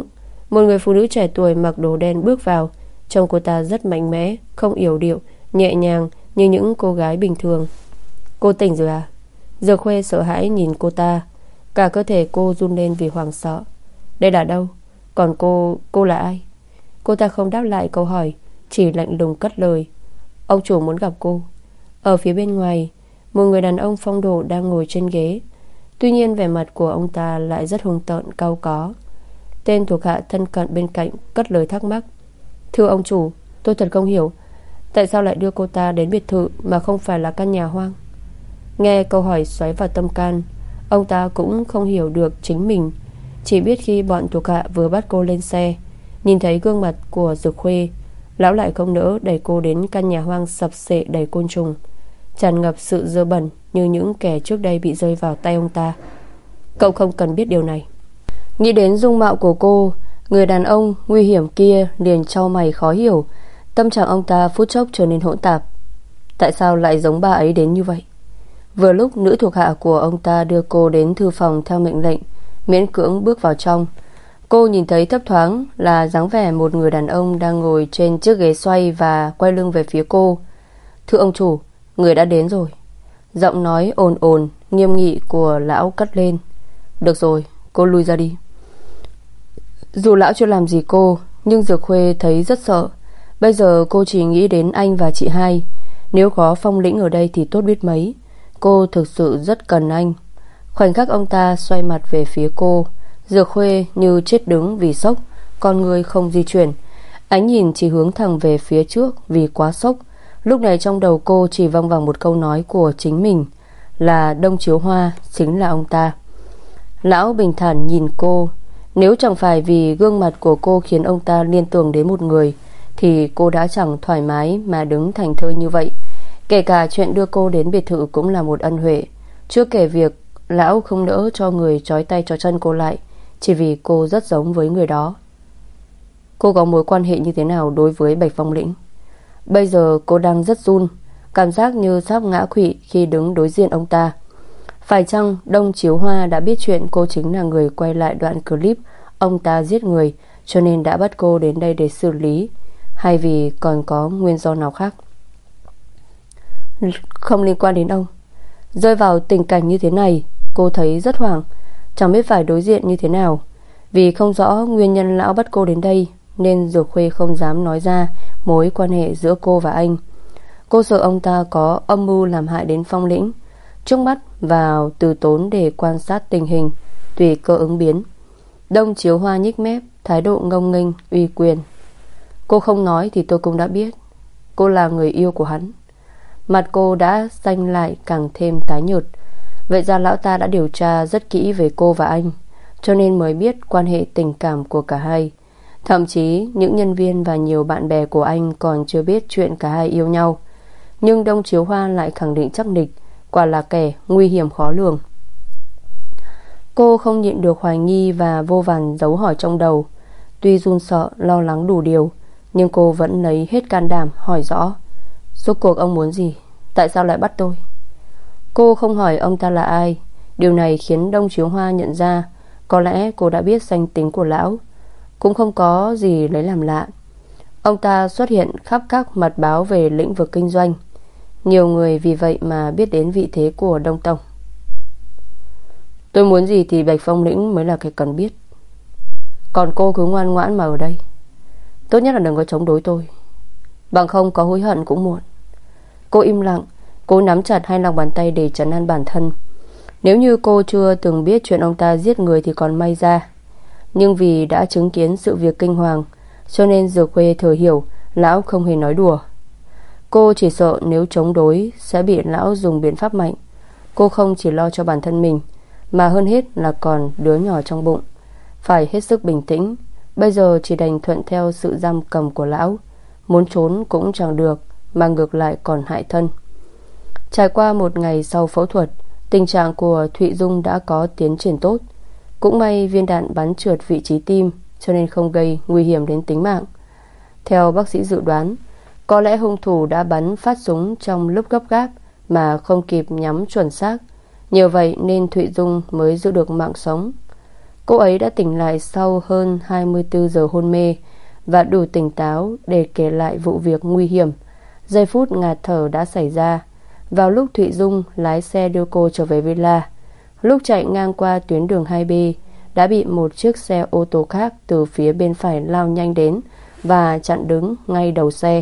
Một người phụ nữ trẻ tuổi mặc đồ đen bước vào. Trông cô ta rất mạnh mẽ, không yểu điệu, nhẹ nhàng như những cô gái bình thường. Cô tỉnh rồi à? Dược Khuê sợ hãi nhìn cô ta. Cả cơ thể cô run lên vì hoảng sợ. Đây là đâu? Còn cô, cô là ai? Cô ta không đáp lại câu hỏi, chỉ lạnh lùng cất lời. Ông chủ muốn gặp cô. Ở phía bên ngoài, một người đàn ông phong độ đang ngồi trên ghế. Tuy nhiên vẻ mặt của ông ta lại rất hung tợn, cau có. Tên thuộc hạ thân cận bên cạnh cất lời thắc mắc. Thưa ông chủ, tôi thật không hiểu, tại sao lại đưa cô ta đến biệt thự mà không phải là căn nhà hoang? Nghe câu hỏi xoáy vào tâm can, ông ta cũng không hiểu được chính mình. Chỉ biết khi bọn thuộc hạ vừa bắt cô lên xe, nhìn thấy gương mặt của Dược Khuê, lão lại không nỡ đẩy cô đến căn nhà hoang sập sệ đầy côn trùng, tràn ngập sự dơ bẩn như những kẻ trước đây bị rơi vào tay ông ta. Cậu không cần biết điều này. Nghĩ đến dung mạo của cô, người đàn ông nguy hiểm kia liền chau mày khó hiểu. Tâm trạng ông ta phút chốc trở nên hỗn tạp. Tại sao lại giống bà ấy đến như vậy? Vừa lúc nữ thuộc hạ của ông ta đưa cô đến thư phòng theo mệnh lệnh, miễn cưỡng bước vào trong. Cô nhìn thấy thấp thoáng là dáng vẻ một người đàn ông đang ngồi trên chiếc ghế xoay và quay lưng về phía cô. Thưa ông chủ, người đã đến rồi. Giọng nói ồn ồn nghiêm nghị của lão cất lên. Được rồi, cô lui ra đi. Dù lão chưa làm gì cô, nhưng Dược Khuê thấy rất sợ. Bây giờ cô chỉ nghĩ đến anh và chị hai. Nếu có Phong Lĩnh ở đây thì tốt biết mấy. Cô thực sự rất cần anh. Khoảnh khắc ông ta xoay mặt về phía cô, Dược Khuê như chết đứng vì sốc, con người không di chuyển, ánh nhìn chỉ hướng thẳng về phía trước vì quá sốc. Lúc này trong đầu cô chỉ vang vẳng một câu nói của chính mình, là Đông Chiếu Hoa chính là ông ta. Lão bình thản nhìn cô. Nếu chẳng phải vì gương mặt của cô khiến ông ta liên tưởng đến một người, thì cô đã chẳng thoải mái mà đứng thành thơi như vậy. Kể cả chuyện đưa cô đến biệt thự cũng là một ân huệ. Chưa kể việc lão không nỡ cho người trói tay trói chân cô lại, chỉ vì cô rất giống với người đó. Cô có mối quan hệ như thế nào đối với Bạch Phong Lĩnh? Bây giờ cô đang rất run, cảm giác như sắp ngã quỵ khi đứng đối diện ông ta. Phải chăng Đông Chiếu Hoa đã biết chuyện cô chính là người quay lại đoạn clip ông ta giết người, cho nên đã bắt cô đến đây để xử lý, hay vì còn có nguyên do nào khác? Không liên quan đến ông. Rơi vào tình cảnh như thế này, cô thấy rất hoảng, chẳng biết phải đối diện như thế nào. Vì không rõ nguyên nhân lão bắt cô đến đây, nên Dược Khuê không dám nói ra mối quan hệ giữa cô và anh. Cô sợ ông ta có âm mưu làm hại đến Phong Lĩnh. Trước mắt vào từ tốn để quan sát tình hình, tùy cơ ứng biến. Đông Chiếu Hoa nhích mép, thái độ ngông nghênh uy quyền. Cô không nói thì tôi cũng đã biết. Cô là người yêu của hắn. Mặt cô đã xanh lại càng thêm tái nhợt. Vậy ra lão ta đã điều tra rất kỹ về cô và anh, cho nên mới biết quan hệ tình cảm của cả hai. Thậm chí những nhân viên và nhiều bạn bè của anh còn chưa biết chuyện cả hai yêu nhau. Nhưng Đông Chiếu Hoa lại khẳng định chắc nịch, quả là kẻ nguy hiểm khó lường. Cô không nhịn được hoài nghi và vô vàn dấu hỏi trong đầu. Tuy run sợ, lo lắng đủ điều, nhưng cô vẫn lấy hết can đảm hỏi rõ. Rốt cuộc ông muốn gì? Tại sao lại bắt tôi? Cô không hỏi ông ta là ai. Điều này khiến Đông Chiếu Hoa nhận ra có lẽ cô đã biết danh tính của lão. Cũng không có gì lấy làm lạ. Ông ta xuất hiện khắp các mặt báo về lĩnh vực kinh doanh. Nhiều người vì vậy mà biết đến vị thế của Đông Tổng. Tôi muốn gì thì Bạch Phong Lĩnh mới là cái cần biết. Còn cô cứ ngoan ngoãn mà ở đây. Tốt nhất là đừng có chống đối tôi, bằng không có hối hận cũng muộn. Cô im lặng, cố nắm chặt hai lòng bàn tay để trấn an bản thân. Nếu như cô chưa từng biết chuyện ông ta giết người thì còn may ra, nhưng vì đã chứng kiến sự việc kinh hoàng, cho nên Dược Khuê thừa hiểu lão không hề nói đùa. Cô chỉ sợ nếu chống đối sẽ bị lão dùng biện pháp mạnh. Cô không chỉ lo cho bản thân mình, mà hơn hết là còn đứa nhỏ trong bụng. Phải hết sức bình tĩnh. Bây giờ chỉ đành thuận theo sự giam cầm của lão. Muốn trốn cũng chẳng được, mà ngược lại còn hại thân. Trải qua một ngày sau phẫu thuật, tình trạng của Thụy Dung đã có tiến triển tốt. Cũng may viên đạn bắn trượt vị trí tim, cho nên không gây nguy hiểm đến tính mạng. Theo bác sĩ dự đoán, có lẽ hung thủ đã bắn phát súng trong lúc gấp gáp mà không kịp nhắm chuẩn xác. Nhờ vậy nên Thụy Dung mới giữ được mạng sống. Cô ấy đã tỉnh lại sau hơn hai mươi tư giờ hôn mê và đủ tỉnh táo để kể lại vụ việc nguy hiểm, giây phút ngạt thở đã xảy ra vào lúc Thụy Dung lái xe đưa cô trở về villa. Lúc chạy ngang qua tuyến đường hai B đã bị một chiếc xe ô tô khác từ phía bên phải lao nhanh đến và chặn đứng ngay đầu xe.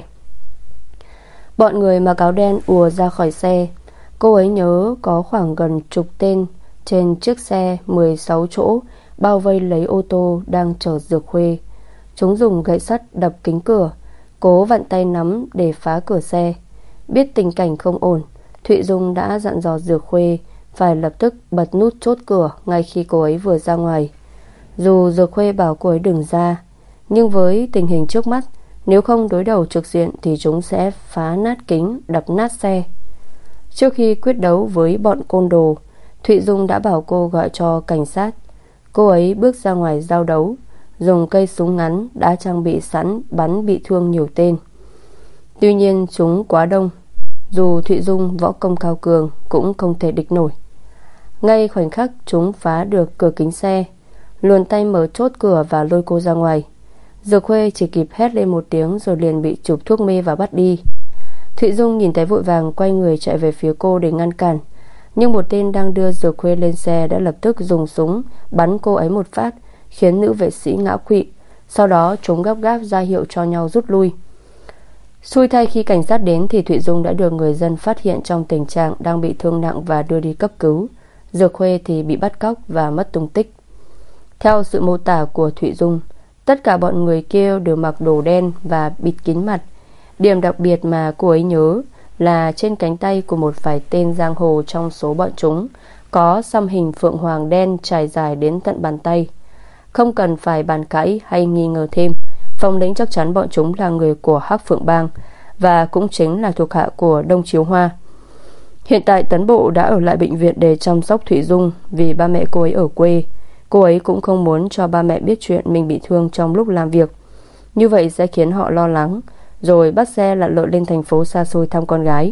Bọn người mặc áo đen ùa ra khỏi xe. Cô ấy nhớ có khoảng gần chục tên trên chiếc xe mười sáu chỗ bao vây lấy ô tô đang chở Dược Khuê. Chúng dùng gậy sắt đập kính cửa, cố vặn tay nắm để phá cửa xe. Biết tình cảnh không ổn, Thụy Dung đã dặn dò Dược Khuê phải lập tức bật nút chốt cửa ngay khi cô ấy vừa ra ngoài. Dù Dược Khuê bảo cô ấy đừng ra, nhưng với tình hình trước mắt, nếu không đối đầu trực diện thì chúng sẽ phá nát kính, đập nát xe. Trước khi quyết đấu với bọn côn đồ, Thụy Dung đã bảo cô gọi cho cảnh sát. Cô ấy bước ra ngoài giao đấu, dùng cây súng ngắn đã trang bị sẵn bắn bị thương nhiều tên. Tuy nhiên chúng quá đông, dù Thụy Dung võ công cao cường cũng không thể địch nổi. Ngay khoảnh khắc chúng phá được cửa kính xe, luồn tay mở chốt cửa và lôi cô ra ngoài. Dược Khuê chỉ kịp hét lên một tiếng rồi liền bị chụp thuốc mê và bắt đi. Thụy Dung nhìn thấy vội vàng quay người chạy về phía cô để ngăn cản, nhưng một tên đang đưa Dược Khuê lên xe đã lập tức dùng súng bắn cô ấy một phát, khiến nữ vệ sĩ ngã quỵ. Sau đó chúng gấp gáp ra hiệu cho nhau rút lui. Xui thay khi cảnh sát đến thì Thụy Dung đã được người dân phát hiện trong tình trạng đang bị thương nặng và đưa đi cấp cứu. Dược Khuê thì bị bắt cóc và mất tung tích. Theo sự mô tả của Thụy Dung, tất cả bọn người kia đều mặc đồ đen và bịt kín mặt. Điểm đặc biệt mà cô ấy nhớ là trên cánh tay của một vài tên giang hồ trong số bọn chúng có xăm hình phượng hoàng đen trải dài đến tận bàn tay. Không cần phải bàn cãi hay nghi ngờ thêm, Phong Lĩnh chắc chắn bọn chúng là người của Hắc Phượng Bang và cũng chính là thuộc hạ của Đông Chiếu Hoa. Hiện tại Tấn Bộ đã ở lại bệnh viện để chăm sóc Thụy Dung vì ba mẹ cô ấy ở quê. Cô ấy cũng không muốn cho ba mẹ biết chuyện mình bị thương trong lúc làm việc, như vậy sẽ khiến họ lo lắng, rồi bắt xe lặn lội lên thành phố xa xôi thăm con gái.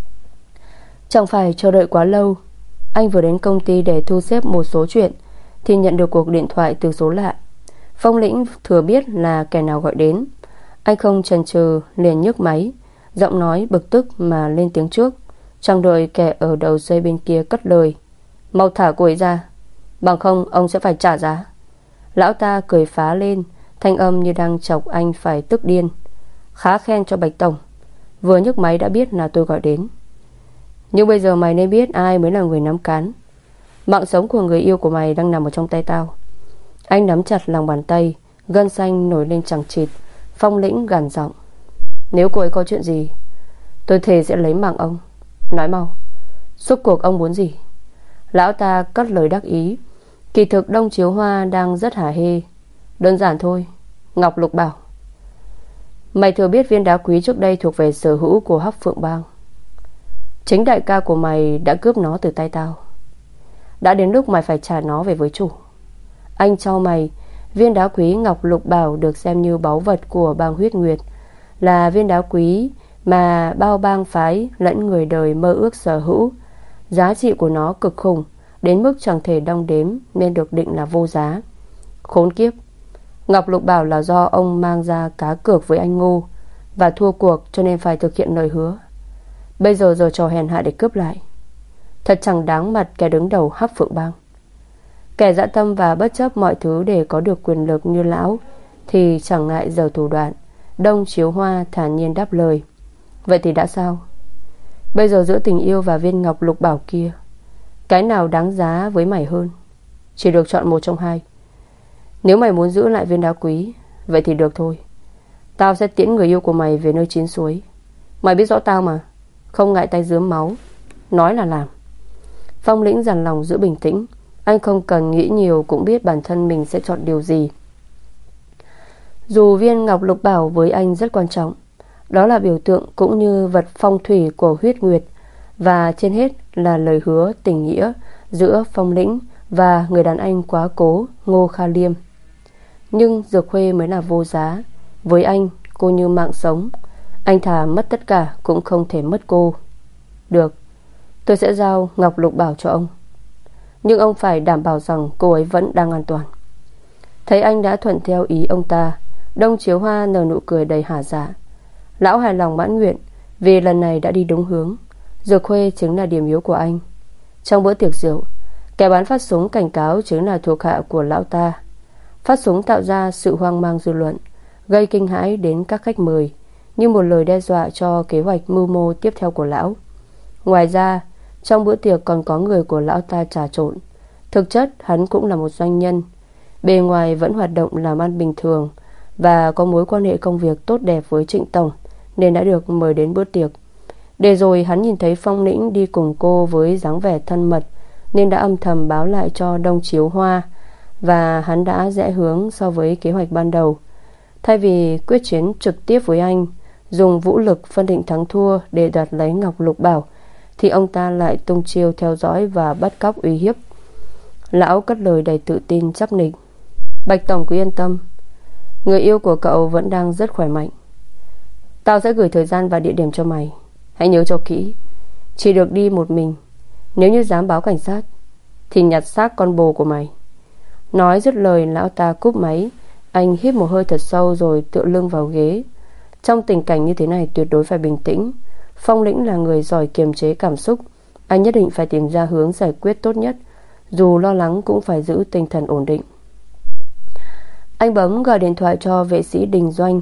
Chẳng phải chờ đợi quá lâu. Anh vừa đến công ty để thu xếp một số chuyện thì nhận được cuộc điện thoại từ số lạ. Phong Lĩnh thừa biết là kẻ nào gọi đến. Anh không chần chừ liền nhấc máy, giọng nói bực tức mà lên tiếng trước, chẳng đợi kẻ ở đầu dây bên kia cất lời: "Mau thả cô ấy ra, bằng không ông sẽ phải trả giá." Lão ta cười phá lên, thanh âm như đang chọc anh phải tức điên: "Khá khen cho Bạch Tổng, vừa nhấc máy đã biết là tôi gọi đến. Nhưng bây giờ mày nên biết ai mới là người nắm cán. Mạng sống của người yêu của mày đang nằm ở trong tay tao." Anh nắm chặt lòng bàn tay, gân xanh nổi lên chằng chịt. Phong Lĩnh gằn giọng: "Nếu cô ấy có chuyện gì, tôi thề sẽ lấy mạng ông. Nói mau, suốt cuộc ông muốn gì?" Lão ta cất lời đắc ý. Kỳ thực Đông Chiếu Hoa đang rất hả hê. "Đơn giản thôi, Ngọc Lục bảo, mày thừa biết viên đá quý trước đây thuộc về sở hữu của Hắc Phượng Bang. Chính đại ca của mày đã cướp nó từ tay tao. Đã đến lúc mày phải trả nó về với chủ." Anh chau mày. Viên đá quý Ngọc Lục Bảo được xem như báu vật của bang Huyết Nguyệt, là viên đá quý mà bao bang phái lẫn người đời mơ ước sở hữu. Giá trị của nó cực khủng, đến mức chẳng thể đong đếm nên được định là vô giá. Khốn kiếp, Ngọc Lục Bảo là do ông mang ra cá cược với anh Ngô và thua cuộc cho nên phải thực hiện lời hứa. Bây giờ giờ trò hèn hạ để cướp lại, thật chẳng đáng mặt kẻ đứng đầu Hắc Phượng Bang. Kẻ dã tâm và bất chấp mọi thứ để có được quyền lực như lão thì chẳng ngại giở thủ đoạn. Đông Chiếu Hoa thản nhiên đáp lời: "Vậy thì đã sao? Bây giờ giữa tình yêu và viên Ngọc Lục Bảo kia, cái nào đáng giá với mày hơn? Chỉ được chọn một trong hai. Nếu mày muốn giữ lại viên đá quý, vậy thì được thôi. Tao sẽ tiễn người yêu của mày về nơi chín suối. Mày biết rõ tao mà, không ngại tay rướm máu, nói là làm." Phong Lĩnh dằn lòng giữ bình tĩnh. Anh không cần nghĩ nhiều cũng biết bản thân mình sẽ chọn điều gì. Dù viên Ngọc Lục Bảo với anh rất quan trọng, đó là biểu tượng cũng như vật phong thủy của Huyết Nguyệt, và trên hết là lời hứa tình nghĩa giữa Phong Lĩnh và người đàn anh quá cố Ngô Kha Liêm. Nhưng Dược Khuê mới là vô giá. Với anh, cô như mạng sống. Anh thà mất tất cả cũng không thể mất cô. "Được, tôi sẽ giao Ngọc Lục Bảo cho ông, nhưng ông phải đảm bảo rằng cô ấy vẫn đang an toàn." Thấy anh đã thuận theo ý ông ta, Đông Chiếu Hoa nở nụ cười đầy hả dạ. Lão hài lòng mãn nguyện, vì lần này đã đi đúng hướng. Dược Khuê chính là điểm yếu của anh. Trong bữa tiệc rượu, kẻ bán phát súng cảnh cáo chính là thuộc hạ của lão ta. Phát súng tạo ra sự hoang mang dư luận, gây kinh hãi đến các khách mời, như một lời đe dọa cho kế hoạch mưu mô tiếp theo của lão. Ngoài ra, trong bữa tiệc còn có người của lão ta trà trộn. Thực chất hắn cũng là một doanh nhân, bề ngoài vẫn hoạt động làm ăn bình thường và có mối quan hệ công việc tốt đẹp với Trịnh Tổng, nên đã được mời đến bữa tiệc. Để rồi hắn nhìn thấy Phong Lĩnh đi cùng cô với dáng vẻ thân mật, nên đã âm thầm báo lại cho Đông Chiếu Hoa, và hắn đã rẽ hướng so với kế hoạch ban đầu. Thay vì quyết chiến trực tiếp với anh, dùng vũ lực phân định thắng thua để đoạt lấy Ngọc Lục Bảo, thì ông ta lại tung chiêu theo dõi và bắt cóc uy hiếp. Lão cất lời đầy tự tin chắc nịch: Bạch Tổng cứ yên tâm, người yêu của cậu vẫn đang rất khỏe mạnh. Tao sẽ gửi thời gian và địa điểm cho mày. Hãy nhớ cho kỹ, chỉ được đi một mình. Nếu như dám báo cảnh sát thì nhặt xác con bồ của mày. Nói dứt lời, lão ta cúp máy. Anh hít một hơi thật sâu rồi tựa lưng vào ghế. Trong tình cảnh như thế này tuyệt đối phải bình tĩnh. Phong Lĩnh là người giỏi kiềm chế cảm xúc. Anh nhất định phải tìm ra hướng giải quyết tốt nhất, dù lo lắng cũng phải giữ tinh thần ổn định. Anh bấm gọi điện thoại cho vệ sĩ Đình Doanh.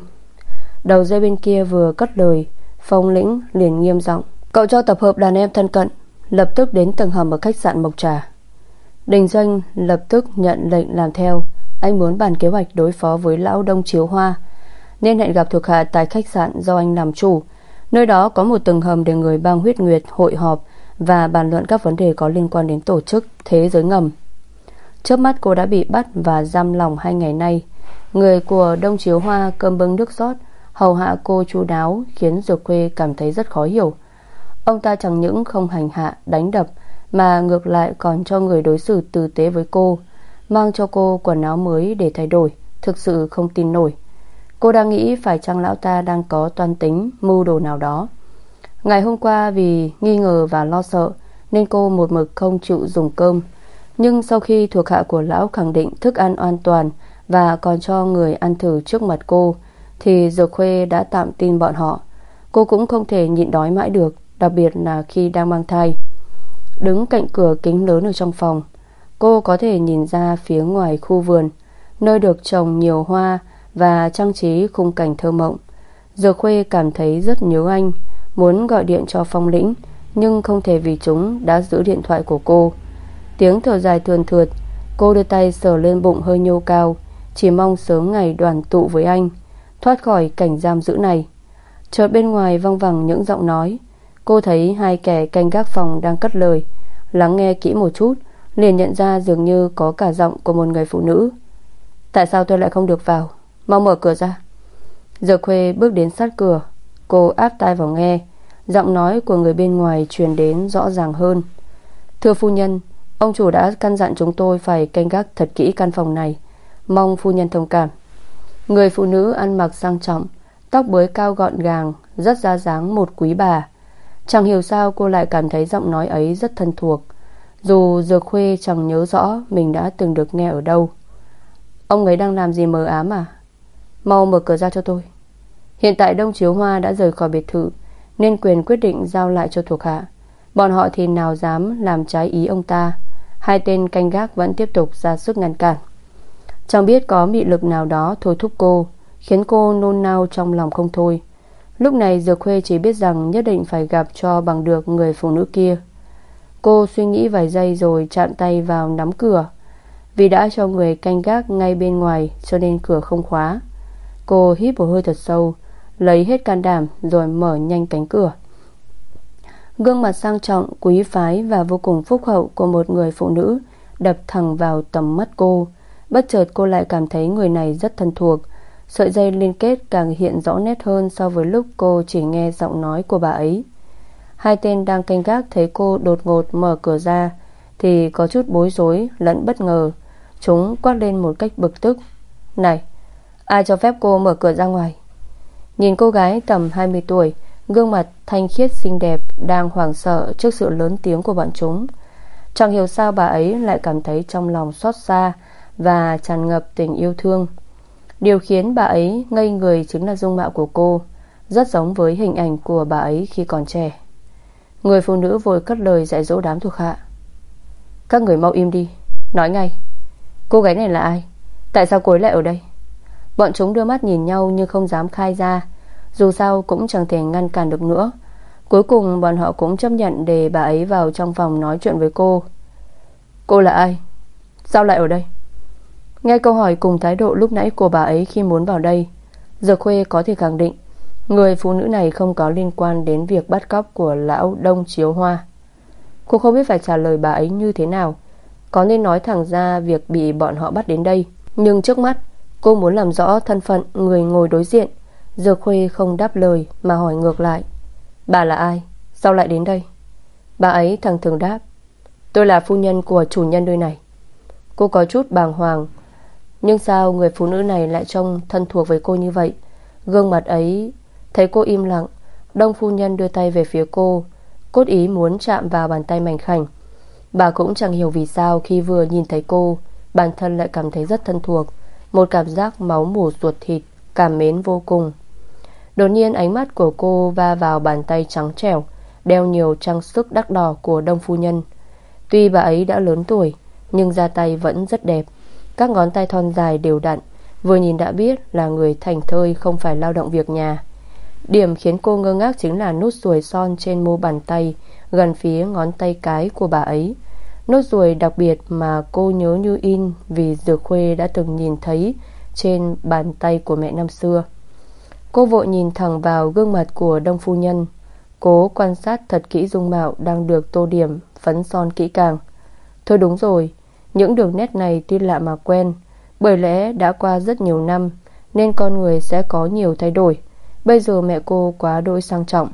Đầu dây bên kia vừa cất lời, Phong Lĩnh liền nghiêm giọng: Cậu cho tập hợp đàn em thân cận lập tức đến tầng hầm ở khách sạn Mộc Trà. Đình Doanh lập tức nhận lệnh làm theo. Anh muốn bàn kế hoạch đối phó với lão Đông Chiếu Hoa, nên hẹn gặp thuộc hạ tại khách sạn do anh làm chủ. Nơi đó có một tầng hầm để người bang Huyết Nguyệt hội họp và bàn luận các vấn đề có liên quan đến tổ chức thế giới ngầm. Chớp mắt cô đã bị bắt và giam lỏng hai ngày nay. Người của Đông Chiếu Hoa cơm bưng nước rót, hầu hạ cô chu đáo, khiến Dược Khuê cảm thấy rất khó hiểu. Ông ta chẳng những không hành hạ đánh đập, mà ngược lại còn cho người đối xử tử tế với cô, mang cho cô quần áo mới để thay đổi. Thực sự không tin nổi. Cô đang nghĩ phải chăng lão ta đang có toan tính mưu đồ nào đó. Ngày hôm qua vì nghi ngờ và lo sợ nên cô một mực không chịu dùng cơm. Nhưng sau khi thuộc hạ của lão khẳng định thức ăn an toàn và còn cho người ăn thử trước mặt cô, thì Dược Khuê đã tạm tin bọn họ. Cô cũng không thể nhịn đói mãi được, đặc biệt là khi đang mang thai. Đứng cạnh cửa kính lớn ở trong phòng, cô có thể nhìn ra phía ngoài khu vườn, nơi được trồng nhiều hoa và trang trí khung cảnh thơ mộng. Dược Khuê cảm thấy rất nhớ anh, muốn gọi điện cho Phong Lĩnh, nhưng không thể vì chúng đã giữ điện thoại của cô. Tiếng thở dài thườn thượt, cô đưa tay sờ lên bụng hơi nhô cao, chỉ mong sớm ngày đoàn tụ với anh, thoát khỏi cảnh giam giữ này. Chợt bên ngoài vang vẳng những giọng nói. Cô thấy hai kẻ canh gác phòng đang cất lời. Lắng nghe kỹ một chút, liền nhận ra dường như có cả giọng của một người phụ nữ. Tại sao tôi lại không được vào? Mau mở cửa ra. Dược Khuê bước đến sát cửa. Cô áp tai vào nghe. Giọng nói của người bên ngoài truyền đến rõ ràng hơn. Thưa phu nhân, ông chủ đã căn dặn chúng tôi phải canh gác thật kỹ căn phòng này, mong phu nhân thông cảm. Người phụ nữ ăn mặc sang trọng, tóc bới cao gọn gàng, rất ra dáng một quý bà. Chẳng hiểu sao cô lại cảm thấy giọng nói ấy rất thân thuộc, dù Dược Khuê chẳng nhớ rõ mình đã từng được nghe ở đâu. Ông ấy đang làm gì mờ ám à? Mau mở cửa ra cho tôi. Hiện tại Đông Chiếu Hoa đã rời khỏi biệt thự, nên quyền quyết định giao lại cho thuộc hạ. Bọn họ thì nào dám làm trái ý ông ta. Hai tên canh gác vẫn tiếp tục ra sức ngăn cản. Chẳng biết có mị lực nào đó thôi thúc cô, khiến cô nôn nao trong lòng không thôi. Lúc này Dược Khuê chỉ biết rằng nhất định phải gặp cho bằng được người phụ nữ kia. Cô suy nghĩ vài giây rồi chạm tay vào nắm cửa. Vì đã cho người canh gác ngay bên ngoài cho nên cửa không khóa. Cô hít một hơi thật sâu, lấy hết can đảm rồi mở nhanh cánh cửa. Gương mặt sang trọng, quý phái và vô cùng phúc hậu của một người phụ nữ đập thẳng vào tầm mắt cô. Bất chợt cô lại cảm thấy người này rất thân thuộc. Sợi dây liên kết càng hiện rõ nét hơn so với lúc cô chỉ nghe giọng nói của bà ấy. Hai tên đang canh gác thấy cô đột ngột mở cửa ra thì có chút bối rối lẫn bất ngờ. Chúng quát lên một cách bực tức: Này, ai cho phép cô mở cửa ra ngoài? Nhìn cô gái tầm hai mươi tuổi, gương mặt thanh khiết xinh đẹp đang hoảng sợ trước sự lớn tiếng của bọn chúng. Chẳng hiểu sao bà ấy lại cảm thấy trong lòng xót xa và tràn ngập tình yêu thương. Điều khiến bà ấy ngây người chính là dung mạo của cô, rất giống với hình ảnh của bà ấy khi còn trẻ. Người phụ nữ vội cất lời dạy dỗ đám thuộc hạ. Các người mau im đi, nói ngay, cô gái này là ai? Tại sao cô ấy lại ở đây? Bọn chúng đưa mắt nhìn nhau nhưng không dám khai ra, dù sao cũng chẳng thể ngăn cản được nữa. Cuối cùng bọn họ cũng chấp nhận để bà ấy vào trong phòng nói chuyện với cô. Cô là ai? Sao lại ở đây? Nghe câu hỏi cùng thái độ lúc nãy của bà ấy khi muốn vào đây, Dược Khuê có thể khẳng định người phụ nữ này không có liên quan đến việc bắt cóc của lão Đông Chiếu Hoa. Cô không biết phải trả lời bà ấy như thế nào. Có nên nói thẳng ra việc bị bọn họ bắt đến đây, nhưng trước mắt cô muốn làm rõ thân phận người ngồi đối diện. Dược Khuê không đáp lời mà hỏi ngược lại. Bà là ai? Sao lại đến đây? Bà ấy thẳng thừng đáp. Tôi là phu nhân của chủ nhân nơi này. Cô có chút bàng hoàng. Nhưng sao người phụ nữ này lại trông thân thuộc với cô như vậy? Gương mặt ấy. Thấy cô im lặng, Đông phu nhân đưa tay về phía cô, cốt ý muốn chạm vào bàn tay mảnh khảnh. Bà cũng chẳng hiểu vì sao khi vừa nhìn thấy cô, bản thân lại cảm thấy rất thân thuộc, một cảm giác máu mủ ruột thịt, cảm mến vô cùng. Đột nhiên ánh mắt của cô va vào bàn tay trắng trẻo, đeo nhiều trang sức đắt đỏ của Đông phu nhân. Tuy bà ấy đã lớn tuổi, nhưng da tay vẫn rất đẹp. Các ngón tay thon dài đều đặn, vừa nhìn đã biết là người thành thơi, không phải lao động việc nhà. Điểm khiến cô ngơ ngác chính là nốt ruồi son trên mu bàn tay, gần phía ngón tay cái của bà ấy. Nốt ruồi đặc biệt mà cô nhớ như in, vì Dược Khuê đã từng nhìn thấy trên bàn tay của mẹ năm xưa. Cô vội nhìn thẳng vào gương mặt của Đông phu nhân, cố quan sát thật kỹ dung mạo đang được tô điểm phấn son kỹ càng. Thôi đúng rồi, những đường nét này tuy lạ mà quen, bởi lẽ đã qua rất nhiều năm nên con người sẽ có nhiều thay đổi. Bây giờ mẹ cô quá đỗi sang trọng,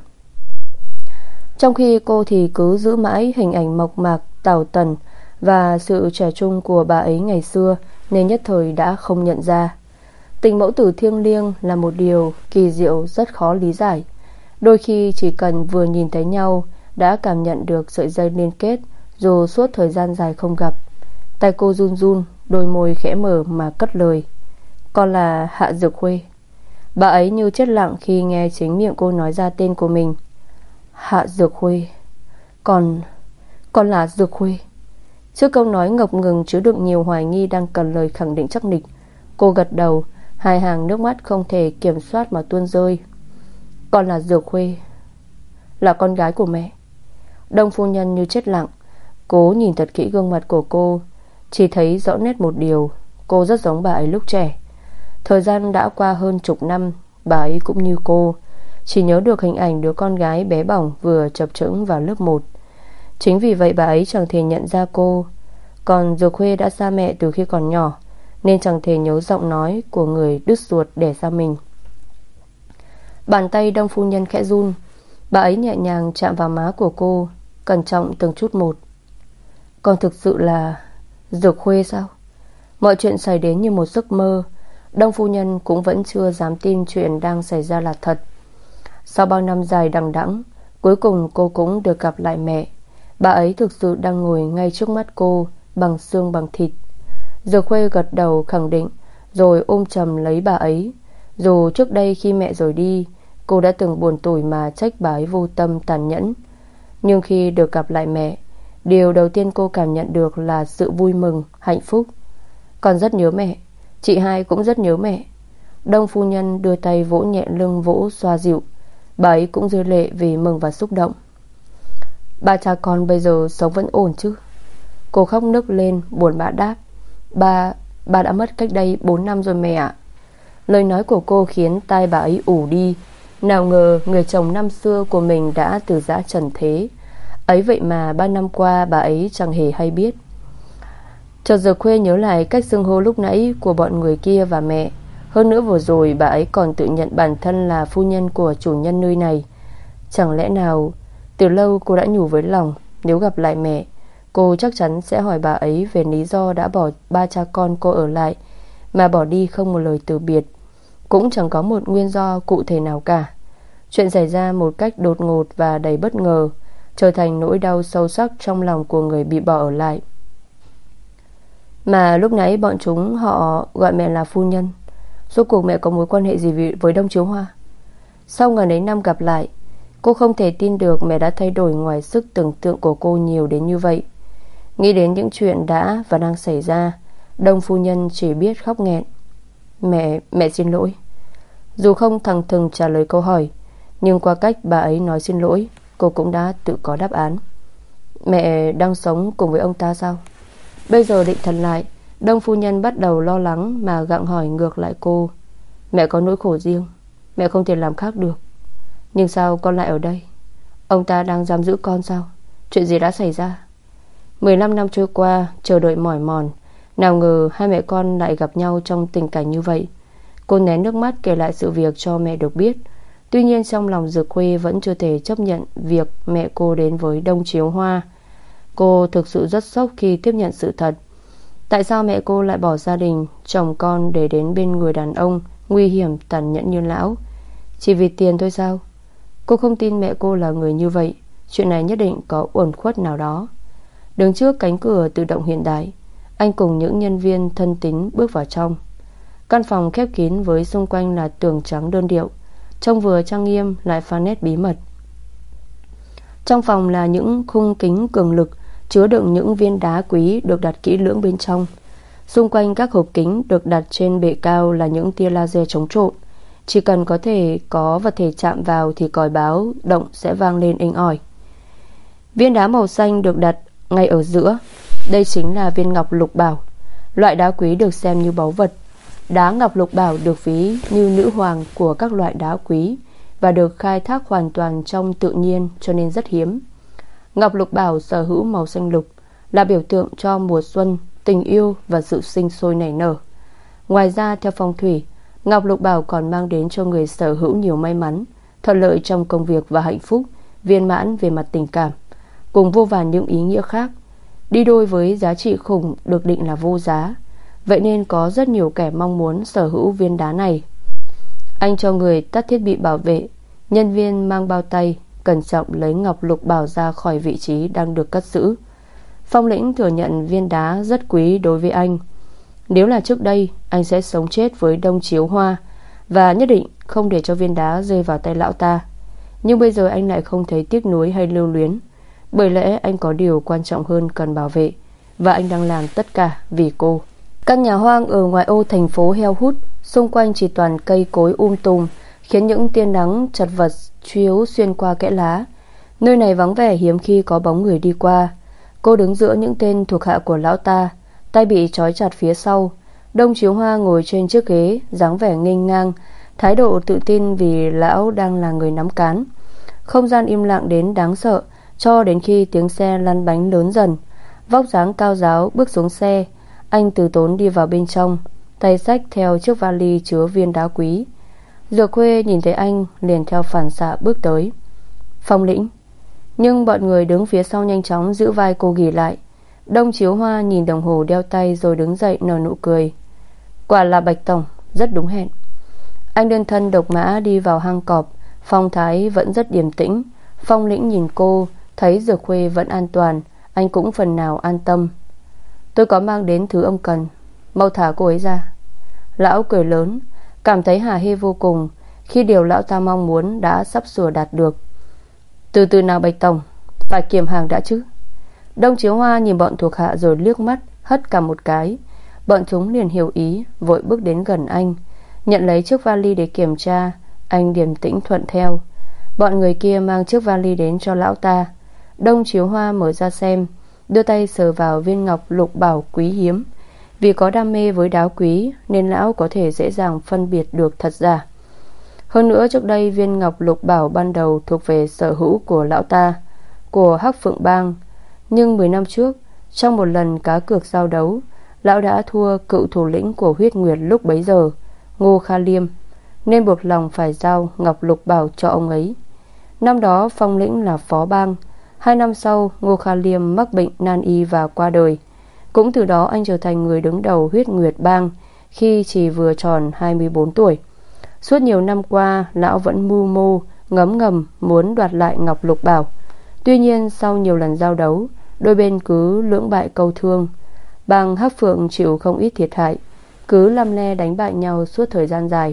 trong khi cô thì cứ giữ mãi hình ảnh mộc mạc, tảo tần và sự trẻ trung của bà ấy ngày xưa, nên nhất thời đã không nhận ra. Tình mẫu tử thiêng liêng là một điều kỳ diệu rất khó lý giải. Đôi khi chỉ cần vừa nhìn thấy nhau đã cảm nhận được sợi dây liên kết, dù suốt thời gian dài không gặp. Tay cô run run, đôi môi khẽ mở mà cất lời. Con là Hạ Dược Khuê. Bà ấy như chết lặng khi nghe chính miệng cô nói ra tên của mình. Hạ Dược Khuê. Con Con là Dược Khuê. Trước câu nói ngập ngừng chứa đựng nhiều hoài nghi đang cần lời khẳng định chắc nịch, cô gật đầu, hai hàng nước mắt không thể kiểm soát mà tuôn rơi. Con là Dược Khuê, là con gái của mẹ. Đông phu nhân như chết lặng, cố nhìn thật kỹ gương mặt của cô, chỉ thấy rõ nét một điều, cô rất giống bà ấy lúc trẻ. Thời gian đã qua hơn chục năm, bà ấy cũng như cô, chỉ nhớ được hình ảnh đứa con gái bé bỏng vừa chập chững vào lớp một. Chính vì vậy bà ấy chẳng thể nhận ra cô. Còn Dược Khuê đã xa mẹ từ khi còn nhỏ, nên chẳng thể nhớ giọng nói của người đứt ruột đẻ ra mình. Bàn tay Đông phu nhân khẽ run, bà ấy nhẹ nhàng chạm vào má của cô, cẩn trọng từng chút một. Con thực sự là Dược Khuê sao? Mọi chuyện xảy đến như một giấc mơ. Đông phu nhân cũng vẫn chưa dám tin chuyện đang xảy ra là thật. Sau bao năm dài đằng đẵng, cuối cùng cô cũng được gặp lại mẹ. Bà ấy thực sự đang ngồi ngay trước mắt cô, bằng xương bằng thịt. Dược Khuê gật đầu khẳng định, rồi ôm chầm lấy bà ấy. Dù trước đây khi mẹ rời đi, cô đã từng buồn tủi mà trách bà ấy vô tâm tàn nhẫn, nhưng khi được gặp lại mẹ, điều đầu tiên cô cảm nhận được là sự vui mừng, hạnh phúc. Con rất nhớ mẹ, chị hai cũng rất nhớ mẹ. Đông phu nhân đưa tay vỗ nhẹ lưng Vỗ xoa dịu. Bà ấy cũng rơi lệ vì mừng và xúc động. Ba cha con bây giờ sống vẫn ổn chứ? Cô khóc nức lên, buồn bã đáp. Ba, ba đã mất cách đây bốn năm rồi mẹ ạ. Lời nói của cô khiến tai bà ấy ủ đi. Nào ngờ người chồng năm xưa của mình đã từ giã trần thế. Ấy vậy mà ba năm qua bà ấy chẳng hề hay biết. Chợt Dược Khuê nhớ lại cách xưng hô lúc nãy của bọn người kia và mẹ. Hơn nữa vừa rồi bà ấy còn tự nhận bản thân là phu nhân của chủ nhân nơi này. Chẳng lẽ nào từ lâu cô đã nhủ với lòng, nếu gặp lại mẹ, cô chắc chắn sẽ hỏi bà ấy về lý do đã bỏ ba cha con cô ở lại, mà bỏ đi không một lời từ biệt. Cũng chẳng có một nguyên do cụ thể nào cả. Chuyện xảy ra một cách đột ngột và đầy bất ngờ, trở thành nỗi đau sâu sắc trong lòng của người bị bỏ ở lại. Mà lúc nãy bọn chúng họ gọi mẹ là phu nhân. Rốt cuộc mẹ có mối quan hệ gì với Đông Chiếu Hoa? Sau ngần ấy năm gặp lại, cô không thể tin được mẹ đã thay đổi ngoài sức tưởng tượng của cô nhiều đến như vậy. Nghĩ đến những chuyện đã và đang xảy ra, Đông phu nhân chỉ biết khóc nghẹn. Mẹ, mẹ xin lỗi. Dù không thẳng thừng trả lời câu hỏi, nhưng qua cách bà ấy nói xin lỗi, cô cũng đã tự có đáp án. Mẹ đang sống cùng với ông ta sao? Bây giờ định thần lại, Đông phu nhân bắt đầu lo lắng mà gặng hỏi ngược lại cô. Mẹ có nỗi khổ riêng, mẹ không thể làm khác được. Nhưng sao con lại ở đây? Ông ta đang giam giữ con sao? Chuyện gì đã xảy ra? Mười lăm năm trôi qua, chờ đợi mỏi mòn, nào ngờ hai mẹ con lại gặp nhau trong tình cảnh như vậy. Cô nén nước mắt kể lại sự việc cho mẹ được biết. Tuy nhiên trong lòng Dược Khuê vẫn chưa thể chấp nhận việc mẹ cô đến với Đông Chiếu Hoa. Cô thực sự rất sốc khi tiếp nhận sự thật. Tại sao mẹ cô lại bỏ gia đình, chồng con để đến bên người đàn ông nguy hiểm tàn nhẫn như lão? Chỉ vì tiền thôi sao? Cô không tin mẹ cô là người như vậy. Chuyện này nhất định có uẩn khuất nào đó. Đứng trước cánh cửa tự động hiện đại, anh cùng những nhân viên thân tín bước vào trong. Căn phòng khép kín với xung quanh là tường trắng đơn điệu, trông vừa trang nghiêm lại pha nét bí mật. Trong phòng là những khung kính cường lực chứa đựng những viên đá quý được đặt kỹ lưỡng bên trong. Xung quanh các hộp kính được đặt trên bệ cao là những tia laser chống trộn. Chỉ cần có thể có vật thể chạm vào thì còi báo động sẽ vang lên inh ỏi. Viên đá màu xanh được đặt ngay ở giữa. Đây chính là viên ngọc lục bảo, loại đá quý được xem như báu vật. Đá ngọc lục bảo được ví như nữ hoàng của các loại đá quý và được khai thác hoàn toàn trong tự nhiên, cho nên rất hiếm. Ngọc lục bảo sở hữu màu xanh lục, là biểu tượng cho mùa xuân, tình yêu và sự sinh sôi nảy nở. Ngoài ra, theo phong thủy, ngọc lục bảo còn mang đến cho người sở hữu nhiều may mắn, thuận lợi trong công việc và hạnh phúc, viên mãn về mặt tình cảm, cùng vô vàn những ý nghĩa khác. Đi đôi với giá trị khủng được định là vô giá. Vậy nên có rất nhiều kẻ mong muốn sở hữu viên đá này. Anh cho người tắt thiết bị bảo vệ. Nhân viên mang bao tay cẩn trọng lấy ngọc lục bảo ra khỏi vị trí đang được cất giữ. Phong Lĩnh thừa nhận viên đá rất quý đối với anh. Nếu là trước đây, anh sẽ sống chết với Đông Chiếu Hoa và nhất định không để cho viên đá rơi vào tay lão ta. Nhưng bây giờ anh lại không thấy tiếc nuối hay lưu luyến, bởi lẽ anh có điều quan trọng hơn cần bảo vệ, và anh đang làm tất cả vì cô. Căn nhà hoang ở ngoại ô thành phố heo hút, xung quanh chỉ toàn cây cối um tùm, khiến những tia nắng chật vật chiếu xuyên qua kẽ lá. Nơi này vắng vẻ, hiếm khi có bóng người đi qua. Cô đứng giữa những tên thuộc hạ của lão ta, tay bị trói chặt phía sau. Đông Chiếu Hoa ngồi trên chiếc ghế, dáng vẻ nghênh ngang, thái độ tự tin vì lão đang là người nắm cán. Không gian im lặng đến đáng sợ, cho đến khi tiếng xe lăn bánh lớn dần. Vóc dáng cao ráo bước xuống xe, anh từ tốn đi vào bên trong, tay xách theo chiếc vali chứa viên đá quý. Dược Khuê nhìn thấy anh liền theo phản xạ bước tới. Phong Lĩnh. Nhưng bọn người đứng phía sau nhanh chóng giữ vai cô ghì lại. Đông Chiếu Hoa nhìn đồng hồ đeo tay rồi đứng dậy nở nụ cười. Quả là Bạch tổng, rất đúng hẹn. Anh đơn thân độc mã đi vào hang cọp, phong thái vẫn rất điềm tĩnh. Phong Lĩnh nhìn cô, thấy Dược Khuê vẫn an toàn, anh cũng phần nào an tâm. Tôi có mang đến thứ ông cần, mau thả cô ấy ra. Lão cười lớn, cảm thấy hả hê vô cùng khi điều lão ta mong muốn đã sắp sửa đạt được. Từ từ nào Bạch tổng, phải kiểm hàng đã chứ. Đông Chiếu Hoa nhìn bọn thuộc hạ rồi liếc mắt hất cả một cái. Bọn chúng liền hiểu ý, vội bước đến gần anh, nhận lấy chiếc vali để kiểm tra. Anh điềm tĩnh thuận theo. Bọn người kia mang chiếc vali đến cho lão ta. Đông Chiếu Hoa mở ra xem, đưa tay sờ vào viên ngọc lục bảo quý hiếm. Vì có đam mê với đá quý nên lão có thể dễ dàng phân biệt được thật giả. Hơn nữa trước đây viên ngọc lục bảo ban đầu thuộc về sở hữu của lão ta, của Hắc Phượng Bang. Nhưng mười năm trước, trong một lần cá cược giao đấu, lão đã thua cựu thủ lĩnh của Huyết Nguyệt lúc bấy giờ, Ngô Kha Liêm, nên buộc lòng phải giao ngọc lục bảo cho ông ấy. Năm đó Phong Lĩnh là phó bang. Hai năm sau, Ngô Kha Liêm mắc bệnh nan y và qua đời. Cũng từ đó anh trở thành người đứng đầu Huyết Nguyệt Bang khi chỉ vừa tròn hai mươi bốn tuổi. Suốt nhiều năm qua, lão vẫn mưu mô ngấm ngầm muốn đoạt lại ngọc lục bảo. Tuy nhiên sau nhiều lần giao đấu, đôi bên cứ lưỡng bại câu thương. Bang Hắc Phượng chịu không ít thiệt hại, cứ lăm le đánh bại nhau suốt thời gian dài.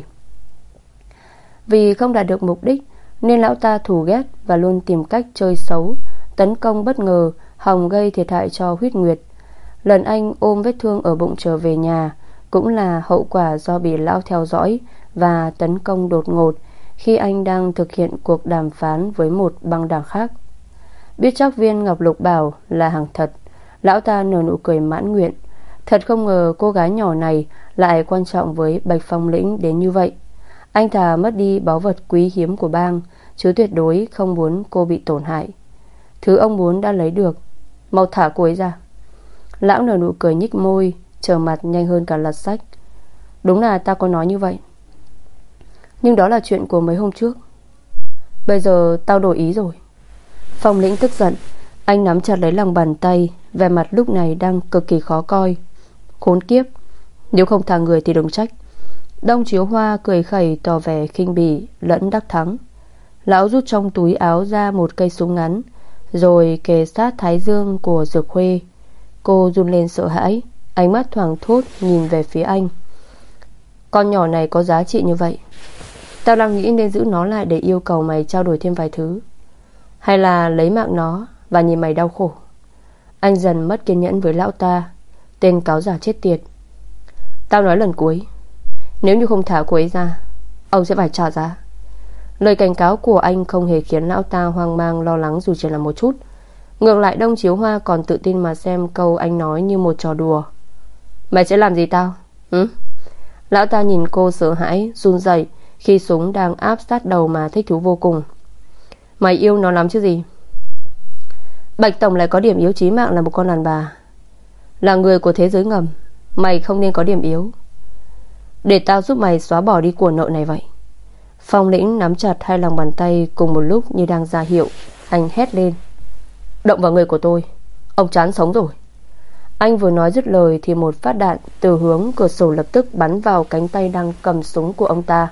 Vì không đạt được mục đích nên lão ta thù ghét và luôn tìm cách chơi xấu, tấn công bất ngờ, hòng gây thiệt hại cho Huyết Nguyệt. Lần anh ôm vết thương ở bụng trở về nhà cũng là hậu quả do bị lão theo dõi và tấn công đột ngột khi anh đang thực hiện cuộc đàm phán với một băng đảng khác. Biết chắc viên ngọc lục bảo là hàng thật, lão ta nở nụ cười mãn nguyện. Thật không ngờ cô gái nhỏ này lại quan trọng với Bạch Phong lĩnh đến như vậy. Anh thà mất đi báu vật quý hiếm của bang, chứ tuyệt đối không muốn cô bị tổn hại. Thứ ông muốn đã lấy được, mau thả cô ấy ra. Lão nở nụ cười nhích môi, trở mặt nhanh hơn cả lật sách. Đúng là ta có nói như vậy, nhưng đó là chuyện của mấy hôm trước. Bây giờ tao đổi ý rồi. Phong lĩnh tức giận, anh nắm chặt lấy lòng bàn tay, vẻ mặt lúc này đang cực kỳ khó coi. Khốn kiếp, nếu không thả người thì đừng trách. Đông Chiếu Hoa cười khẩy tỏ vẻ khinh bỉ lẫn đắc thắng. Lão rút trong túi áo ra một cây súng ngắn, rồi kề sát thái dương của Dược Khuê. Cô run lên sợ hãi, ánh mắt thoáng thốt nhìn về phía anh. Con nhỏ này có giá trị như vậy, tao đang nghĩ nên giữ nó lại để yêu cầu mày trao đổi thêm vài thứ, hay là lấy mạng nó và nhìn mày đau khổ. Anh dần mất kiên nhẫn với lão ta, tên cáo giả chết tiệt. Tao nói lần cuối, nếu như không thả cô ấy ra, ông sẽ phải trả giá. Lời cảnh cáo của anh không hề khiến lão ta hoang mang lo lắng dù chỉ là một chút. Ngược lại Đông Chiếu Hoa còn tự tin mà xem câu anh nói như một trò đùa. Mày sẽ làm gì tao? Ừ? Lão ta nhìn cô sợ hãi, run rẩy khi súng đang áp sát đầu mà thích thú vô cùng. Mày yêu nó lắm chứ gì? Bạch Tổng lại có điểm yếu chí mạng là một con đàn bà, là người của thế giới ngầm. Mày không nên có điểm yếu. Để tao giúp mày xóa bỏ đi của nợ này vậy. Phong lĩnh nắm chặt hai lòng bàn tay cùng một lúc như đang ra hiệu. Anh hét lên. Động vào người của tôi, ông chán sống rồi. Anh vừa nói dứt lời thì một phát đạn từ hướng cửa sổ lập tức bắn vào cánh tay đang cầm súng của ông ta.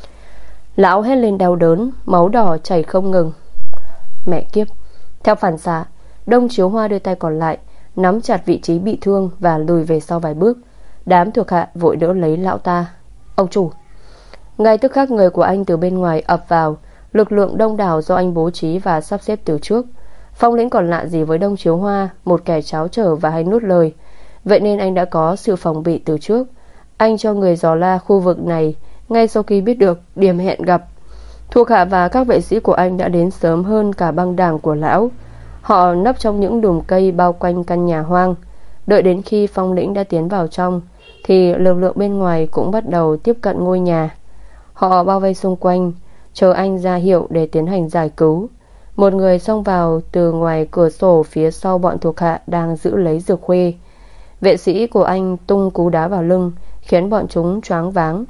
Lão hét lên đau đớn, máu đỏ chảy không ngừng. Mẹ kiếp. Theo phản xạ, Đông Chiếu Hoa đưa tay còn lại nắm chặt vị trí bị thương và lùi về sau vài bước. Đám thuộc hạ vội đỡ lấy lão ta. Ông chủ. Ngay tức khắc người của anh từ bên ngoài ập vào, lực lượng đông đảo do anh bố trí và sắp xếp từ trước. Phong lĩnh còn lạ gì với Đông Chiếu Hoa, một kẻ tráo trở và hay nuốt lời. Vậy nên anh đã có sự phòng bị từ trước. Anh cho người dò la khu vực này ngay sau khi biết được điểm hẹn gặp. Thuộc hạ và các vệ sĩ của anh đã đến sớm hơn cả băng đảng của lão. Họ nấp trong những đùm cây bao quanh căn nhà hoang. Đợi đến khi Phong lĩnh đã tiến vào trong thì lực lượng bên ngoài cũng bắt đầu tiếp cận ngôi nhà. Họ bao vây xung quanh, chờ anh ra hiệu để tiến hành giải cứu. Một người xông vào từ ngoài cửa sổ phía sau bọn thuộc hạ đang giữ lấy Dược Khuê. Vệ sĩ của anh tung cú đá vào lưng, khiến bọn chúng choáng váng.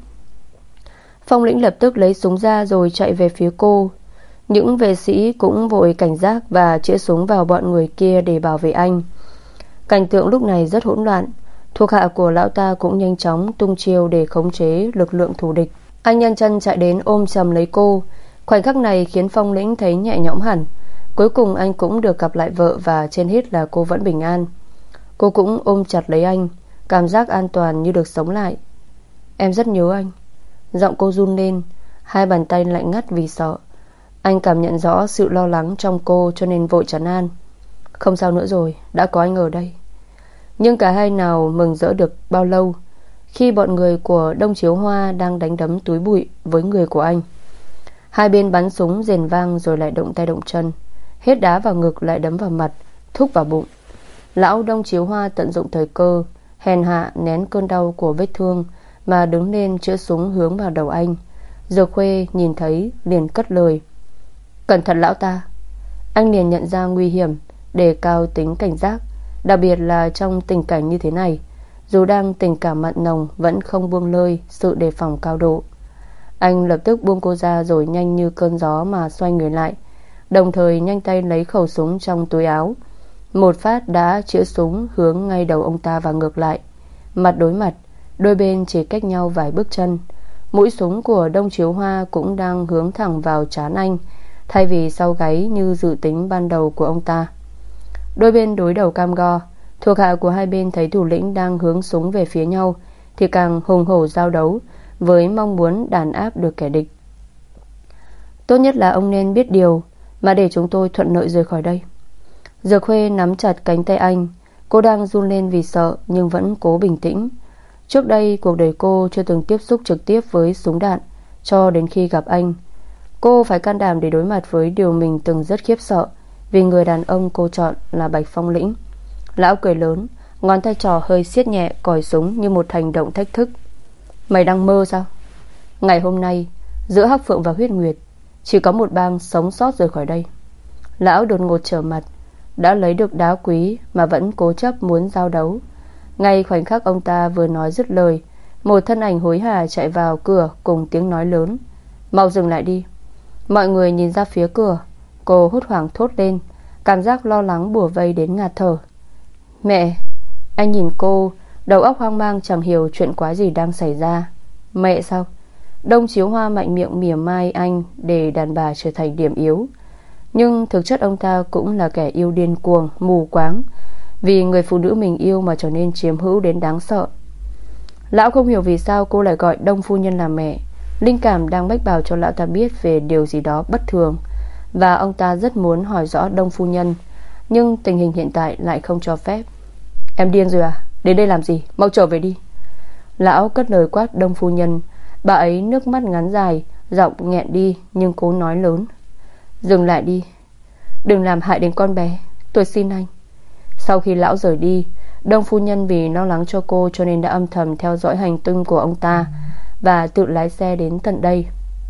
Phong lĩnh lập tức lấy súng ra rồi chạy về phía cô. Những vệ sĩ cũng vội cảnh giác và chĩa súng vào bọn người kia để bảo vệ anh. Cảnh tượng lúc này rất hỗn loạn. Thuộc hạ của lão ta cũng nhanh chóng tung chiêu để khống chế lực lượng thù địch. Anh nhanh chân chạy đến ôm chầm lấy cô. Khoảnh khắc này khiến Phong lĩnh thấy nhẹ nhõm hẳn. Cuối cùng anh cũng được gặp lại vợ, và trên hết là cô vẫn bình an. Cô cũng ôm chặt lấy anh, cảm giác an toàn như được sống lại. Em rất nhớ anh. Giọng cô run lên, hai bàn tay lạnh ngắt vì sợ. Anh cảm nhận rõ sự lo lắng trong cô cho nên vội trấn an. Không sao nữa rồi, đã có anh ở đây. Nhưng cả hai nào mừng rỡ được bao lâu khi bọn người của Đông Chiếu Hoa đang đánh đấm túi bụi với người của anh. Hai bên bắn súng rền vang rồi lại động tay động chân, hết đá vào ngực lại đấm vào mặt, thúc vào bụng. Lão Đông Chiếu Hoa tận dụng thời cơ, hèn hạ nén cơn đau của vết thương mà đứng lên chĩa súng hướng vào đầu anh. Dược Khuê nhìn thấy liền cất lời. Cẩn thận lão ta. Anh liền nhận ra nguy hiểm, đề cao tính cảnh giác, đặc biệt là trong tình cảnh như thế này. Dù đang tình cảm mặn nồng vẫn không buông lơi sự đề phòng cao độ. Anh lập tức buông cô ra rồi nhanh như cơn gió mà xoay người lại, đồng thời nhanh tay lấy khẩu súng trong túi áo. Một phát đã chĩa súng hướng ngay đầu ông ta và ngược lại. Mặt đối mặt, đôi bên chỉ cách nhau vài bước chân. Mũi súng của Đông Chiếu Hoa cũng đang hướng thẳng vào trán anh, thay vì sau gáy như dự tính ban đầu của ông ta. Đôi bên đối đầu cam go. Thuộc hạ của hai bên thấy thủ lĩnh đang hướng súng về phía nhau thì càng hùng hổ giao đấu, với mong muốn đàn áp được kẻ địch. Tốt nhất là ông nên biết điều mà để chúng tôi thuận lợi rời khỏi đây. Dược Khuê nắm chặt cánh tay anh. Cô đang run lên vì sợ nhưng vẫn cố bình tĩnh. Trước đây cuộc đời cô chưa từng tiếp xúc trực tiếp với súng đạn. Cho đến khi gặp anh, cô phải can đảm để đối mặt với điều mình từng rất khiếp sợ, vì người đàn ông cô chọn là Bạch Phong Lĩnh. Lão cười lớn, ngón tay trỏ hơi siết nhẹ còi súng như một hành động thách thức. Mày đang mơ sao? Ngày hôm nay, giữa Hắc Phượng và Huyết Nguyệt, chỉ có một bang sống sót rời khỏi đây. Lão đột ngột trở mặt. Đã lấy được đá quý mà vẫn cố chấp muốn giao đấu. Ngay khoảnh khắc ông ta vừa nói dứt lời, một thân ảnh hối hả chạy vào cửa cùng tiếng nói lớn: Mau dừng lại đi. Mọi người nhìn ra phía cửa. Cô hốt hoảng thốt lên, cảm giác lo lắng bủa vây đến ngạt thở. Mẹ! Anh nhìn cô, đầu óc hoang mang chẳng hiểu chuyện quái gì đang xảy ra. Mẹ sao? Đông Chiếu Hoa mạnh miệng mỉa mai anh để đàn bà trở thành điểm yếu. Nhưng thực chất ông ta cũng là kẻ yêu điên cuồng, mù quáng, vì người phụ nữ mình yêu mà trở nên chiếm hữu đến đáng sợ. Lão không hiểu vì sao cô lại gọi Đông phu nhân là mẹ. Linh cảm đang mách bảo cho lão ta biết về điều gì đó bất thường, và ông ta rất muốn hỏi rõ Đông phu nhân, nhưng tình hình hiện tại lại không cho phép. Em điên rồi à? Đến đây làm gì? Mau trở về đi. Lão cất lời quát Đông phu nhân. Bà ấy nước mắt ngắn dài, giọng nghẹn đi nhưng cố nói lớn: Dừng lại đi, đừng làm hại đến con bé, tôi xin anh. Sau khi lão rời đi, Đông phu nhân vì lo lắng cho cô cho nên đã âm thầm theo dõi hành tung của ông ta và tự lái xe đến tận đây.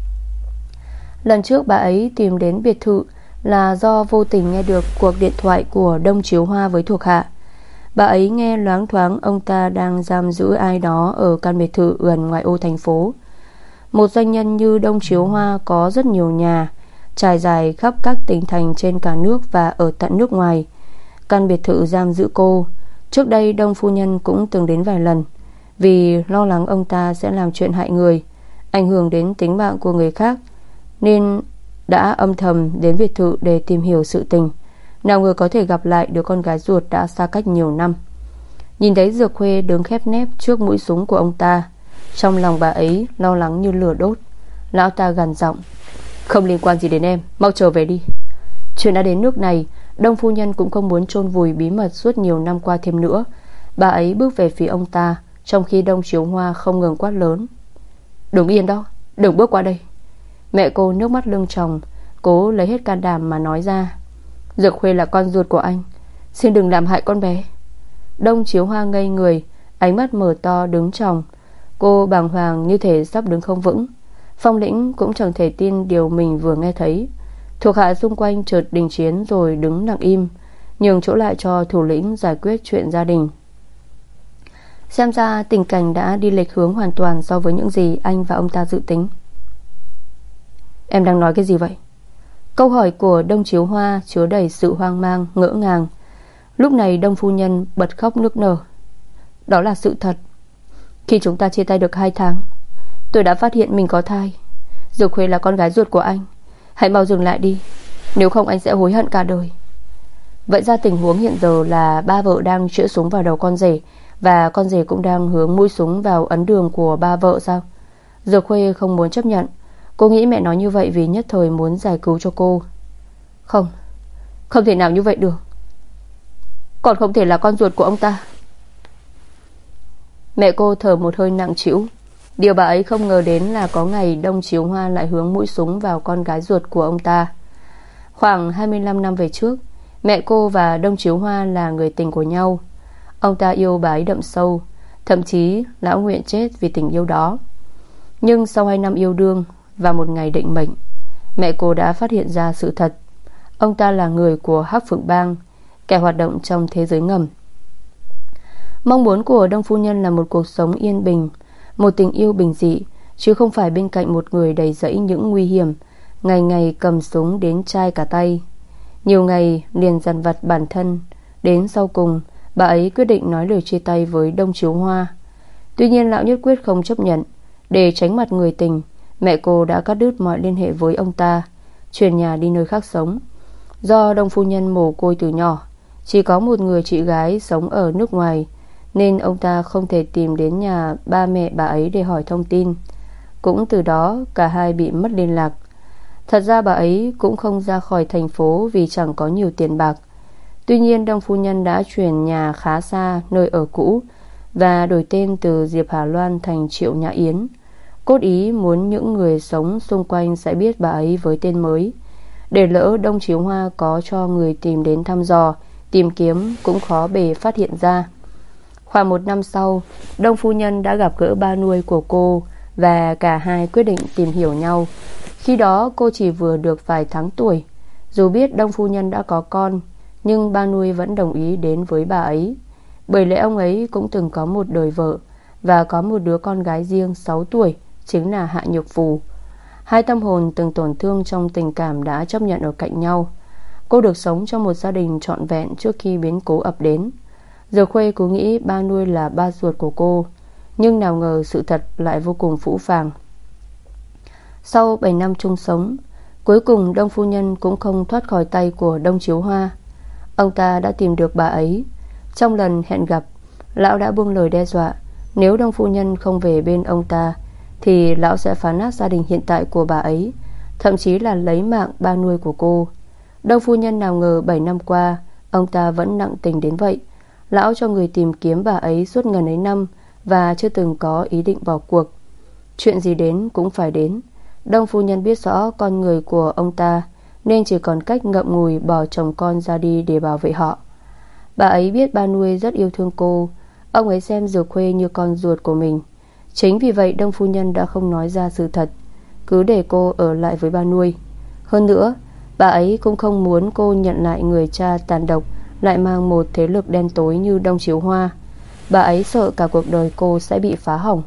Lần trước bà ấy tìm đến biệt thự là do vô tình nghe được cuộc điện thoại của Đông Chiếu Hoa với thuộc hạ. Bà ấy nghe loáng thoáng ông ta đang giam giữ ai đó ở căn biệt thự gần ngoại ô thành phố. Một doanh nhân như Đông Chiếu Hoa có rất nhiều nhà trải dài khắp các tỉnh thành trên cả nước và ở tận nước ngoài. Căn biệt thự giam giữ cô, trước đây Đông phu nhân cũng từng đến vài lần, vì lo lắng ông ta sẽ làm chuyện hại người, ảnh hưởng đến tính mạng của người khác, nên đã âm thầm đến biệt thự để tìm hiểu sự tình. Nào ngờ có thể gặp lại đứa con gái ruột đã xa cách nhiều năm. Nhìn thấy Dược Khuê đứng khép nép trước mũi súng của ông ta, trong lòng bà ấy lo lắng như lửa đốt. Lão ta gằn giọng: Không liên quan gì đến em, mau trở về đi. Chuyện đã đến nước này, Đông phu nhân cũng không muốn chôn vùi bí mật suốt nhiều năm qua thêm nữa. Bà ấy bước về phía ông ta, trong khi Đông Chiếu Hoa không ngừng quát lớn: Đừng yên đó, đừng bước qua đây. Mẹ cô nước mắt lưng tròng, cố lấy hết can đảm mà nói ra: Dược Khuê là con ruột của anh, xin đừng làm hại con bé. Đông Chiếu Hoa ngây người, ánh mắt mở to đứng tròng. Cô bàng hoàng như thể sắp đứng không vững. Phong Lĩnh cũng chẳng thể tin điều mình vừa nghe thấy. Thuộc hạ xung quanh chợt đình chiến rồi đứng lặng im, nhường chỗ lại cho thủ lĩnh giải quyết chuyện gia đình. Xem ra tình cảnh đã đi lệch hướng hoàn toàn so với những gì anh và ông ta dự tính. Em đang nói cái gì vậy? Câu hỏi của Đông Chiếu Hoa chứa đầy sự hoang mang, ngỡ ngàng. Lúc này Đông phu nhân bật khóc nức nở. Đó là sự thật. Khi chúng ta chia tay được hai tháng, tôi đã phát hiện mình có thai. Dược Khuê là con gái ruột của anh. Hãy mau dừng lại đi, nếu không anh sẽ hối hận cả đời. Vậy ra tình huống hiện giờ là ba vợ đang chĩa súng vào đầu con rể, và con rể cũng đang hướng mũi súng vào ấn đường của ba vợ sao? Dược Khuê không muốn chấp nhận. Cô nghĩ mẹ nói như vậy vì nhất thời muốn giải cứu cho cô. Không, không thể nào như vậy được. Còn không thể là con ruột của ông ta. Mẹ cô thở một hơi nặng trĩu. Điều bà ấy không ngờ đến là có ngày Đông Chiếu Hoa lại hướng mũi súng vào con gái ruột của ông ta. Khoảng hai mươi lăm năm về trước, mẹ cô và Đông Chiếu Hoa là người tình của nhau. Ông ta yêu bà ấy đậm sâu, thậm chí lão nguyện chết vì tình yêu đó. Nhưng sau hai năm yêu đương và một ngày định mệnh, mẹ cô đã phát hiện ra sự thật. Ông ta là người của Hắc Phượng Bang, kẻ hoạt động trong thế giới ngầm. Mong muốn của Đông phu nhân là một cuộc sống yên bình, một tình yêu bình dị, chứ không phải bên cạnh một người đầy rẫy những nguy hiểm, ngày ngày cầm súng đến chai cả tay. Nhiều ngày liền dằn vặt bản thân. Đến sau cùng, bà ấy quyết định nói lời chia tay với Đông Chiếu Hoa. Tuy nhiên lão nhất quyết không chấp nhận. Để tránh mặt người tình, mẹ cô đã cắt đứt mọi liên hệ với ông ta, chuyển nhà đi nơi khác sống. Do Đông phu nhân mồ côi từ nhỏ, Chỉ có một người chị gái sống ở nước ngoài, nên ông ta không thể tìm đến nhà ba mẹ bà ấy để hỏi thông tin. Cũng từ đó cả hai bị mất liên lạc. Thật ra bà ấy cũng không ra khỏi thành phố vì chẳng có nhiều tiền bạc. Tuy nhiên Đông phu nhân đã chuyển nhà khá xa nơi ở cũ và đổi tên từ Diệp Hà Loan thành Triệu Nhã Yến, cốt ý muốn những người sống xung quanh sẽ biết bà ấy với tên mới, để lỡ Đông Chiếu Hoa có cho người tìm đến thăm dò, tìm kiếm cũng khó bề phát hiện ra. Khoảng một năm sau, Đông phu nhân đã gặp gỡ ba nuôi của cô và cả hai quyết định tìm hiểu nhau. Khi đó cô chỉ vừa được vài tháng tuổi. Dù biết Đông phu nhân đã có con, nhưng ba nuôi vẫn đồng ý đến với bà ấy, bởi lẽ ông ấy cũng từng có một đời vợ và có một đứa con gái riêng sáu tuổi, chính là Hạ Nhược Phù. Hai tâm hồn từng tổn thương trong tình cảm đã chấp nhận ở cạnh nhau. Cô được sống trong một gia đình trọn vẹn trước khi biến cố ập đến. Giờ Khuê cứ nghĩ ba nuôi là ba ruột của cô, nhưng nào ngờ sự thật lại vô cùng phũ phàng. Sau bảy năm chung sống, cuối cùng Đông phu nhân cũng không thoát khỏi tay của Đông Chiếu Hoa. Ông ta đã tìm được bà ấy. Trong lần hẹn gặp, lão đã buông lời đe dọa, nếu Đông phu nhân không về bên ông ta thì lão sẽ phá nát gia đình hiện tại của bà ấy, thậm chí là lấy mạng ba nuôi của cô. Đông phu nhân nào ngờ bảy năm qua ông ta vẫn nặng tình đến vậy. Lão cho người tìm kiếm bà ấy suốt ngần ấy năm và chưa từng có ý định bỏ cuộc. Chuyện gì đến cũng phải đến. Đông phu nhân biết rõ con người của ông ta, nên chỉ còn cách ngậm ngùi bỏ chồng con ra đi để bảo vệ họ. Bà ấy biết ba nuôi rất yêu thương cô. Ông ấy xem Dược Khuê như con ruột của mình. Chính vì vậy Đông phu nhân đã không nói ra sự thật, cứ để cô ở lại với ba nuôi. Hơn nữa, bà ấy cũng không muốn cô nhận lại người cha tàn độc, lại mang một thế lực đen tối như Đông Chiếu Hoa. Bà ấy sợ cả cuộc đời cô sẽ bị phá hỏng.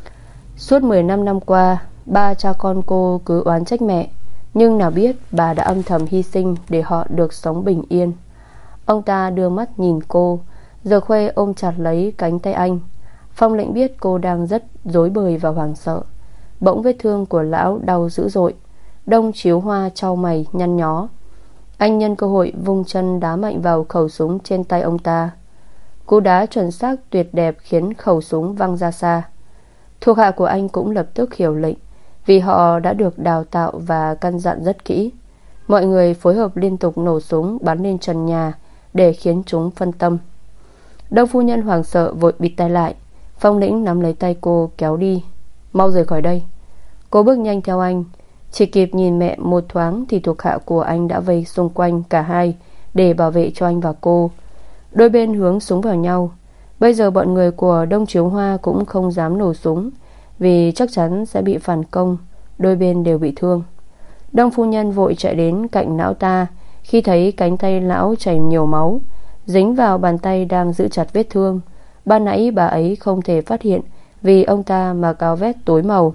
Suốt mười lăm năm qua, ba cha con cô cứ oán trách mẹ, nhưng nào biết bà đã âm thầm hy sinh để họ được sống bình yên. Ông ta đưa mắt nhìn cô. Giờ Khuê ôm chặt lấy cánh tay anh. Phong Lĩnh biết cô đang rất rối bời và hoảng sợ. Bỗng vết thương của lão đau dữ dội. Đông Chiếu Hoa chau mày nhăn nhó. Anh nhân cơ hội vung chân đá mạnh vào khẩu súng trên tay ông ta. Cú đá chuẩn xác tuyệt đẹp khiến khẩu súng văng ra xa. Thuộc hạ của anh cũng lập tức hiểu lệnh, vì họ đã được đào tạo và căn dặn rất kỹ. Mọi người phối hợp liên tục nổ súng bắn lên trần nhà để khiến chúng phân tâm. Đông phu nhân hoảng sợ vội bịt tai lại. Phong Lĩnh nắm lấy tay cô kéo đi. Mau rời khỏi đây. Cô bước nhanh theo anh. Chỉ kịp nhìn mẹ một thoáng thì thuộc hạ của anh đã vây xung quanh cả hai để bảo vệ cho anh và cô. Đôi bên hướng súng vào nhau. Bây giờ bọn người của Đông Chiếu Hoa cũng không dám nổ súng, vì chắc chắn sẽ bị phản công. Đôi bên đều bị thương. Đông phu nhân vội chạy đến cạnh lão ta. Khi thấy cánh tay lão chảy nhiều máu, dính vào bàn tay đang giữ chặt vết thương. Ban nãy bà ấy không thể phát hiện vì ông ta mặc áo vest tối màu.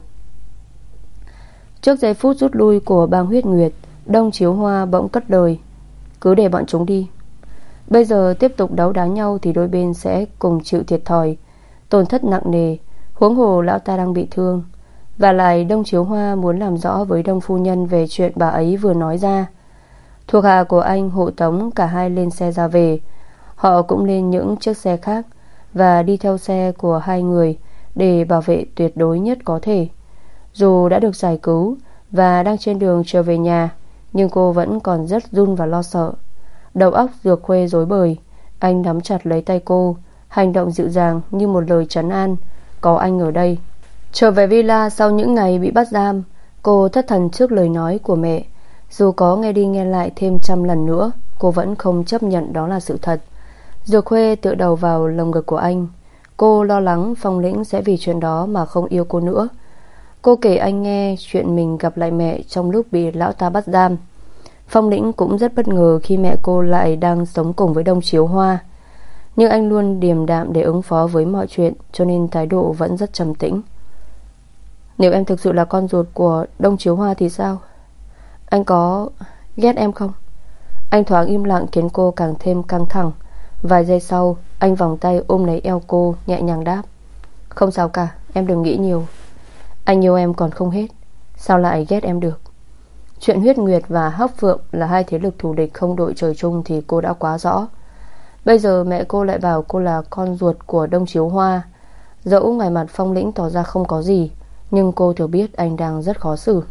Trước giây phút rút lui của bang Huyết Nguyệt, Đông Chiếu Hoa bỗng cất lời: cứ để bọn chúng đi. Bây giờ tiếp tục đấu đá nhau thì đôi bên sẽ cùng chịu thiệt thòi, tổn thất nặng nề. Huống hồ lão ta đang bị thương. Và lại Đông Chiếu Hoa muốn làm rõ với Đông phu nhân về chuyện bà ấy vừa nói ra. Thuộc hạ của anh hộ tống cả hai lên xe ra về. Họ cũng lên những chiếc xe khác và đi theo xe của hai người để bảo vệ tuyệt đối nhất có thể. Dù đã được giải cứu và đang trên đường trở về nhà, nhưng cô vẫn còn rất run và lo sợ. Đầu óc Dược Khuê rối bời. Anh nắm chặt lấy tay cô, hành động dịu dàng như một lời trấn an. Có anh ở đây. Trở về villa sau những ngày bị bắt giam, cô thất thần trước lời nói của mẹ. Dù có nghe đi nghe lại thêm trăm lần nữa, cô vẫn không chấp nhận đó là sự thật. Dược Khuê tựa đầu vào lồng ngực của anh. Cô lo lắng Phong Lĩnh sẽ vì chuyện đó mà không yêu cô nữa. Cô kể anh nghe chuyện mình gặp lại mẹ trong lúc bị lão ta bắt giam. Phong Lĩnh cũng rất bất ngờ khi mẹ cô lại đang sống cùng với Đông Chiếu Hoa, nhưng anh luôn điềm đạm để ứng phó với mọi chuyện, cho nên thái độ vẫn rất trầm tĩnh. Nếu em thực sự là con ruột của Đông Chiếu Hoa thì sao? Anh có ghét em không? Anh thoáng im lặng khiến cô càng thêm căng thẳng. Vài giây sau, anh vòng tay ôm lấy eo cô, nhẹ nhàng đáp: không sao cả, em đừng nghĩ nhiều. Anh yêu em còn không hết, sao lại ghét em được? Chuyện Huyết Nguyệt và Hắc Phượng là hai thế lực thù địch không đội trời chung thì cô đã quá rõ. Bây giờ mẹ cô lại bảo cô là con ruột của Đông Chiếu Hoa. Dẫu ngoài mặt Phong Lĩnh tỏ ra không có gì, nhưng cô thừa biết anh đang rất khó xử.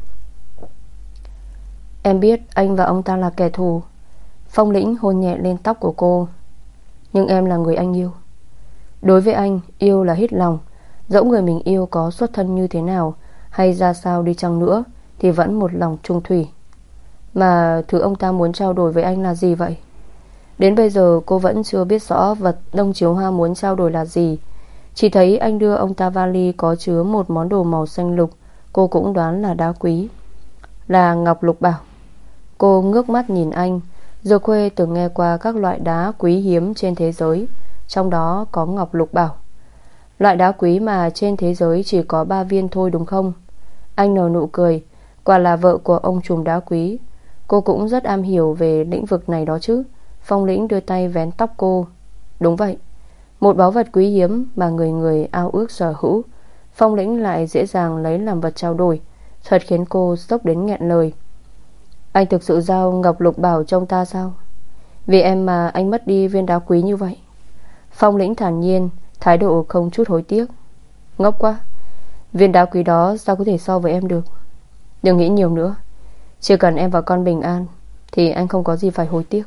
Em biết anh và ông ta là kẻ thù. Phong Lĩnh hôn nhẹ lên tóc của cô. Nhưng em là người anh yêu. Đối với anh, yêu là hết lòng. Dẫu người mình yêu có xuất thân như thế nào hay ra sao đi chăng nữa thì vẫn một lòng trung thủy. Mà thứ ông ta muốn trao đổi với anh là gì vậy? Đến bây giờ cô vẫn chưa biết rõ vật Đông Chiếu Hoa muốn trao đổi là gì. Chỉ thấy anh đưa ông ta vali có chứa một món đồ màu xanh lục. Cô cũng đoán là đá quý, là ngọc lục bảo. Cô ngước mắt nhìn anh. Dược Khuê từng nghe qua các loại đá quý hiếm trên thế giới, trong đó có ngọc lục bảo. Loại đá quý mà trên thế giới chỉ có ba viên thôi đúng không? Anh nở nụ cười. Quả là vợ của ông trùm đá quý. Cô cũng rất am hiểu về lĩnh vực này đó chứ. Phong Lĩnh đưa tay vén tóc cô. Đúng vậy. Một báu vật quý hiếm mà người người ao ước sở hữu, Phong Lĩnh lại dễ dàng lấy làm vật trao đổi. Thật khiến cô sốc đến nghẹn lời. Anh thực sự giao ngọc lục bảo cho ông ta sao? Vì em mà anh mất đi viên đá quý như vậy. Phong Lĩnh thản nhiên, thái độ không chút hối tiếc. Ngốc quá. Viên đá quý đó sao có thể so với em được? Đừng nghĩ nhiều nữa. Chỉ cần em và con bình an thì anh không có gì phải hối tiếc.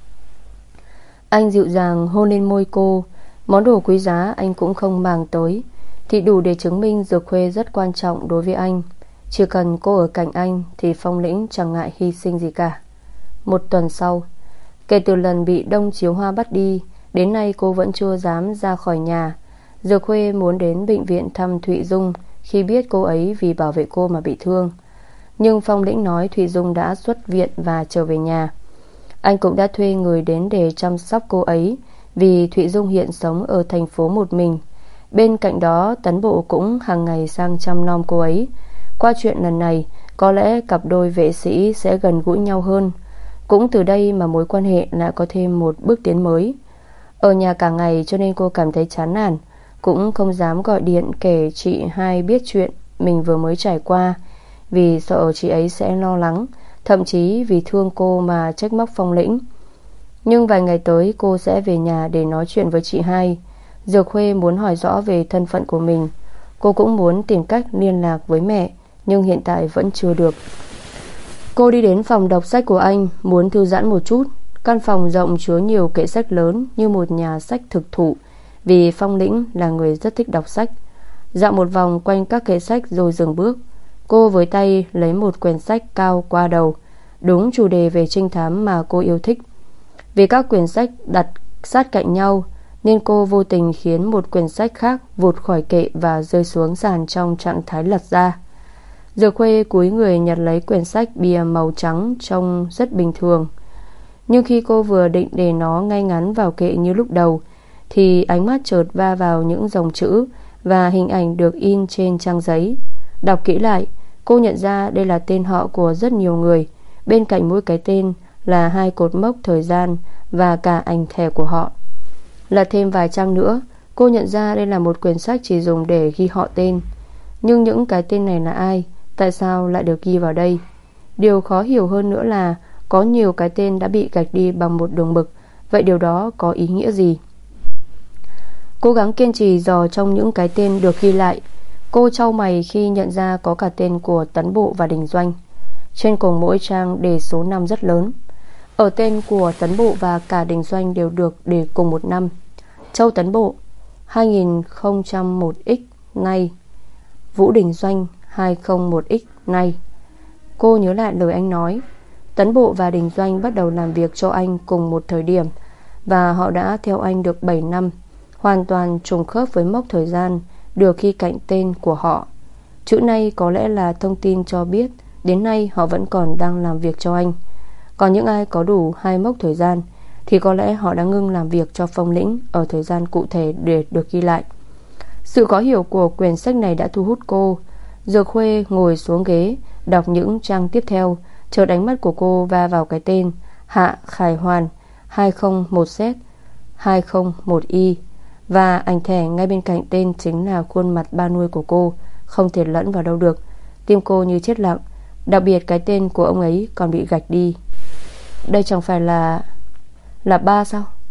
Anh dịu dàng hôn lên môi cô. Món đồ quý giá anh cũng không màng tới thì đủ để chứng minh Dược Khuê rất quan trọng đối với anh. Chỉ cần cô ở cạnh anh thì Phong Lĩnh chẳng ngại hy sinh gì cả. Một tuần sau, kể từ lần bị Đông Chiếu Hoa bắt đi, đến nay cô vẫn chưa dám ra khỏi nhà. Dược Khuê muốn đến bệnh viện thăm Thụy Dung khi biết cô ấy vì bảo vệ cô mà bị thương. Nhưng Phong Lĩnh nói Thụy Dung đã xuất viện và trở về nhà. Anh cũng đã thuê người đến để chăm sóc cô ấy, vì Thụy Dung hiện sống ở thành phố một mình. Bên cạnh đó, Tấn Bộ cũng hàng ngày sang chăm nom cô ấy. Qua chuyện lần này, có lẽ cặp đôi vệ sĩ sẽ gần gũi nhau hơn. Cũng từ đây mà mối quan hệ lại có thêm một bước tiến mới. Ở nhà cả ngày cho nên cô cảm thấy chán nản, cũng không dám gọi điện kể chị hai biết chuyện mình vừa mới trải qua, vì sợ chị ấy sẽ lo lắng, thậm chí vì thương cô mà trách móc Phong Lĩnh. Nhưng vài ngày tới cô sẽ về nhà để nói chuyện với chị hai. Dược Khuê muốn hỏi rõ về thân phận của mình. Cô cũng muốn tìm cách liên lạc với mẹ, nhưng hiện tại vẫn chưa được. Cô đi đến phòng đọc sách của anh, muốn thư giãn một chút. Căn phòng rộng chứa nhiều kệ sách lớn như một nhà sách thực thụ, vì Phong Lĩnh là người rất thích đọc sách. Dạo một vòng quanh các kệ sách rồi dừng bước. Cô với tay lấy một quyển sách cao qua đầu, đúng chủ đề về trinh thám mà cô yêu thích. Vì các quyển sách đặt sát cạnh nhau nên cô vô tình khiến một quyển sách khác vụt khỏi kệ và rơi xuống sàn trong trạng thái lật ra. Dược Khuê cúi người nhặt lấy quyển sách bìa màu trắng trông rất bình thường. Nhưng khi cô vừa định để nó ngay ngắn vào kệ như lúc đầu thì ánh mắt chợt va vào những dòng chữ và hình ảnh được in trên trang giấy. Đọc kỹ lại, cô nhận ra đây là tên họ của rất nhiều người. Bên cạnh mỗi cái tên là hai cột mốc thời gian và cả ảnh thẻ của họ. Lật thêm vài trang nữa, cô nhận ra đây là một quyển sách chỉ dùng để ghi họ tên. Nhưng những cái tên này là ai? Tại sao lại được ghi vào đây? Điều khó hiểu hơn nữa là có nhiều cái tên đã bị gạch đi bằng một đường mực. Vậy điều đó có ý nghĩa gì? Cố gắng kiên trì dò trong những cái tên được ghi lại. Cô chau mày khi nhận ra có cả tên của Tấn Bộ và Đình Doanh. Trên cùng mỗi trang đề số năm rất lớn. Ở tên của Tấn Bộ và cả Đình Doanh đều được đề cùng một năm. Châu Tấn Bộ hai nghìn không trăm một x nay, Vũ Đình Doanh hai nghìn không trăm một x nay. Cô nhớ lại lời anh nói. Tấn Bộ và Đình Doanh bắt đầu làm việc cho anh cùng một thời điểm, và họ đã theo anh được bảy năm, hoàn toàn trùng khớp với mốc thời gian được ghi cạnh tên của họ. Chữ này có lẽ là thông tin cho biết đến nay họ vẫn còn đang làm việc cho anh. Còn những ai có đủ hai mốc thời gian thì có lẽ họ đã ngưng làm việc cho Phong Lĩnh ở thời gian cụ thể để được ghi lại. Sự khó hiểu của quyển sách này đã thu hút cô. Dược Khuê ngồi xuống ghế đọc những trang tiếp theo. Chợt ánh mắt của cô va vào cái tên Hạ Khải Hoàn hai không một Z hai không một Y, và ảnh thẻ ngay bên cạnh tên chính là khuôn mặt ba nuôi của cô, không thể lẫn vào đâu được. Tim cô như chết lặng. Đặc biệt cái tên của ông ấy còn bị gạch đi. Đây chẳng phải là Là ba sao?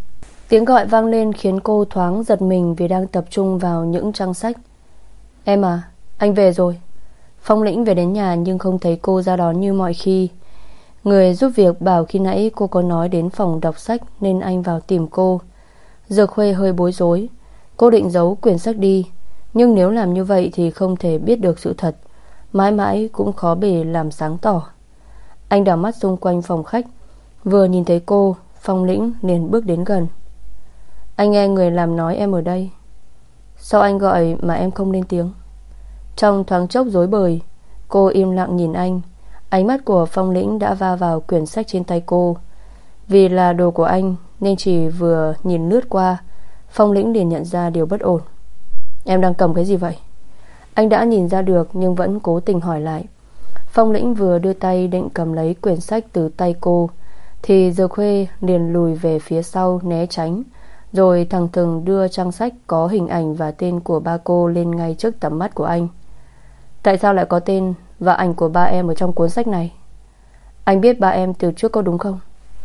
Tiếng gọi vang lên khiến cô thoáng giật mình vì đang tập trung vào những trang sách. Em à, anh về rồi. Phong Lĩnh về đến nhà nhưng không thấy cô ra đón như mọi khi. Người giúp việc bảo khi nãy cô có nói đến phòng đọc sách nên anh vào tìm cô. Dược Khuê hơi bối rối. Cô định giấu quyển sách đi, nhưng nếu làm như vậy thì không thể biết được sự thật, mãi mãi cũng khó bề làm sáng tỏ. Anh đảo mắt xung quanh phòng khách. Vừa nhìn thấy cô, Phong Lĩnh liền bước đến gần. Anh nghe người làm nói em ở đây. Sao anh gọi mà em không lên tiếng? Trong thoáng chốc rối bời, cô im lặng nhìn anh. Ánh mắt của Phong Lĩnh đã va vào quyển sách trên tay cô. Vì là đồ của anh nên chỉ vừa nhìn lướt qua, Phong Lĩnh liền nhận ra điều bất ổn. Em đang cầm cái gì vậy? Anh đã nhìn ra được nhưng vẫn cố tình hỏi lại. Phong Lĩnh vừa đưa tay định cầm lấy quyển sách từ tay cô thì Dược Khuê liền lùi về phía sau né tránh, rồi thẳng thừng đưa trang sách có hình ảnh và tên của ba cô lên ngay trước tầm mắt của anh. Tại sao lại có tên và ảnh của ba em ở trong cuốn sách này? Anh biết ba em từ trước có đúng không?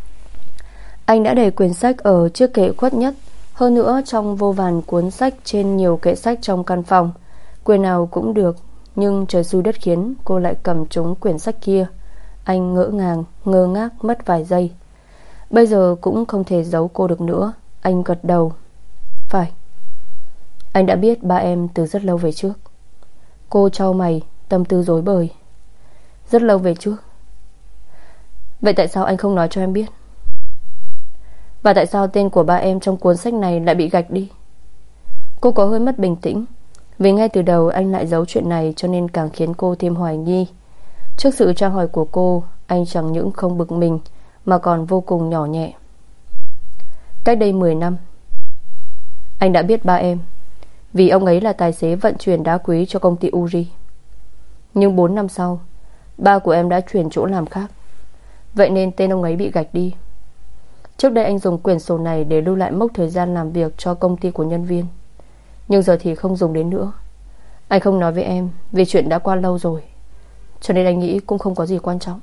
Anh đã để quyển sách ở chiếc kệ khuất nhất. Hơn nữa trong vô vàn cuốn sách trên nhiều kệ sách trong căn phòng, quyển nào cũng được, nhưng trời xui đất khiến cô lại cầm trúng quyển sách kia. Anh ngỡ ngàng, ngơ ngác mất vài giây. Bây giờ cũng không thể giấu cô được nữa. Anh gật đầu. Phải. Anh đã biết ba em từ rất lâu về trước. Cô chau mày, tâm tư rối bời. Rất lâu về trước. Vậy tại sao anh không nói cho em biết? Và tại sao tên của ba em trong cuốn sách này lại bị gạch đi? Cô có hơi mất bình tĩnh. Vì ngay từ đầu anh lại giấu chuyện này, cho nên càng khiến cô thêm hoài nghi. Trước sự tra hỏi của cô, anh chẳng những không bực mình mà còn vô cùng nhỏ nhẹ. Cách đây mười năm, anh đã biết ba em, vì ông ấy là tài xế vận chuyển đá quý cho công ty Uri. Nhưng bốn năm sau, ba của em đã chuyển chỗ làm khác, vậy nên tên ông ấy bị gạch đi. Trước đây anh dùng quyển sổ này để lưu lại mốc thời gian làm việc cho công ty của nhân viên, nhưng giờ thì không dùng đến nữa. Anh không nói với em vì chuyện đã qua lâu rồi, cho nên anh nghĩ cũng không có gì quan trọng.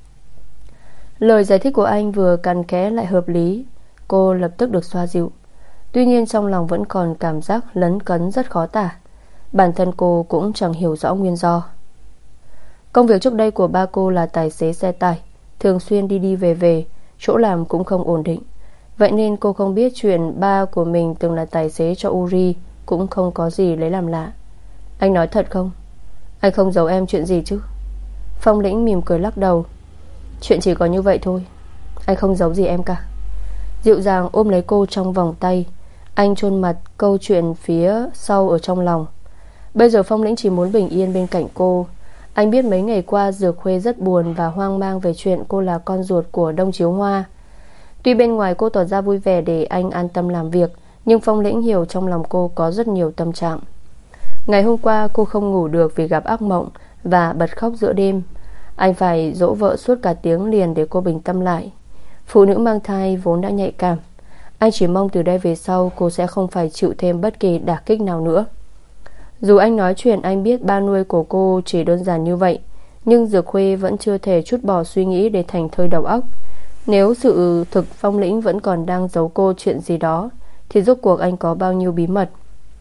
Lời giải thích của anh vừa cặn kẽ lại hợp lý. Cô lập tức được xoa dịu. Tuy nhiên trong lòng vẫn còn cảm giác lấn cấn rất khó tả. Bản thân cô cũng chẳng hiểu rõ nguyên do. Công việc trước đây của ba cô là tài xế xe tải, thường xuyên đi đi về về, chỗ làm cũng không ổn định. Vậy nên cô không biết chuyện ba của mình từng là tài xế cho Uri cũng không có gì lấy làm lạ. Anh nói thật không? Anh không giấu em chuyện gì chứ? Phong Lĩnh mỉm cười lắc đầu. Chuyện chỉ có như vậy thôi, anh không giấu gì em cả. Dịu dàng ôm lấy cô trong vòng tay, anh chôn mặt câu chuyện phía sau ở trong lòng. Bây giờ Phong Lĩnh chỉ muốn bình yên bên cạnh cô. Anh biết mấy ngày qua Dược Khuê rất buồn và hoang mang về chuyện cô là con ruột của Đông Chiếu Hoa. Tuy bên ngoài cô tỏ ra vui vẻ để anh an tâm làm việc, nhưng Phong Lĩnh hiểu trong lòng cô có rất nhiều tâm trạng. Ngày hôm qua cô không ngủ được vì gặp ác mộng và bật khóc giữa đêm. Anh phải dỗ vợ suốt cả tiếng liền để cô bình tâm lại. Phụ nữ mang thai vốn đã nhạy cảm. Anh chỉ mong từ đây về sau cô sẽ không phải chịu thêm bất kỳ đả kích nào nữa. Dù anh nói chuyện anh biết ba nuôi của cô chỉ đơn giản như vậy, nhưng Dược Khuê vẫn chưa thể trút bỏ suy nghĩ để thành thơi đầu óc. Nếu sự thực Phong Lĩnh vẫn còn đang giấu cô chuyện gì đó, thì rốt cuộc anh có bao nhiêu bí mật.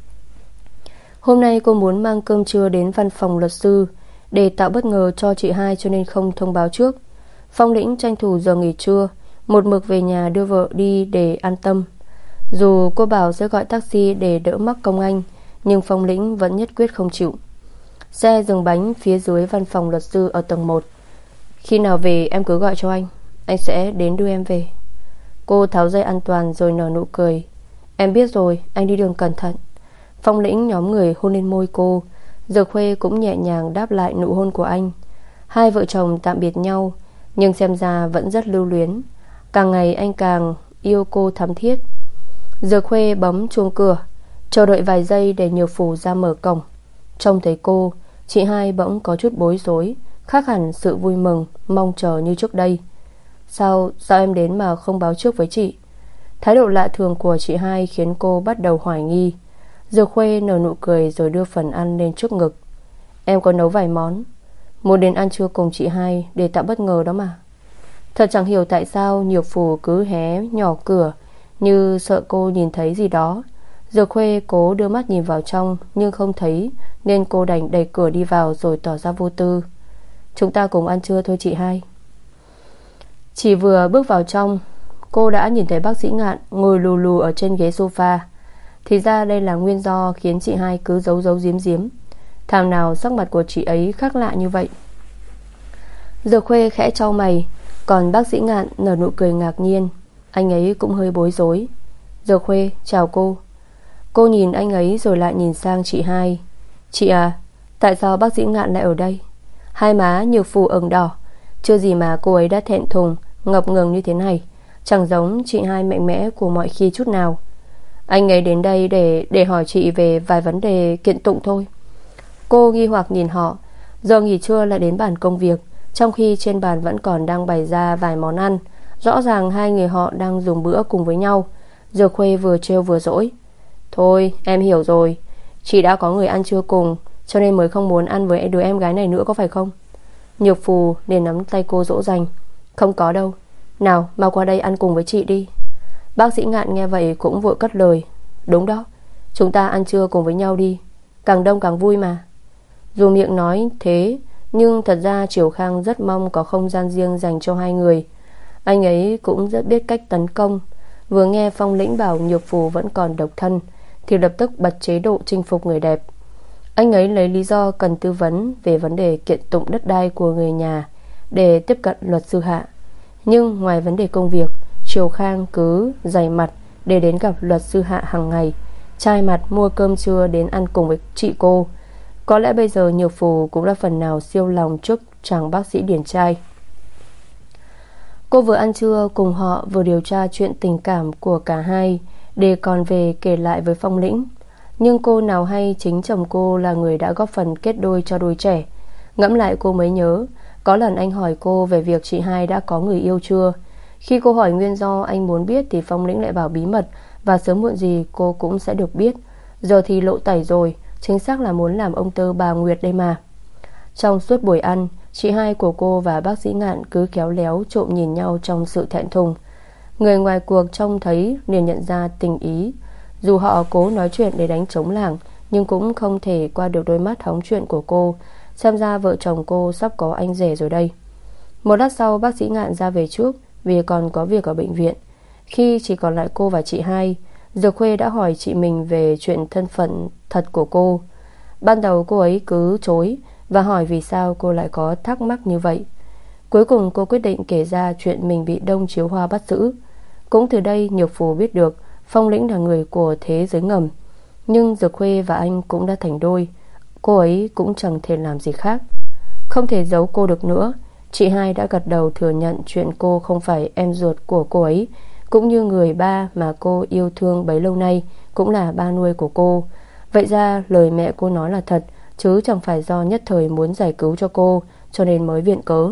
Hôm nay cô muốn mang cơm trưa đến văn phòng luật sư để tạo bất ngờ cho chị hai, cho nên không thông báo trước. Phong Lĩnh tranh thủ giờ nghỉ trưa, một mực về nhà đưa vợ đi để an tâm. Dù cô bảo sẽ gọi taxi để đỡ mắc công anh, nhưng Phong Lĩnh vẫn nhất quyết không chịu. Xe dừng bánh phía dưới văn phòng luật sư ở tầng một. Khi nào về em cứ gọi cho anh, anh sẽ đến đưa em về. Cô tháo dây an toàn rồi nở nụ cười. Em biết rồi, anh đi đường cẩn thận. Phong Lĩnh nhóm người hôn lên môi cô. Dược Khuê cũng nhẹ nhàng đáp lại nụ hôn của anh. Hai vợ chồng tạm biệt nhau, nhưng xem ra vẫn rất lưu luyến. Càng ngày anh càng yêu cô thắm thiết. Dược Khuê bấm chuông cửa, chờ đợi vài giây để Nhược Phù ra mở cổng. Trông thấy cô, chị hai bỗng có chút bối rối, khác hẳn sự vui mừng, mong chờ như trước đây. Sao, sao em đến mà không báo trước với chị? Thái độ lạ thường của chị hai khiến cô bắt đầu hoài nghi. Dược Khuê nở nụ cười rồi đưa phần ăn lên trước ngực. Em có nấu vài món, muốn đến ăn trưa cùng chị hai để tạo bất ngờ đó mà. Thật chẳng hiểu tại sao Nhược Phù cứ hé nhỏ cửa như sợ cô nhìn thấy gì đó. Dược Khuê cố đưa mắt nhìn vào trong nhưng không thấy, nên cô đành đẩy cửa đi vào rồi tỏ ra vô tư. Chúng ta cùng ăn trưa thôi chị hai. Chỉ vừa bước vào trong, cô đã nhìn thấy bác sĩ Ngạn ngồi lù lù ở trên ghế sofa. Thì ra đây là nguyên do khiến chị hai cứ giấu giấu giếm giếm. Thảo nào sắc mặt của chị ấy khác lạ như vậy. Dược Khuê khẽ chau mày, còn bác sĩ Ngạn nở nụ cười ngạc nhiên. Anh ấy cũng hơi bối rối. Dược Khuê, chào cô. Cô nhìn anh ấy rồi lại nhìn sang chị hai. Chị à, tại sao bác sĩ Ngạn lại ở đây? Hai má Nhược Phù ửng đỏ. Chưa gì mà cô ấy đã thẹn thùng, ngập ngừng như thế này. Chẳng giống chị hai mạnh mẽ của mọi khi chút nào. Anh ấy đến đây để để hỏi chị về vài vấn đề kiện tụng thôi. Cô nghi hoặc nhìn họ. Giờ nghỉ trưa lại đến bàn công việc, trong khi trên bàn vẫn còn đang bày ra vài món ăn. Rõ ràng hai người họ đang dùng bữa cùng với nhau. Dược Khuê vừa trêu vừa dỗi. Thôi em hiểu rồi, chị đã có người ăn trưa cùng, cho nên mới không muốn ăn với đứa em gái này nữa, có phải không? Nhược Phù liền nắm tay cô dỗ dành. Không có đâu, nào mau qua đây ăn cùng với chị đi. Bác sĩ Ngạn nghe vậy cũng vội cất lời. Đúng đó, chúng ta ăn trưa cùng với nhau đi, càng đông càng vui mà. Dù miệng nói thế, nhưng thật ra Triều Khang rất mong có không gian riêng dành cho hai người. Anh ấy cũng rất biết cách tấn công. Vừa nghe Phong Lĩnh bảo Nhược Phù vẫn còn độc thân thì lập tức bật chế độ chinh phục người đẹp. Anh ấy lấy lý do cần tư vấn về vấn đề kiện tụng đất đai của người nhà để tiếp cận luật sư Hạ. Nhưng ngoài vấn đề công việc, Triều Khang cứ dày mặt để đến gặp luật sư Hạ hàng ngày, chai mặt mua cơm trưa đến ăn cùng với chị cô. Có lẽ bây giờ Nhược Phù cũng là phần nào siêu lòng trước chàng bác sĩ điển trai. Cô vừa ăn trưa cùng họ, vừa điều tra chuyện tình cảm của cả hai để còn về kể lại với Phong Lĩnh. Nhưng cô nào hay chính chồng cô là người đã góp phần kết đôi cho đôi trẻ. Ngẫm lại cô mới nhớ, có lần anh hỏi cô về việc chị hai đã có người yêu chưa. Khi cô hỏi nguyên do anh muốn biết thì Phong Lĩnh lại bảo bí mật, và sớm muộn gì cô cũng sẽ được biết. Giờ thì lộ tẩy rồi, chính xác là muốn làm ông tơ bà Nguyệt đây mà. Trong suốt buổi ăn, chị hai của cô và bác sĩ Ngạn cứ khéo léo trộm nhìn nhau trong sự thẹn thùng. Người ngoài cuộc trông thấy liền nhận ra tình ý. Dù họ cố nói chuyện để đánh trống lảng, nhưng cũng không thể qua được đôi mắt hóng chuyện của cô. Xem ra vợ chồng cô sắp có anh rể rồi đây. Một lát sau, bác sĩ Ngạn ra về trước vì còn có việc ở bệnh viện. Khi chỉ còn lại cô và chị hai, Dược Khuê đã hỏi chị mình về chuyện thân phận thật của cô. Ban đầu cô ấy cứ chối và hỏi vì sao cô lại có thắc mắc như vậy. Cuối cùng cô quyết định kể ra chuyện mình bị Đông Chiếu Hoa bắt giữ. Cũng từ đây Nhược Phù biết được Phong Lĩnh là người của thế giới ngầm. Nhưng Dược Khuê và anh cũng đã thành đôi. Cô ấy cũng chẳng thể làm gì khác. Không thể giấu cô được nữa. Chị hai đã gật đầu thừa nhận chuyện cô không phải em ruột của cô ấy, cũng như người ba mà cô yêu thương bấy lâu nay cũng là ba nuôi của cô. Vậy ra lời mẹ cô nói là thật, chứ chẳng phải do nhất thời muốn giải cứu cho cô cho nên mới viện cớ.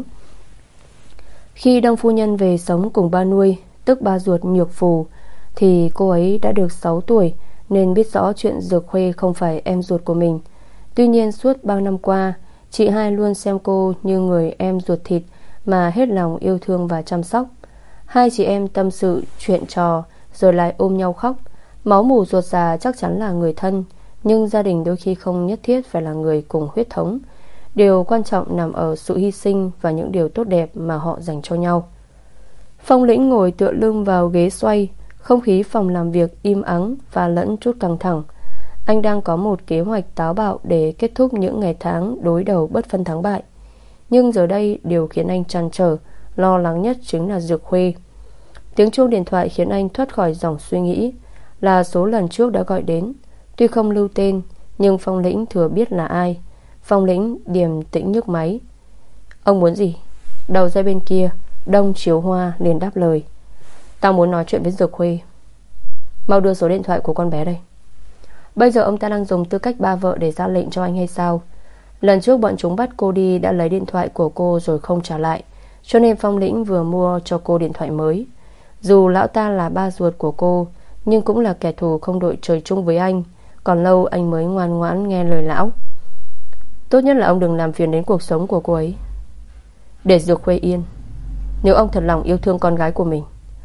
Khi Đông phu nhân về sống cùng ba nuôi, tức ba ruột Nhược Phù, thì cô ấy đã được sáu tuổi nên biết rõ chuyện Dược Khuê không phải em ruột của mình. Tuy nhiên suốt bao năm qua, chị hai luôn xem cô như người em ruột thịt mà hết lòng yêu thương và chăm sóc. Hai chị em tâm sự chuyện trò rồi lại ôm nhau khóc. Máu mủ ruột già chắc chắn là người thân, nhưng gia đình đôi khi không nhất thiết phải là người cùng huyết thống. Điều quan trọng nằm ở sự hy sinh và những điều tốt đẹp mà họ dành cho nhau. Phong Lĩnh ngồi tựa lưng vào ghế xoay. Không khí phòng làm việc im ắng và lẫn chút căng thẳng. Anh đang có một kế hoạch táo bạo để kết thúc những ngày tháng đối đầu bất phân thắng bại. Nhưng giờ đây điều khiến anh trăn trở, lo lắng nhất chính là Dược Khuê. Tiếng chuông điện thoại khiến anh thoát khỏi dòng suy nghĩ. Là số lần trước đã gọi đến. Tuy không lưu tên, nhưng Phong Lĩnh thừa biết là ai. Phong Lĩnh điềm tĩnh nhấc máy. Ông muốn gì? Đầu dây bên kia, Đông Chiếu Hoa liền đáp lời. Tao muốn nói chuyện với Dược Khuê. Mau đưa số điện thoại của con bé đây. Bây giờ ông ta đang dùng tư cách ba vợ để ra lệnh cho anh hay sao? Lần trước bọn chúng bắt cô đi đã lấy điện thoại của cô rồi không trả lại, cho nên Phong Lĩnh vừa mua cho cô điện thoại mới. Dù lão ta là ba ruột của cô, nhưng cũng là kẻ thù không đội trời chung với anh. Còn lâu anh mới ngoan ngoãn nghe lời lão. Tốt nhất là ông đừng làm phiền đến cuộc sống của cô ấy. Để Dược Khuê yên. Nếu ông thật lòng yêu thương con gái của mình,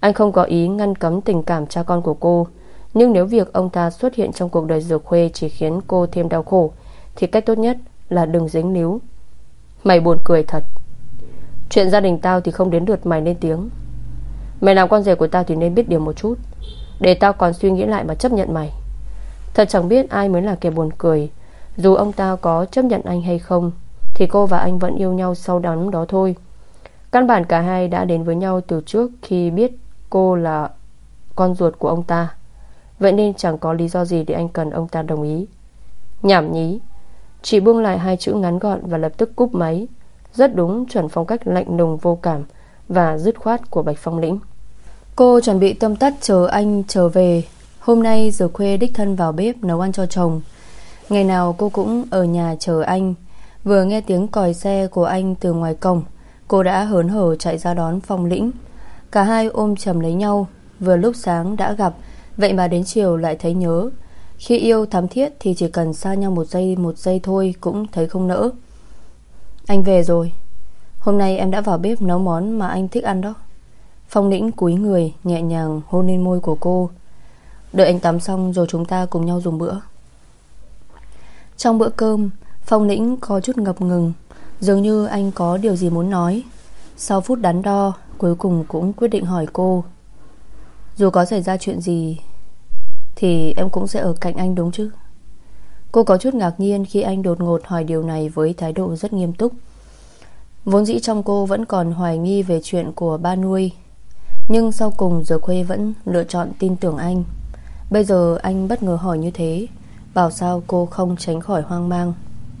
Anh không có ý ngăn cấm tình cảm cha con của cô, nhưng nếu việc ông ta xuất hiện trong cuộc đời Dược Khuê chỉ khiến cô thêm đau khổ, thì cách tốt nhất là đừng dính líu. Mày buồn cười thật. Chuyện gia đình tao thì không đến lượt mày lên tiếng. Mày làm con rể của tao thì nên biết điều một chút, để tao còn suy nghĩ lại mà chấp nhận mày. Thật chẳng biết ai mới là kẻ buồn cười. Dù ông ta có chấp nhận anh hay không, thì cô và anh vẫn yêu nhau sau đắn đó thôi. Căn bản cả hai đã đến với nhau từ trước khi biết cô là con ruột của ông ta. Vậy nên chẳng có lý do gì để anh cần ông ta đồng ý. Nhảm nhí. Chỉ buông lại hai chữ ngắn gọn và lập tức cúp máy. Rất đúng chuẩn phong cách lạnh lùng vô cảm và dứt khoát của Bạch Phong Lĩnh. Cô chuẩn bị tâm tất chờ anh trở về. Hôm nay Dược Khuê đích thân vào bếp nấu ăn cho chồng. Ngày nào cô cũng ở nhà chờ anh. Vừa nghe tiếng còi xe của anh từ ngoài cổng, cô đã hớn hở chạy ra đón Phong Lĩnh. Cả hai ôm chầm lấy nhau. Vừa lúc sáng đã gặp, vậy mà đến chiều lại thấy nhớ. Khi yêu thắm thiết thì chỉ cần xa nhau một giây một giây thôi cũng thấy không nỡ. Anh về rồi. Hôm nay em đã vào bếp nấu món mà anh thích ăn đó. Phong Lĩnh cúi người nhẹ nhàng hôn lên môi của cô. Đợi anh tắm xong rồi chúng ta cùng nhau dùng bữa. Trong bữa cơm, Phong Lĩnh có chút ngập ngừng, dường như anh có điều gì muốn nói. Sau phút đắn đo, cuối cùng cũng quyết định hỏi cô. Dù có xảy ra chuyện gì thì em cũng sẽ ở cạnh anh đúng chứ? Cô có chút ngạc nhiên khi anh đột ngột hỏi điều này với thái độ rất nghiêm túc. Vốn dĩ trong cô vẫn còn hoài nghi về chuyện của ba nuôi, nhưng sau cùng Dược Khuê vẫn lựa chọn tin tưởng anh. Bây giờ anh bất ngờ hỏi như thế, bảo sao cô không tránh khỏi hoang mang.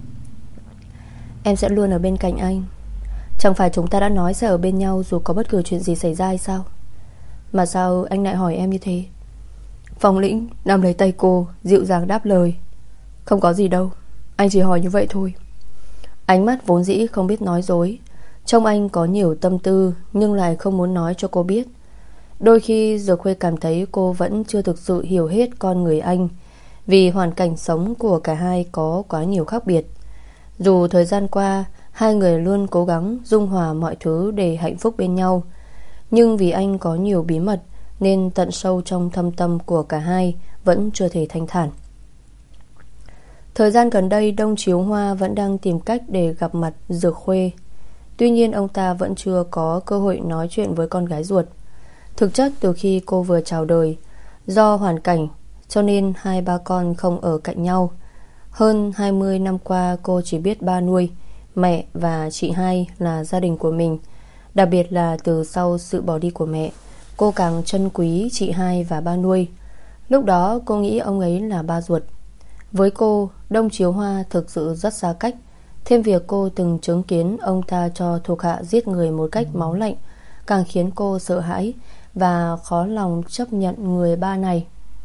Em sẽ luôn ở bên cạnh anh. Chẳng phải chúng ta đã nói sẽ ở bên nhau dù có bất cứ chuyện gì xảy ra hay sao? Mà sao anh lại hỏi em như thế? Phong Lĩnh nắm lấy tay cô, dịu dàng đáp lời. Không có gì đâu, anh chỉ hỏi như vậy thôi. Ánh mắt vốn dĩ không biết nói dối. Trông anh có nhiều tâm tư nhưng lại không muốn nói cho cô biết. Đôi khi Dược Khuê cảm thấy cô vẫn chưa thực sự hiểu hết con người anh, vì hoàn cảnh sống của cả hai có quá nhiều khác biệt. Dù thời gian qua hai người luôn cố gắng dung hòa mọi thứ để hạnh phúc bên nhau, nhưng vì anh có nhiều bí mật nên tận sâu trong thâm tâm của cả hai vẫn chưa thể thanh thản. Thời gian gần đây Đông Chiếu Hoa vẫn đang tìm cách để gặp mặt Dược Khuê. Tuy nhiên ông ta vẫn chưa có cơ hội nói chuyện với con gái ruột. Thực chất từ khi cô vừa chào đời, do hoàn cảnh cho nên hai ba con không ở cạnh nhau. Hơn hai mươi năm qua cô chỉ biết ba nuôi, mẹ và chị hai là gia đình của mình. Đặc biệt là từ sau sự bỏ đi của mẹ, cô càng trân quý chị hai và ba nuôi. Lúc đó cô nghĩ ông ấy là ba ruột. Với cô, Đông Chiếu Hoa thực sự rất xa cách. Thêm việc cô từng chứng kiến ông ta cho thuộc hạ giết người một cách máu lạnh càng khiến cô sợ hãi và khó lòng chấp nhận người ba này.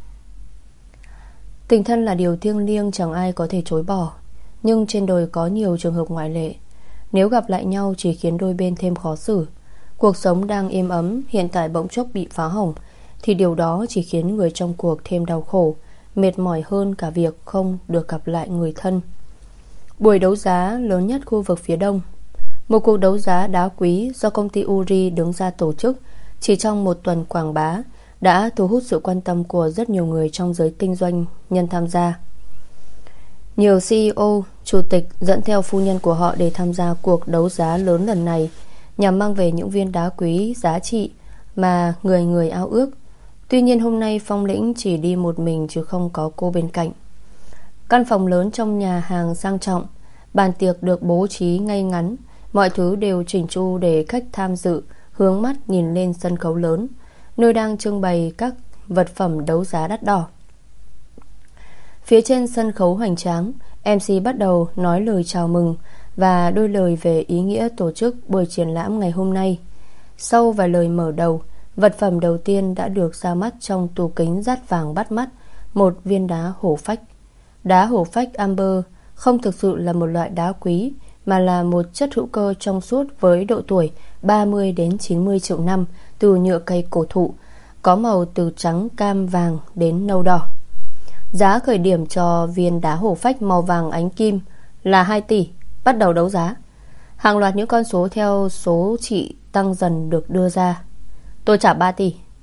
Tình thân là điều thiêng liêng chẳng ai có thể chối bỏ, nhưng trên đời có nhiều trường hợp ngoại lệ. Nếu gặp lại nhau chỉ khiến đôi bên thêm khó xử. Cuộc sống đang êm ấm hiện tại bỗng chốc bị phá hỏng, thì điều đó chỉ khiến người trong cuộc thêm đau khổ, mệt mỏi hơn cả việc không được gặp lại người thân. Buổi đấu giá lớn nhất khu vực phía Đông, một cuộc đấu giá đá quý do công ty Uri đứng ra tổ chức, chỉ trong một tuần quảng bá đã thu hút sự quan tâm của rất nhiều người trong giới kinh doanh nhân tham gia. Nhiều xê e ô, chủ tịch dẫn theo phu nhân của họ để tham gia cuộc đấu giá lớn lần này, nhằm mang về những viên đá quý giá trị mà người người ao ước. Tuy nhiên hôm nay Phong Lĩnh chỉ đi một mình chứ không có cô bên cạnh. Căn phòng lớn trong nhà hàng sang trọng, bàn tiệc được bố trí ngay ngắn, mọi thứ đều chỉnh chu để khách tham dự hướng mắt nhìn lên sân khấu lớn, nơi đang trưng bày các vật phẩm đấu giá đắt đỏ. Phía trên sân khấu hoành tráng, em xê bắt đầu nói lời chào mừng và đôi lời về ý nghĩa tổ chức buổi triển lãm ngày hôm nay. Sau vài lời mở đầu, vật phẩm đầu tiên đã được ra mắt trong tủ kính dát vàng bắt mắt, một viên đá hổ phách. Đá hổ phách amber không thực sự là một loại đá quý, mà là một chất hữu cơ trong suốt với độ tuổi ba mươi đến chín mươi triệu năm từ nhựa cây cổ thụ, có màu từ trắng cam vàng đến nâu đỏ. Giá khởi điểm cho viên đá hổ phách màu vàng ánh kim là hai tỷ. Bắt đầu đấu giá. Hàng loạt những con số theo số trị tăng dần được đưa ra. Tôi trả ba tỷ.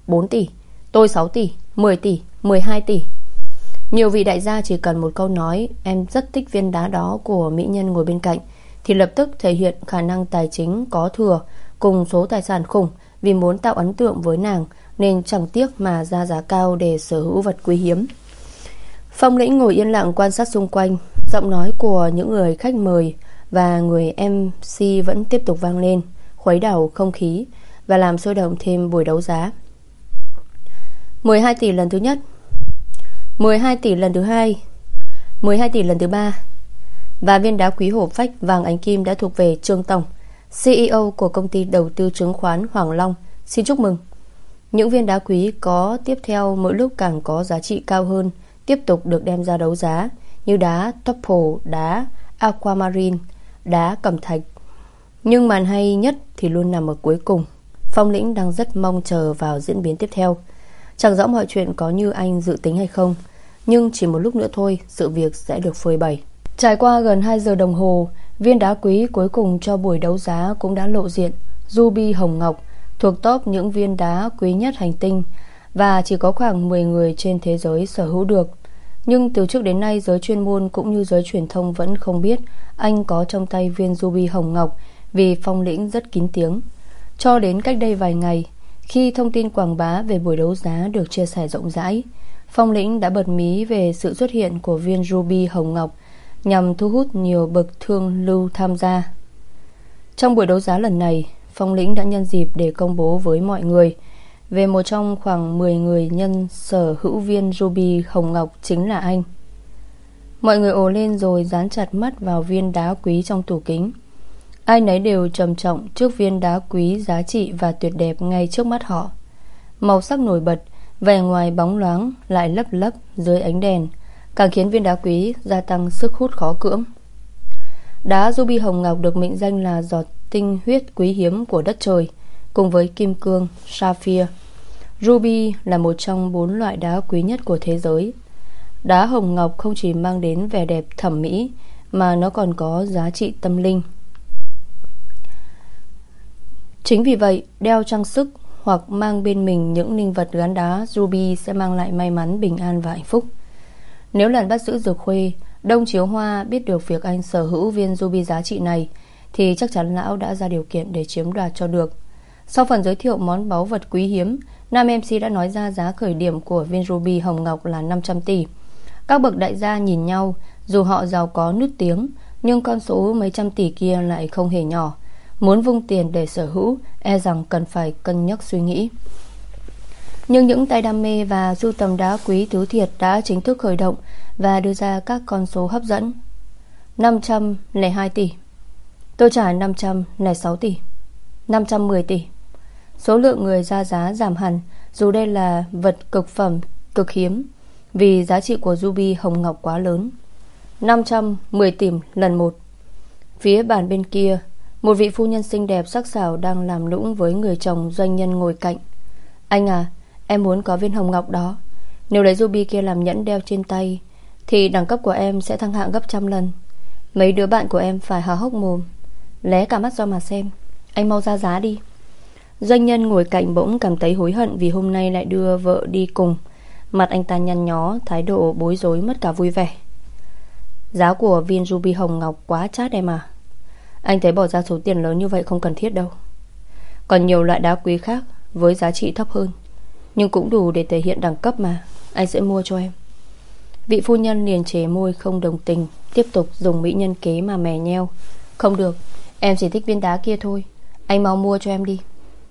bốn tỷ, tôi sáu tỷ, mười tỷ, mười hai tỷ. Nhiều vị đại gia chỉ cần một câu nói em rất thích viên đá đó của mỹ nhân ngồi bên cạnh thì lập tức thể hiện khả năng tài chính có thừa cùng số tài sản khủng, vì muốn tạo ấn tượng với nàng nên chẳng tiếc mà ra giá cao để sở hữu vật quý hiếm. Phong Lĩnh ngồi yên lặng quan sát xung quanh. Giọng nói của những người khách mời và người em xê vẫn tiếp tục vang lên, khuấy đảo không khí và làm sôi động thêm buổi đấu giá. mười hai tỷ lần thứ nhất, mười hai tỷ lần thứ hai, mười hai tỷ lần thứ ba. Và viên đá quý hổ phách vàng ánh kim đã thuộc về Trương Tổng, xê e ô của công ty đầu tư chứng khoán Hoàng Long. Xin chúc mừng. Những viên đá quý có tiếp theo mỗi lúc càng có giá trị cao hơn tiếp tục được đem ra đấu giá, như đá Topple, đá Aquamarine, đá cẩm thạch. Nhưng màn hay nhất thì luôn nằm ở cuối cùng. Phong Lĩnh đang rất mong chờ vào diễn biến tiếp theo. Chẳng rõ mọi chuyện có như anh dự tính hay không, nhưng chỉ một lúc nữa thôi sự việc sẽ được phơi bày. Trải qua gần hai giờ đồng hồ, viên đá quý cuối cùng cho buổi đấu giá cũng đã lộ diện. Ruby hồng ngọc thuộc top những viên đá quý nhất hành tinh và chỉ có khoảng mười người trên thế giới sở hữu được. Nhưng từ trước đến nay giới chuyên môn cũng như giới truyền thông vẫn không biết anh có trong tay viên ruby hồng ngọc, vì Phong Lĩnh rất kín tiếng. Cho đến cách đây vài ngày, khi thông tin quảng bá về buổi đấu giá được chia sẻ rộng rãi, Phong Lĩnh đã bật mí về sự xuất hiện của viên ruby hồng ngọc nhằm thu hút nhiều bậc thương lưu tham gia. Trong buổi đấu giá lần này, Phong Lĩnh đã nhân dịp để công bố với mọi người về một trong khoảng mười người nhân sở hữu viên ruby hồng ngọc chính là anh. Mọi người ồ lên rồi dán chặt mắt vào viên đá quý trong tủ kính. Ai nấy đều trầm trọng trước viên đá quý giá trị và tuyệt đẹp ngay trước mắt họ. Màu sắc nổi bật, vẻ ngoài bóng loáng lại lấp lấp dưới ánh đèn, càng khiến viên đá quý gia tăng sức hút khó cưỡng. Đá ruby hồng ngọc được mệnh danh là giọt tinh huyết quý hiếm của đất trời, cùng với kim cương, sapphire. Ruby là một trong bốn loại đá quý nhất của thế giới. Đá hồng ngọc không chỉ mang đến vẻ đẹp thẩm mỹ mà nó còn có giá trị tâm linh. Chính vì vậy, đeo trang sức hoặc mang bên mình những linh vật gắn đá ruby sẽ mang lại may mắn, bình an và hạnh phúc. Nếu lần bắt giữ Dược Khuê, Đông Chiếu Hoa biết được việc anh sở hữu viên ruby giá trị này thì chắc chắn lão đã ra điều kiện để chiếm đoạt cho được. Sau phần giới thiệu món báu vật quý hiếm, nam em xê đã nói ra giá khởi điểm của viên ruby hồng ngọc là năm trăm tỷ. Các bậc đại gia nhìn nhau, dù họ giàu có nút tiếng, nhưng con số mấy trăm tỷ kia lại không hề nhỏ. Muốn vung tiền để sở hữu, e rằng cần phải cân nhắc suy nghĩ. Nhưng những tay đam mê và sưu tầm đá quý tứ thiệt đã chính thức khởi động và đưa ra các con số hấp dẫn. Năm trăm lẻ hai tỷ. Tôi trả năm trăm lẻ sáu tỷ. Năm trăm mười tỷ. Số lượng người ra giá giảm hẳn, dù đây là vật cực phẩm, cực hiếm, vì giá trị của ruby hồng ngọc quá lớn. Năm trăm mười tỷ lần một. Phía bàn bên kia, một vị phu nhân xinh đẹp sắc sảo đang làm lũng với người chồng doanh nhân ngồi cạnh. Anh à, em muốn có viên hồng ngọc đó. Nếu lấy ruby kia làm nhẫn đeo trên tay thì đẳng cấp của em sẽ thăng hạng gấp trăm lần. Mấy đứa bạn của em phải há hốc mồm, lé cả mắt ra mà xem. Anh mau ra giá đi. Doanh nhân ngồi cạnh bỗng cảm thấy hối hận vì hôm nay lại đưa vợ đi cùng. Mặt anh ta nhăn nhó, thái độ bối rối mất cả vui vẻ. Giá của viên ruby hồng ngọc quá chát em à. Anh thấy bỏ ra số tiền lớn như vậy không cần thiết đâu. Còn nhiều loại đá quý khác với giá trị thấp hơn, nhưng cũng đủ để thể hiện đẳng cấp mà. Anh sẽ mua cho em. Vị phu nhân liền chế môi không đồng tình, tiếp tục dùng mỹ nhân kế mà mè nheo. Không được, em chỉ thích viên đá kia thôi. Anh mau mua cho em đi.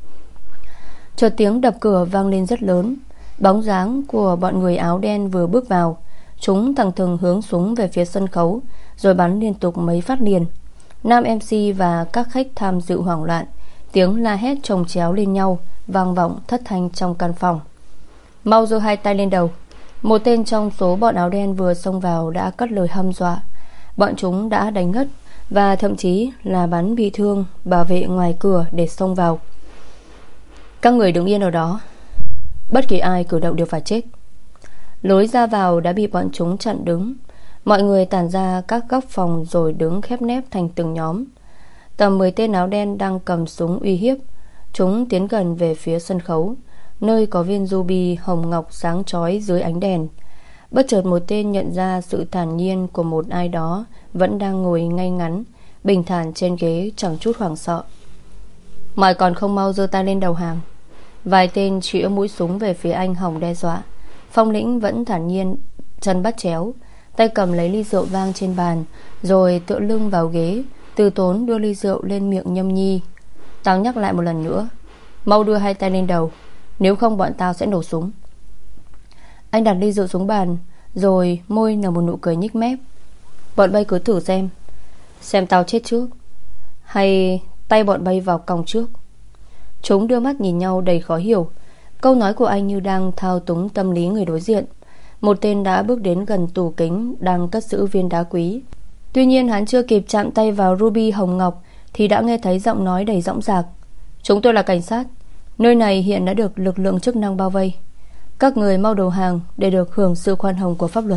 Chợt tiếng đập cửa vang lên rất lớn. Bóng dáng của bọn người áo đen vừa bước vào. Chúng thẳng thừng hướng súng về phía sân khấu, rồi bắn liên tục mấy phát liền. Nam em xê và các khách tham dự hoảng loạn. Tiếng la hét chồng chéo lên nhau vang vọng thất thanh trong căn phòng. Mau giơ hai tay lên đầu. Một tên trong số bọn áo đen vừa xông vào đã cất lời hăm dọa. Bọn chúng đã đánh ngất và thậm chí là bắn bị thương bảo vệ ngoài cửa để xông vào. Các người đứng yên ở đó. Bất kỳ ai cử động đều phải chết. Lối ra vào đã bị bọn chúng chặn đứng. Mọi người tản ra các góc phòng rồi đứng khép nép thành từng nhóm. Tầm mười tên áo đen đang cầm súng uy hiếp. Chúng tiến gần về phía sân khấu. nơi có viên ruby hồng ngọc sáng chói dưới ánh đèn. Bất chợt một tên nhận ra sự thản nhiên của một ai đó vẫn đang ngồi ngay ngắn bình thản trên ghế, chẳng chút hoảng sợ. Mọi còn không mau giơ tay lên đầu hàng. Vài tên chĩa mũi súng về phía anh hòng đe dọa. Phong Lĩnh vẫn thản nhiên, chân bắt chéo, tay cầm lấy ly rượu vang trên bàn, rồi tựa lưng vào ghế, từ tốn đưa ly rượu lên miệng nhâm nhi. Tao nhắc lại một lần nữa, mau đưa hai tay lên đầu, nếu không bọn tao sẽ nổ súng. Anh đặt ly rượu xuống bàn, rồi môi nở một nụ cười nhếch mép. Bọn bay cứ thử xem, xem tao chết trước hay tay bọn bay vào còng trước. Chúng đưa mắt nhìn nhau đầy khó hiểu. Câu nói của anh như đang thao túng tâm lý người đối diện. Một tên đã bước đến gần tủ kính đang cất giữ viên đá quý. Tuy nhiên hắn chưa kịp chạm tay vào ruby hồng ngọc thì đã nghe thấy giọng nói đầy dõng dạc. Chúng tôi là cảnh sát, nơi này hiện đã được lực lượng chức năng bao vây. Các người mau đầu hàng để được hưởng sự khoan hồng của pháp luật.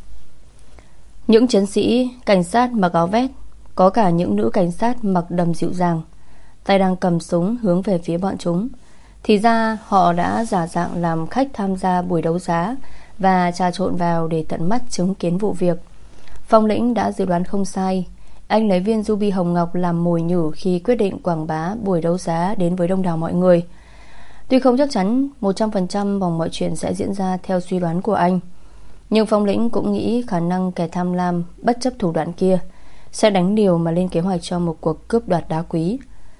Những chiến sĩ cảnh sát mặc áo vest, có cả những nữ cảnh sát mặc đầm dịu dàng, tay đang cầm súng hướng về phía bọn chúng. Thì ra họ đã giả dạng làm khách tham gia buổi đấu giá và trà trộn vào để tận mắt chứng kiến vụ việc. Phong Lĩnh đã dự đoán không sai. Anh lấy viên ruby hồng ngọc làm mồi nhử khi quyết định quảng bá buổi đấu giá đến với đông đảo mọi người. Tuy không chắc chắn một trăm phần trăm vòng mọi chuyện sẽ diễn ra theo suy đoán của anh, nhưng Phong Lĩnh cũng nghĩ khả năng kẻ tham lam bất chấp thủ đoạn kia sẽ đánh liều mà lên kế hoạch cho một cuộc cướp đoạt đá quý.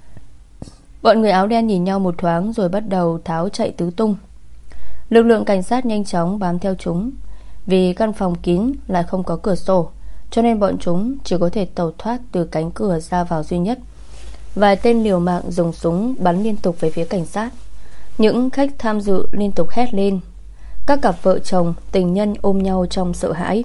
Bọn người áo đen nhìn nhau một thoáng rồi bắt đầu tháo chạy tứ tung. Lực lượng cảnh sát nhanh chóng bám theo chúng. Vì căn phòng kín lại không có cửa sổ, cho nên bọn chúng chỉ có thể tẩu thoát từ cánh cửa ra vào duy nhất. Vài tên liều mạng dùng súng bắn liên tục về phía cảnh sát. Những khách tham dự liên tục hét lên. Các cặp vợ chồng, tình nhân ôm nhau trong sợ hãi.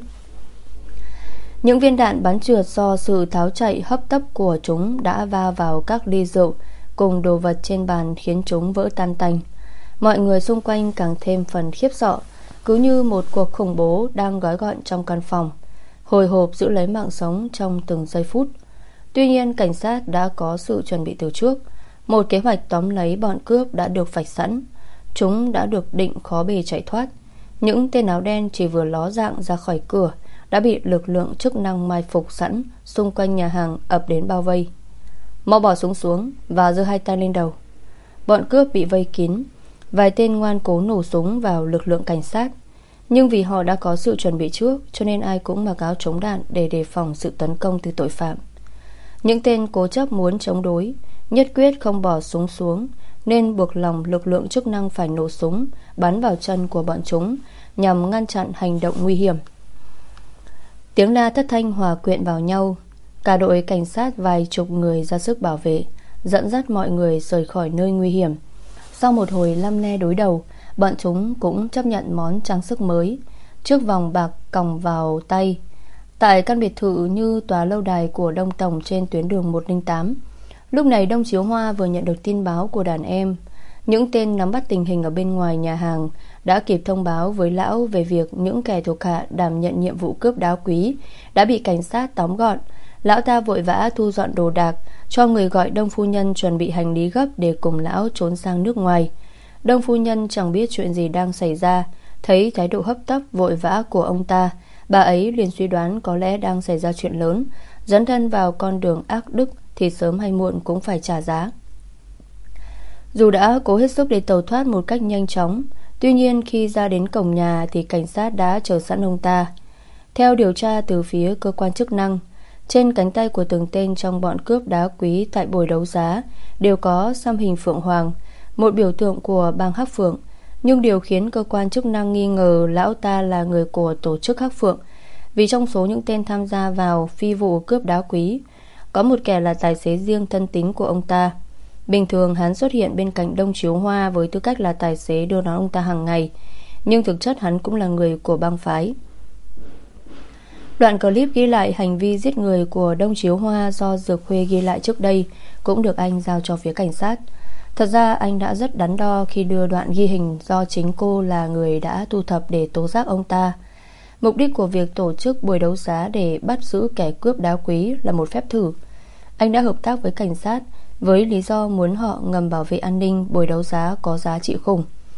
Những viên đạn bắn trượt do sự tháo chạy hấp tấp của chúng đã va vào các ly rượu cùng đồ vật trên bàn, khiến chúng vỡ tan tành. Mọi người xung quanh càng thêm phần khiếp sợ, cứ như một cuộc khủng bố đang gói gọn trong căn phòng, hồi hộp giữ lấy mạng sống trong từng giây phút. Tuy nhiên cảnh sát đã có sự chuẩn bị từ trước. Một kế hoạch tóm lấy bọn cướp đã được vạch sẵn. Chúng đã được định khó bề chạy thoát. Những tên áo đen chỉ vừa ló dạng ra khỏi cửa đã bị lực lượng chức năng mai phục sẵn xung quanh nhà hàng ập đến bao vây. Mau bỏ súng xuống và giơ hai tay lên đầu. Bọn cướp bị vây kín. Vài tên ngoan cố nổ súng vào lực lượng cảnh sát, nhưng vì họ đã có sự chuẩn bị trước cho nên ai cũng mặc áo chống đạn để đề phòng sự tấn công từ tội phạm. Những tên cố chấp muốn chống đối, nhất quyết không bỏ súng xuống, nên buộc lòng lực lượng chức năng phải nổ súng bắn vào chân của bọn chúng nhằm ngăn chặn hành động nguy hiểm. Tiếng la thất thanh hòa quyện vào nhau. Cả đội cảnh sát vài chục người ra sức bảo vệ, dẫn dắt mọi người rời khỏi nơi nguy hiểm. Sau một hồi lăm le đối đầu, bọn chúng cũng chấp nhận món trang sức mới, chiếc vòng bạc còng vào tay, tại căn biệt thự như tòa lâu đài của Đông Tổng trên tuyến đường một không tám. Lúc này Đông Chiếu Hoa vừa nhận được tin báo của đàn em. Những tên nắm bắt tình hình ở bên ngoài nhà hàng đã kịp thông báo với lão về việc những kẻ thuộc hạ đảm nhận nhiệm vụ cướp đá quý đã bị cảnh sát tóm gọn. Lão ta vội vã thu dọn đồ đạc, cho người gọi Đông phu nhân chuẩn bị hành lý gấp để cùng lão trốn sang nước ngoài. Đông phu nhân chẳng biết chuyện gì đang xảy ra, thấy thái độ hấp tấp vội vã của ông ta, bà ấy liền suy đoán có lẽ đang xảy ra chuyện lớn. Dấn thân vào con đường ác đức thì sớm hay muộn cũng phải trả giá. Dù đã cố hết sức để tẩu thoát một cách nhanh chóng, tuy nhiên khi ra đến cổng nhà thì cảnh sát đã chờ sẵn ông ta. Theo điều tra từ phía cơ quan chức năng, trên cánh tay của từng tên trong bọn cướp đá quý tại buổi đấu giá đều có xăm hình phượng hoàng, một biểu tượng của bang Hắc Phượng. Nhưng điều khiến cơ quan chức năng nghi ngờ lão ta là người của tổ chức Hắc Phượng, vì trong số những tên tham gia vào phi vụ cướp đá quý, có một kẻ là tài xế riêng thân tín của ông ta. Bình thường hắn xuất hiện bên cạnh Đông Chiếu Hoa với tư cách là tài xế đưa đón ông ta hàng ngày, nhưng thực chất hắn cũng là người của bang phái. Đoạn clip ghi lại hành vi giết người của Đông Chiếu Hoa do Dược Khuê ghi lại trước đây cũng được anh giao cho phía cảnh sát. Thật ra anh đã rất đắn đo khi đưa đoạn ghi hình do chính cô là người đã thu thập để tố giác ông ta. Mục đích của việc tổ chức buổi đấu giá để bắt giữ kẻ cướp đá quý là một phép thử. Anh đã hợp tác với cảnh sát với lý do muốn họ ngầm bảo vệ an ninh buổi đấu giá có giá trị khủng.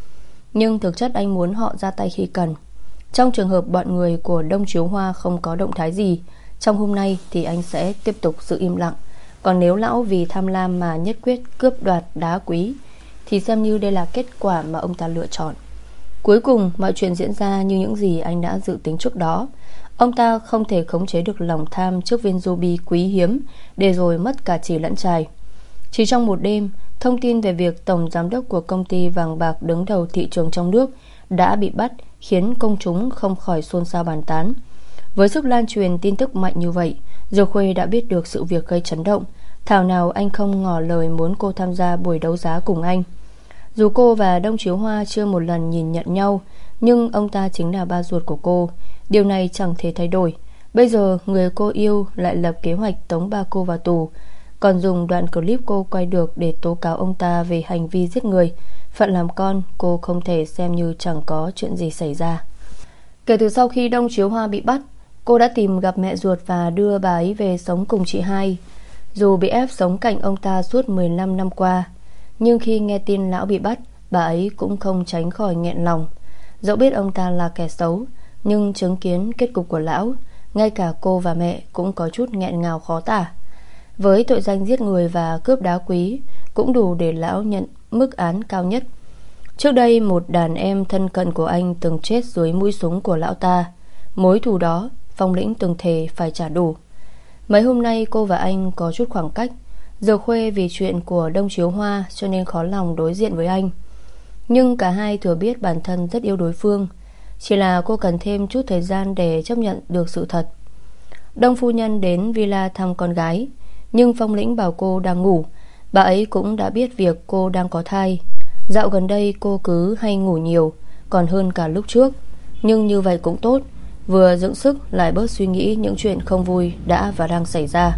nhưng thực chất anh muốn họ ra tay khi cần. Trong trường hợp bọn người của Đông Chiếu Hoa không có động thái gì trong hôm nay thì anh sẽ tiếp tục giữ im lặng. Còn nếu lão vì tham lam mà nhất quyết cướp đoạt đá quý thì xem như đây là kết quả mà ông ta lựa chọn. Cuối cùng mọi chuyện diễn ra như những gì anh đã dự tính trước đó. Ông ta không thể khống chế được lòng tham trước viên ruby quý hiếm, để rồi mất cả chỉ lẫn trài. Chỉ trong một đêm, thông tin về việc tổng giám đốc của công ty vàng bạc đứng đầu thị trường trong nước đã bị bắt khiến công chúng không khỏi xôn xao bàn tán. Với sức lan truyền tin tức mạnh như vậy, Dược Khuê đã biết được sự việc gây chấn động. Thảo nào anh không ngỏ lời muốn cô tham gia buổi đấu giá cùng anh. Dù cô và Đông Chiếu Hoa chưa một lần nhìn nhận nhau, nhưng ông ta chính là ba ruột của cô. Điều này chẳng thể thay đổi. Bây giờ người cô yêu lại lập kế hoạch tống ba cô vào tù, còn dùng đoạn clip cô quay được để tố cáo ông ta về hành vi giết người. Phận làm con, cô không thể xem như chẳng có chuyện gì xảy ra. Kể từ sau khi Đông Chiếu Hoa bị bắt, cô đã tìm gặp mẹ ruột và đưa bà ấy về sống cùng chị hai. Dù bị ép sống cạnh ông ta suốt mười lăm năm qua, nhưng khi nghe tin lão bị bắt, bà ấy cũng không tránh khỏi nghẹn lòng. Dẫu biết ông ta là kẻ xấu, nhưng chứng kiến kết cục của lão, ngay cả cô và mẹ cũng có chút nghẹn ngào khó tả. Với tội danh giết người và cướp đá quý cũng đủ để lão nhận mức án cao nhất. Trước đây một đàn em thân cận của anh từng chết dưới mũi súng của lão ta. Mối thù đó Phong Lĩnh từng thề phải trả đủ. Mấy hôm nay cô và anh có chút khoảng cách. Dược Khuê vì chuyện của Đông Chiếu Hoa cho nên khó lòng đối diện với anh, nhưng cả hai thừa biết bản thân rất yêu đối phương. Chỉ là cô cần thêm chút thời gian để chấp nhận được sự thật. Đông phu nhân đến villa thăm con gái, nhưng Phong Lĩnh bảo cô đang ngủ. Bà ấy cũng đã biết việc cô đang có thai. Dạo gần đây cô cứ hay ngủ nhiều, còn hơn cả lúc trước. Nhưng như vậy cũng tốt, vừa dưỡng sức lại bớt suy nghĩ những chuyện không vui đã và đang xảy ra.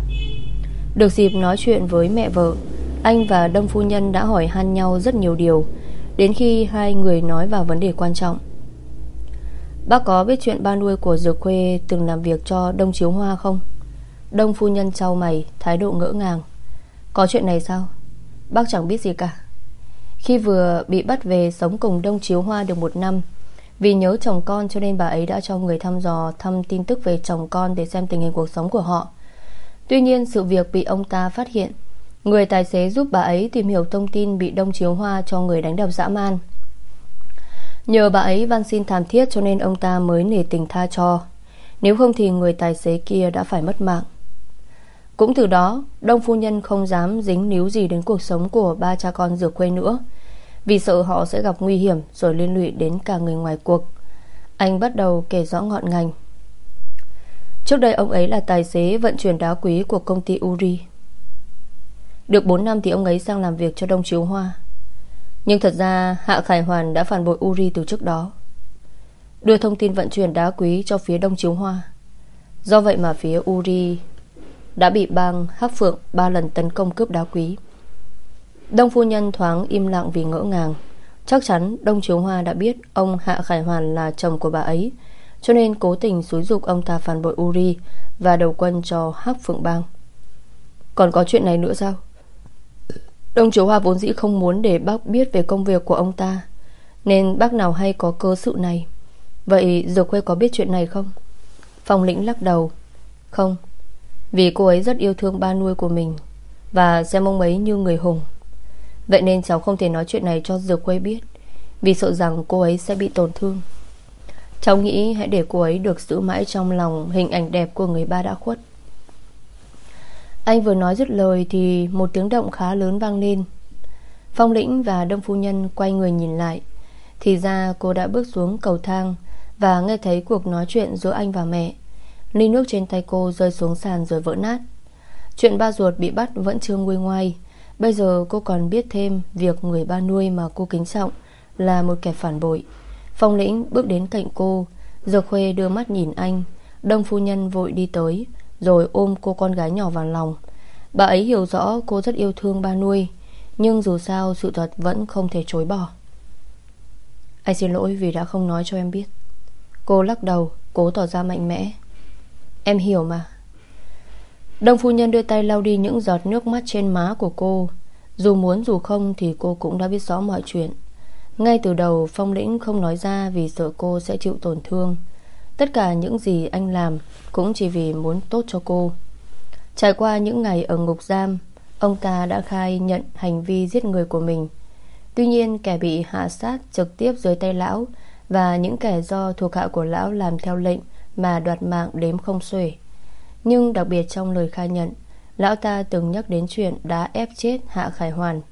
Được dịp nói chuyện với mẹ vợ, anh và Đông phu nhân đã hỏi han nhau rất nhiều điều, đến khi hai người nói vào vấn đề quan trọng. Bác có biết chuyện ba nuôi của Dược Khuê từng làm việc cho Đông Chiếu Hoa không? Đông phu nhân chau mày, thái độ ngỡ ngàng. Có chuyện này sao? Bác chẳng biết gì cả. Khi vừa bị bắt về sống cùng Đông Chiếu Hoa được một năm, vì nhớ chồng con cho nên bà ấy đã cho người thăm dò thăm tin tức về chồng con để xem tình hình cuộc sống của họ. Tuy nhiên sự việc bị ông ta phát hiện. Người tài xế giúp bà ấy tìm hiểu thông tin bị Đông Chiếu Hoa cho người đánh đập dã man. Nhờ bà ấy van xin thảm thiết cho nên ông ta mới nể tình tha cho. Nếu không thì người tài xế kia đã phải mất mạng. Cũng từ đó Đông phu nhân không dám dính níu gì đến cuộc sống của ba cha con Dược Khuê nữa, vì sợ họ sẽ gặp nguy hiểm rồi liên lụy đến cả người ngoài cuộc. Anh bắt đầu kể rõ ngọn ngành. Trước đây ông ấy là tài xế vận chuyển đá quý của công ty Uri. Được bốn năm thì ông ấy sang làm việc cho Đông Chiếu Hoa. Nhưng thật ra Hạ Khải Hoàn đã phản bội Uri từ trước đó, đưa thông tin vận chuyển đá quý cho phía Đông Chiếu Hoa. Do vậy mà phía Uri đã bị bang Hắc Phượng ba lần tấn công cướp đá quý. Đông phu nhân thoáng im lặng vì ngỡ ngàng. Chắc chắn Đông Chiếu Hoa đã biết ông Hạ Khải Hoàn là chồng của bà ấy, cho nên cố tình xúi giục ông ta phản bội Uri và đầu quân cho Hắc Phượng bang. Còn có chuyện này nữa sao? Đông Chiếu Hoa vốn dĩ không muốn để bác biết về công việc của ông ta, nên bác nào hay có cơ sự này. Vậy Dược Khuê có biết chuyện này không? Phong Lĩnh lắc đầu. Không, vì cô ấy rất yêu thương ba nuôi của mình và xem ông ấy như người hùng. Vậy nên cháu không thể nói chuyện này cho Dược Khuê biết, vì sợ rằng cô ấy sẽ bị tổn thương. Cháu nghĩ hãy để cô ấy được giữ mãi trong lòng hình ảnh đẹp của người ba đã khuất. Anh vừa nói dứt lời thì một tiếng động khá lớn vang lên. Phong Lĩnh và Đông phu nhân quay người nhìn lại. Thì ra cô đã bước xuống cầu thang và nghe thấy cuộc nói chuyện giữa anh và mẹ. Ly nước trên tay cô rơi xuống sàn rồi vỡ nát. Chuyện ba ruột bị bắt vẫn chưa nguôi ngoai. Bây giờ cô còn biết thêm việc người ba nuôi mà cô kính trọng là một kẻ phản bội. Phong Lĩnh bước đến cạnh cô. Dược Khuê đưa mắt nhìn anh. Đông phu nhân vội đi tới, rồi ôm cô con gái nhỏ vào lòng. Bà ấy hiểu rõ cô rất yêu thương ba nuôi, nhưng dù sao sự thật vẫn không thể chối bỏ. Anh xin lỗi vì đã không nói cho em biết. Cô lắc đầu, cố tỏ ra mạnh mẽ. Em hiểu mà. Đông phu nhân đưa tay lau đi những giọt nước mắt trên má của cô. Dù muốn dù không thì cô cũng đã biết rõ mọi chuyện. Ngay từ đầu Phong Lĩnh không nói ra vì sợ cô sẽ chịu tổn thương. Tất cả những gì anh làm cũng chỉ vì muốn tốt cho cô. Trải qua những ngày ở ngục giam, ông ta đã khai nhận hành vi giết người của mình. Tuy nhiên kẻ bị hạ sát trực tiếp dưới tay lão và những kẻ do thuộc hạ của lão làm theo lệnh mà đoạt mạng đếm không xuể. Nhưng đặc biệt trong lời khai nhận, lão ta từng nhắc đến chuyện đã ép chết Hạ Khải Hoàn.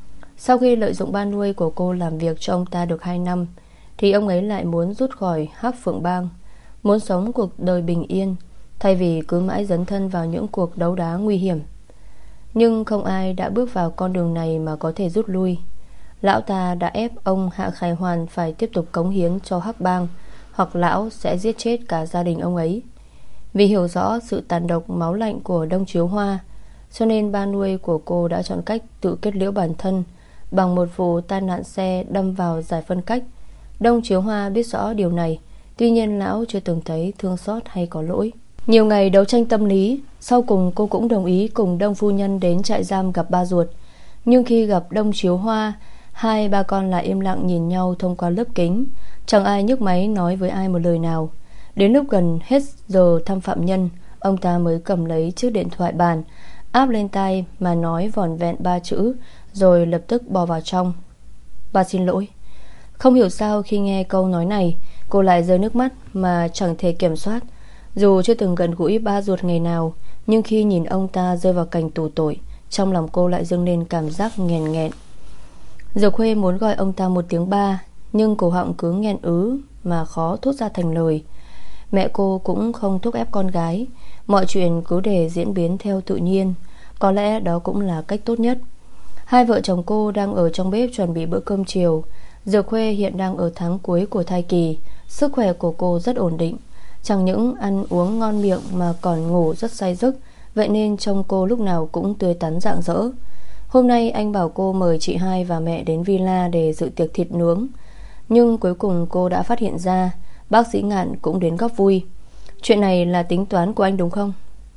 Sau khi lợi dụng ba nuôi của cô làm việc cho ông ta được hai năm, thì ông ấy lại muốn rút khỏi Hắc Phượng Bang, muốn sống cuộc đời bình yên, thay vì cứ mãi dấn thân vào những cuộc đấu đá nguy hiểm. Nhưng không ai đã bước vào con đường này mà có thể rút lui. Lão ta đã ép ông Hạ Khải Hoàn phải tiếp tục cống hiến cho Hắc Bang, hoặc lão sẽ giết chết cả gia đình ông ấy. Vì hiểu rõ sự tàn độc máu lạnh của Đông Chiếu Hoa, cho nên ba nuôi của cô đã chọn cách tự kết liễu bản thân bằng một vụ tai nạn xe đâm vào giải phân cách. Đông Chiếu Hoa biết rõ điều này, tuy nhiên lão chưa từng thấy thương xót hay có lỗi. Nhiều ngày đấu tranh tâm lý, sau cùng cô cũng đồng ý cùng Đông phu nhân đến trại giam gặp ba ruột. Nhưng khi gặp Đông Chiếu Hoa, hai ba con lại im lặng nhìn nhau thông qua lớp kính, chẳng ai nhấc máy nói với ai một lời nào. Đến lúc gần hết giờ thăm phạm nhân, ông ta mới cầm lấy chiếc điện thoại bàn, áp lên tai mà nói vỏn vẹn ba chữ, rồi lập tức bò vào trong. Ba xin lỗi. Không hiểu sao khi nghe câu nói này, cô lại rơi nước mắt mà chẳng thể kiểm soát. Dù chưa từng gần gũi ba ruột ngày nào, nhưng khi nhìn ông ta rơi vào cảnh tù tội, trong lòng cô lại dâng lên cảm giác nghẹn nghẹn. Dược Khuê muốn gọi ông ta một tiếng ba, nhưng cổ họng cứ nghẹn ứ mà khó thốt ra thành lời. Mẹ cô cũng không thúc ép con gái, mọi chuyện cứ để diễn biến theo tự nhiên. Có lẽ đó cũng là cách tốt nhất. Hai vợ chồng cô đang ở trong bếp chuẩn bị bữa cơm chiều. Dược Khuê hiện đang ở tháng cuối của thai kỳ, sức khỏe của cô rất ổn định, chẳng những ăn uống ngon miệng mà còn ngủ rất say giấc. Vậy nên trông cô lúc nào cũng tươi tắn rạng rỡ. Hôm nay anh bảo cô mời chị hai và mẹ đến villa để dự tiệc thịt nướng, nhưng cuối cùng cô đã phát hiện ra bác sĩ Ngạn cũng đến góp vui. Chuyện này là tính toán của anh đúng không?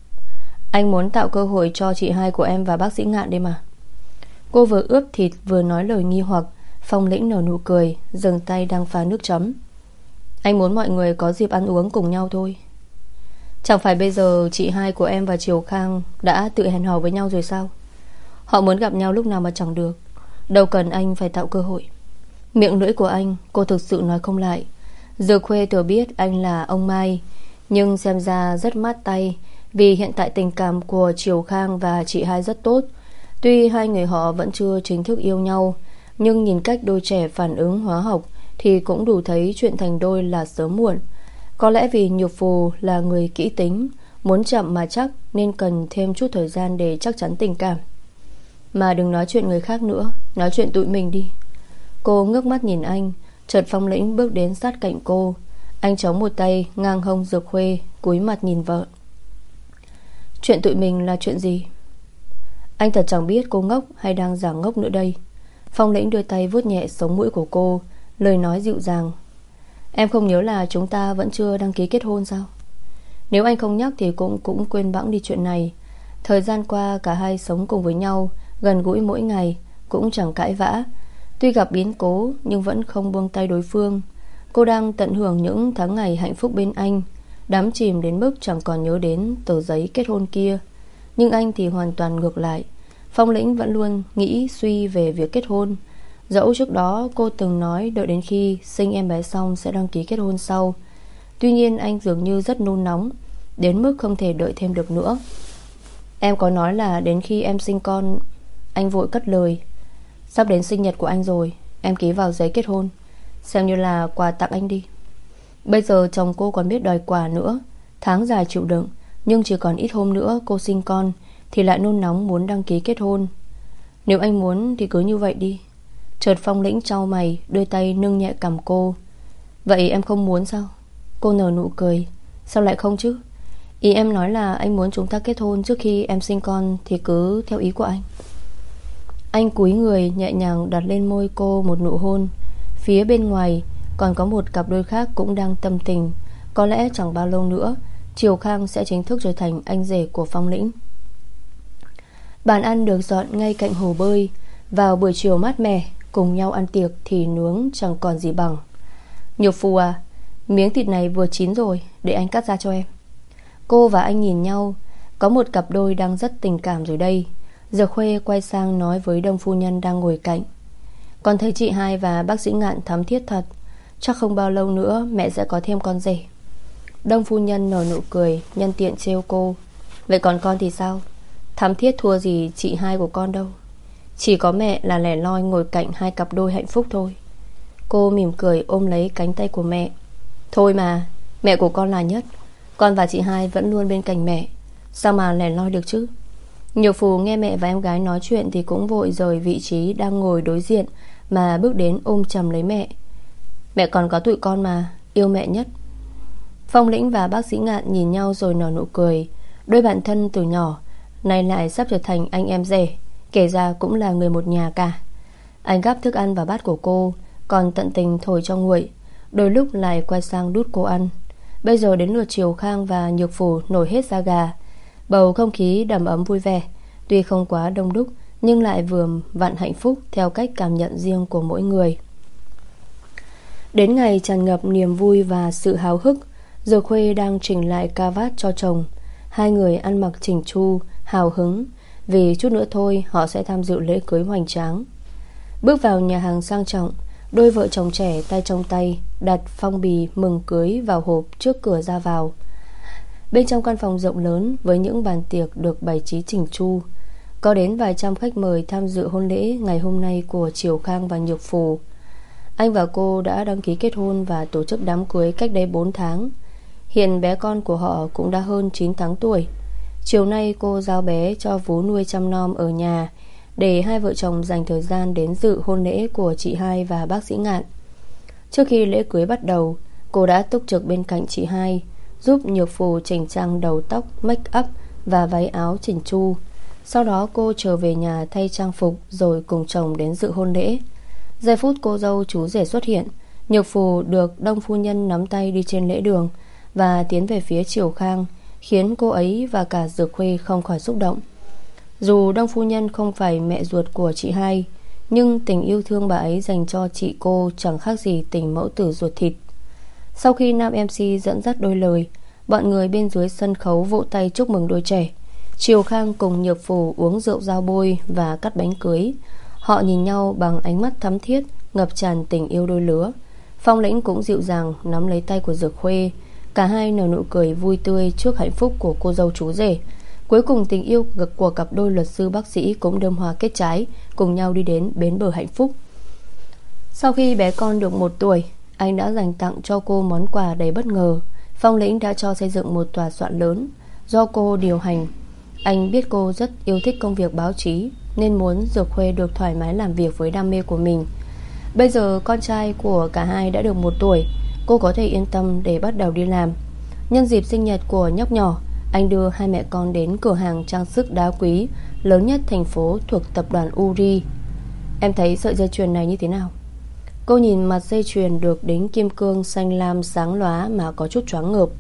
Anh muốn tạo cơ hội cho chị hai của em và bác sĩ Ngạn đây mà. Cô vừa ướp thịt vừa nói lời nghi hoặc. Phong Lĩnh nở nụ cười, dừng tay đang pha nước chấm. Anh muốn mọi người có dịp ăn uống cùng nhau thôi. Chẳng phải bây giờ chị hai của em và Triều Khang đã tự hẹn hò với nhau rồi sao? Họ muốn gặp nhau lúc nào mà chẳng được, đâu cần anh phải tạo cơ hội. Miệng lưỡi của anh cô thực sự nói không lại. Dược Khuê thừa biết anh là ông Mai, nhưng xem ra rất mát tay, vì hiện tại tình cảm của Triều Khang và chị hai rất tốt. Tuy hai người họ vẫn chưa chính thức yêu nhau, nhưng nhìn cách đôi trẻ phản ứng hóa học thì cũng đủ thấy chuyện thành đôi là sớm muộn. Có lẽ vì Nhược Phù là người kỹ tính, muốn chậm mà chắc, nên cần thêm chút thời gian để chắc chắn tình cảm. Mà đừng nói chuyện người khác nữa, nói chuyện tụi mình đi. Cô ngước mắt nhìn anh. Chợt Phong Lĩnh bước đến sát cạnh cô. Anh chống một tay ngang hông Dược Khuê, cúi mặt nhìn vợ. Chuyện tụi mình là chuyện gì? Anh thật chẳng biết cô ngốc hay đang giả ngốc nữa đây. Phong Lĩnh đưa tay vuốt nhẹ sống mũi của cô, lời nói dịu dàng. Em không nhớ là chúng ta vẫn chưa đăng ký kết hôn sao? Nếu anh không nhắc thì cũng cũng quên bẵng đi chuyện này. Thời gian qua cả hai sống cùng với nhau, gần gũi mỗi ngày, cũng chẳng cãi vã. Tuy gặp biến cố nhưng vẫn không buông tay đối phương. Cô đang tận hưởng những tháng ngày hạnh phúc bên anh, đắm chìm đến mức chẳng còn nhớ đến tờ giấy kết hôn kia. Nhưng anh thì hoàn toàn ngược lại. Phong Lĩnh vẫn luôn nghĩ suy về việc kết hôn. Dẫu trước đó cô từng nói đợi đến khi sinh em bé xong sẽ đăng ký kết hôn sau. Tuy nhiên anh dường như rất nôn nóng, đến mức không thể đợi thêm được nữa. Em có nói là đến khi em sinh con. Anh vội cất lời. Sắp đến sinh nhật của anh rồi, em ký vào giấy kết hôn, xem như là quà tặng anh đi. Bây giờ chồng cô còn biết đòi quà nữa. Tháng dài chịu đựng, nhưng chỉ còn ít hôm nữa cô sinh con thì lại nôn nóng muốn đăng ký kết hôn. Nếu anh muốn thì cứ như vậy đi. Chợt Phong Lĩnh chau mày, đưa tay nâng nhẹ cằm cô. Vậy em không muốn sao? Cô nở nụ cười. Sao lại không chứ? Ý em nói là anh muốn chúng ta kết hôn trước khi em sinh con, thì cứ theo ý của anh. Anh cúi người nhẹ nhàng đặt lên môi cô một nụ hôn. Phía bên ngoài còn có một cặp đôi khác cũng đang tâm tình. Có lẽ chẳng bao lâu nữa Triều Khang sẽ chính thức trở thành anh rể của Phong Lĩnh. Bàn ăn được dọn ngay cạnh hồ bơi. Vào buổi chiều mát mẻ, cùng nhau ăn tiệc thì nướng chẳng còn gì bằng. Nhược Phù à, miếng thịt này vừa chín rồi, để anh cắt ra cho em. Cô và anh nhìn nhau, có một cặp đôi đang rất tình cảm rồi đây. Dược Khuê quay sang nói với Đông phu nhân đang ngồi cạnh: Con thấy chị hai và bác sĩ Ngạn thắm thiết thật, chắc không bao lâu nữa mẹ sẽ có thêm con rể. Đông phu nhân nở nụ cười, nhân tiện trêu cô: Vậy còn con thì sao? Thắm thiết thua gì chị hai của con đâu. Chỉ có mẹ là lẻ loi ngồi cạnh hai cặp đôi hạnh phúc thôi. Cô mỉm cười ôm lấy cánh tay của mẹ: Thôi mà, mẹ của con là nhất. Con và chị hai vẫn luôn bên cạnh mẹ, sao mà lẻ loi được chứ. Nhược Phù nghe mẹ và em gái nói chuyện thì cũng vội rời vị trí đang ngồi đối diện mà bước đến ôm chầm lấy mẹ. Mẹ còn có tụi con mà, yêu mẹ nhất. Phong Lĩnh và bác sĩ Ngạn nhìn nhau rồi nở nụ cười. Đôi bạn thân từ nhỏ nay lại sắp trở thành anh em rể, kể ra cũng là người một nhà cả. Anh gắp thức ăn vào bát của cô, còn tận tình thổi cho nguội, đôi lúc lại quay sang đút cô ăn. Bây giờ đến lượt Triều Khang và Nhược Phù nổi hết da gà. Bầu không khí đầm ấm vui vẻ, tuy không quá đông đúc nhưng lại vừa vặn hạnh phúc theo cách cảm nhận riêng của mỗi người. Đến ngày tràn ngập niềm vui và sự háo hức, Dược Khuê đang chỉnh lại ca vát cho chồng. Hai người ăn mặc chỉnh chu, hào hứng, vì chút nữa thôi họ sẽ tham dự lễ cưới hoành tráng. Bước vào nhà hàng sang trọng, đôi vợ chồng trẻ tay trong tay đặt phong bì mừng cưới vào hộp trước cửa ra vào. Bên trong căn phòng rộng lớn với những bàn tiệc được bày trí chỉnh chu, có đến vài trăm khách mời tham dự hôn lễ ngày hôm nay của Triều Khang và Nhược Phù. Anh và cô đã đăng ký kết hôn và tổ chức đám cưới cách đây bốn tháng. Hiện bé con của họ cũng đã hơn chín tháng tuổi. Chiều nay cô giao bé cho vú nuôi chăm nom ở nhà, để hai vợ chồng dành thời gian đến dự hôn lễ của chị hai và bác sĩ Ngạn. Trước khi lễ cưới bắt đầu, cô đã túc trực bên cạnh chị hai, giúp Nhược Phù chỉnh trang đầu tóc, make up và váy áo chỉnh chu. Sau đó cô trở về nhà thay trang phục rồi cùng chồng đến dự hôn lễ. Giây phút cô dâu chú rể xuất hiện, Nhược Phù được Đông phu nhân nắm tay đi trên lễ đường và tiến về phía Triều Khang, khiến cô ấy và cả Dược Khuê không khỏi xúc động. Dù Đông phu nhân không phải mẹ ruột của chị hai, nhưng tình yêu thương bà ấy dành cho chị cô chẳng khác gì tình mẫu tử ruột thịt. Sau khi nam em xê dẫn dắt đôi lời, bọn người bên dưới sân khấu vỗ tay chúc mừng đôi trẻ. Triều Khang cùng Nhược Phù uống rượu giao bôi và cắt bánh cưới. Họ nhìn nhau bằng ánh mắt thắm thiết, ngập tràn tình yêu đôi lứa. Phong Lĩnh cũng dịu dàng nắm lấy tay của Dược Khuê. Cả hai nở nụ cười vui tươi trước hạnh phúc của cô dâu chú rể. Cuối cùng tình yêu của cặp đôi luật sư bác sĩ cũng đơm hoa kết trái, cùng nhau đi đến bến bờ hạnh phúc. Sau khi bé con được một tuổi, anh đã dành tặng cho cô món quà đầy bất ngờ. Phong Lĩnh đã cho xây dựng một tòa soạn lớn do cô điều hành. Anh biết cô rất yêu thích công việc báo chí, nên muốn Dược Khuê được thoải mái làm việc với đam mê của mình. Bây giờ con trai của cả hai đã được một tuổi, cô có thể yên tâm để bắt đầu đi làm. Nhân dịp sinh nhật của nhóc nhỏ, anh đưa hai mẹ con đến cửa hàng trang sức đá quý lớn nhất thành phố thuộc tập đoàn Uri. Em thấy sợi dây chuyền này như thế nào? Cô nhìn mặt dây chuyền được đính kim cương xanh lam sáng lóa mà có chút choáng ngợp.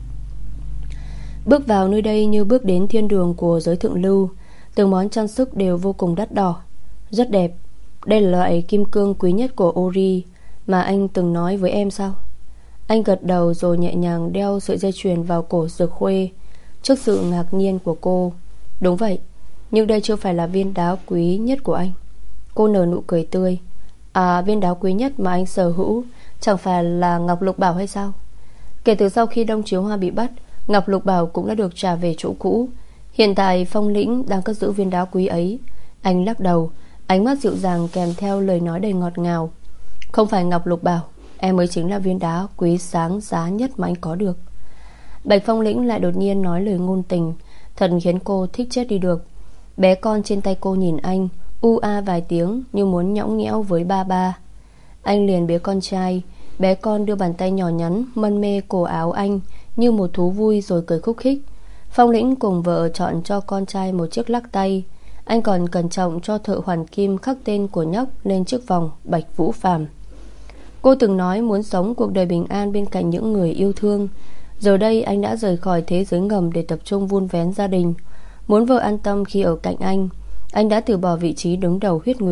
Bước vào nơi đây như bước đến thiên đường của giới thượng lưu. Từng món trang sức đều vô cùng đắt đỏ, rất đẹp. Đây là loại kim cương quý nhất của Uri mà anh từng nói với em sao? Anh gật đầu rồi nhẹ nhàng đeo sợi dây chuyền vào cổ Dược Khuê. Trước sự ngạc nhiên của cô: Đúng vậy, nhưng đây chưa phải là viên đá quý nhất của anh. Cô nở nụ cười tươi. À, viên đá quý nhất mà anh sở hữu chẳng phải là ngọc lục bảo hay sao? Kể từ sau khi Đông Chiếu Hoa bị bắt, ngọc lục bảo cũng đã được trả về chỗ cũ. Hiện tại Phong Lĩnh đang cất giữ viên đá quý ấy. Anh lắc đầu, ánh mắt dịu dàng kèm theo lời nói đầy ngọt ngào. Không phải ngọc lục bảo, em mới chính là viên đá quý sáng giá nhất mà anh có được. Bạch Phong Lĩnh lại đột nhiên nói lời ngôn tình, thật khiến cô thích chết đi được. Bé con trên tay cô nhìn anh, u a vài tiếng như muốn nhõng nhẽo với ba ba. Anh liền bế con trai. Bé con đưa bàn tay nhỏ nhắn mân mê cổ áo anh như một thú vui rồi cười khúc khích. Phong Lĩnh cùng vợ chọn cho con trai một chiếc lắc tay. Anh còn cẩn trọng cho thợ hoàn kim khắc tên của nhóc lên chiếc vòng Bạch Vũ Phàm. Cô từng nói muốn sống cuộc đời bình an bên cạnh những người yêu thương. Giờ đây anh đã rời khỏi thế giới ngầm để tập trung vun vén gia đình. Muốn vợ an tâm khi ở cạnh anh, anh đã từ bỏ vị trí đứng đầu huyết nguyệt,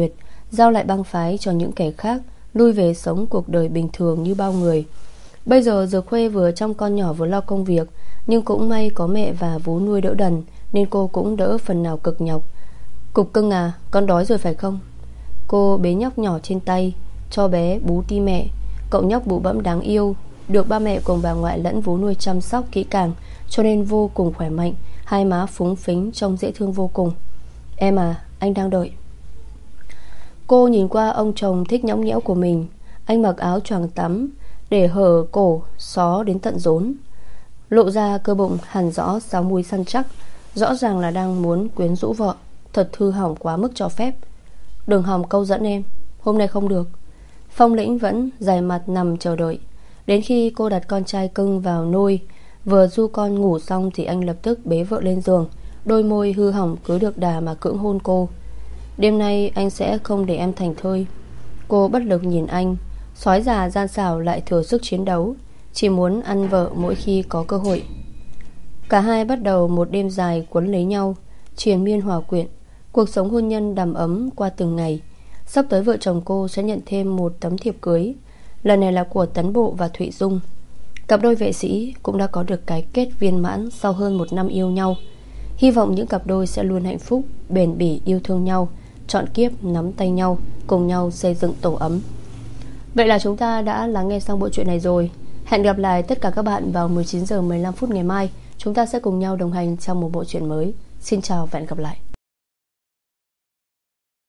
giao lại bang phái cho những kẻ khác, lui về sống cuộc đời bình thường như bao người. Bây giờ Dược Khuê vừa chăm con nhỏ vừa lo công việc, nhưng cũng may có mẹ và vú nuôi đỡ đần, nên cô cũng đỡ phần nào cực nhọc. Cục cưng à, con đói rồi phải không? Cô bế nhóc nhỏ trên tay, cho bé bú ti mẹ. Cậu nhóc bụ bẫm đáng yêu, được ba mẹ cùng bà ngoại lẫn vú nuôi chăm sóc kỹ càng, cho nên vô cùng khỏe mạnh. Hai má phúng phính trông dễ thương vô cùng. Em à, anh đang đợi. Cô nhìn qua ông chồng thích nhõng nhẽo của mình. Anh mặc áo choàng tắm để hở cổ xó đến tận rốn, lộ ra cơ bụng hằn rõ sáu múi săn chắc, rõ ràng là đang muốn quyến rũ vợ. Thật hư hỏng quá mức cho phép. Đừng hòng câu dẫn em, hôm nay không được. Phong Lĩnh vẫn dài mặt nằm chờ đợi. Đến khi cô đặt con trai cưng vào nôi, vừa du con ngủ xong thì anh lập tức bế vợ lên giường. Đôi môi hư hỏng cứ được đà mà cưỡng hôn cô. Đêm nay anh sẽ không để em thành thơi. Cô bất lực nhìn anh. Soái già gian xảo lại thừa sức chiến đấu, chỉ muốn ăn vợ mỗi khi có cơ hội. Cả hai bắt đầu một đêm dài quấn lấy nhau, triền miên hòa quyện. Cuộc sống hôn nhân đầm ấm qua từng ngày. Sắp tới vợ chồng cô sẽ nhận thêm một tấm thiệp cưới. Lần này là của Tấn Bộ và Thụy Dung. Cặp đôi vệ sĩ cũng đã có được cái kết viên mãn sau hơn một năm yêu nhau. Hy vọng những cặp đôi sẽ luôn hạnh phúc, bền bỉ yêu thương nhau, trọn kiếp nắm tay nhau, cùng nhau xây dựng tổ ấm. Vậy là chúng ta đã lắng nghe xong bộ truyện này rồi. Hẹn gặp lại tất cả các bạn vào mười chín giờ mười lăm phút ngày mai. Chúng ta sẽ cùng nhau đồng hành trong một bộ truyện mới. Xin chào và hẹn gặp lại.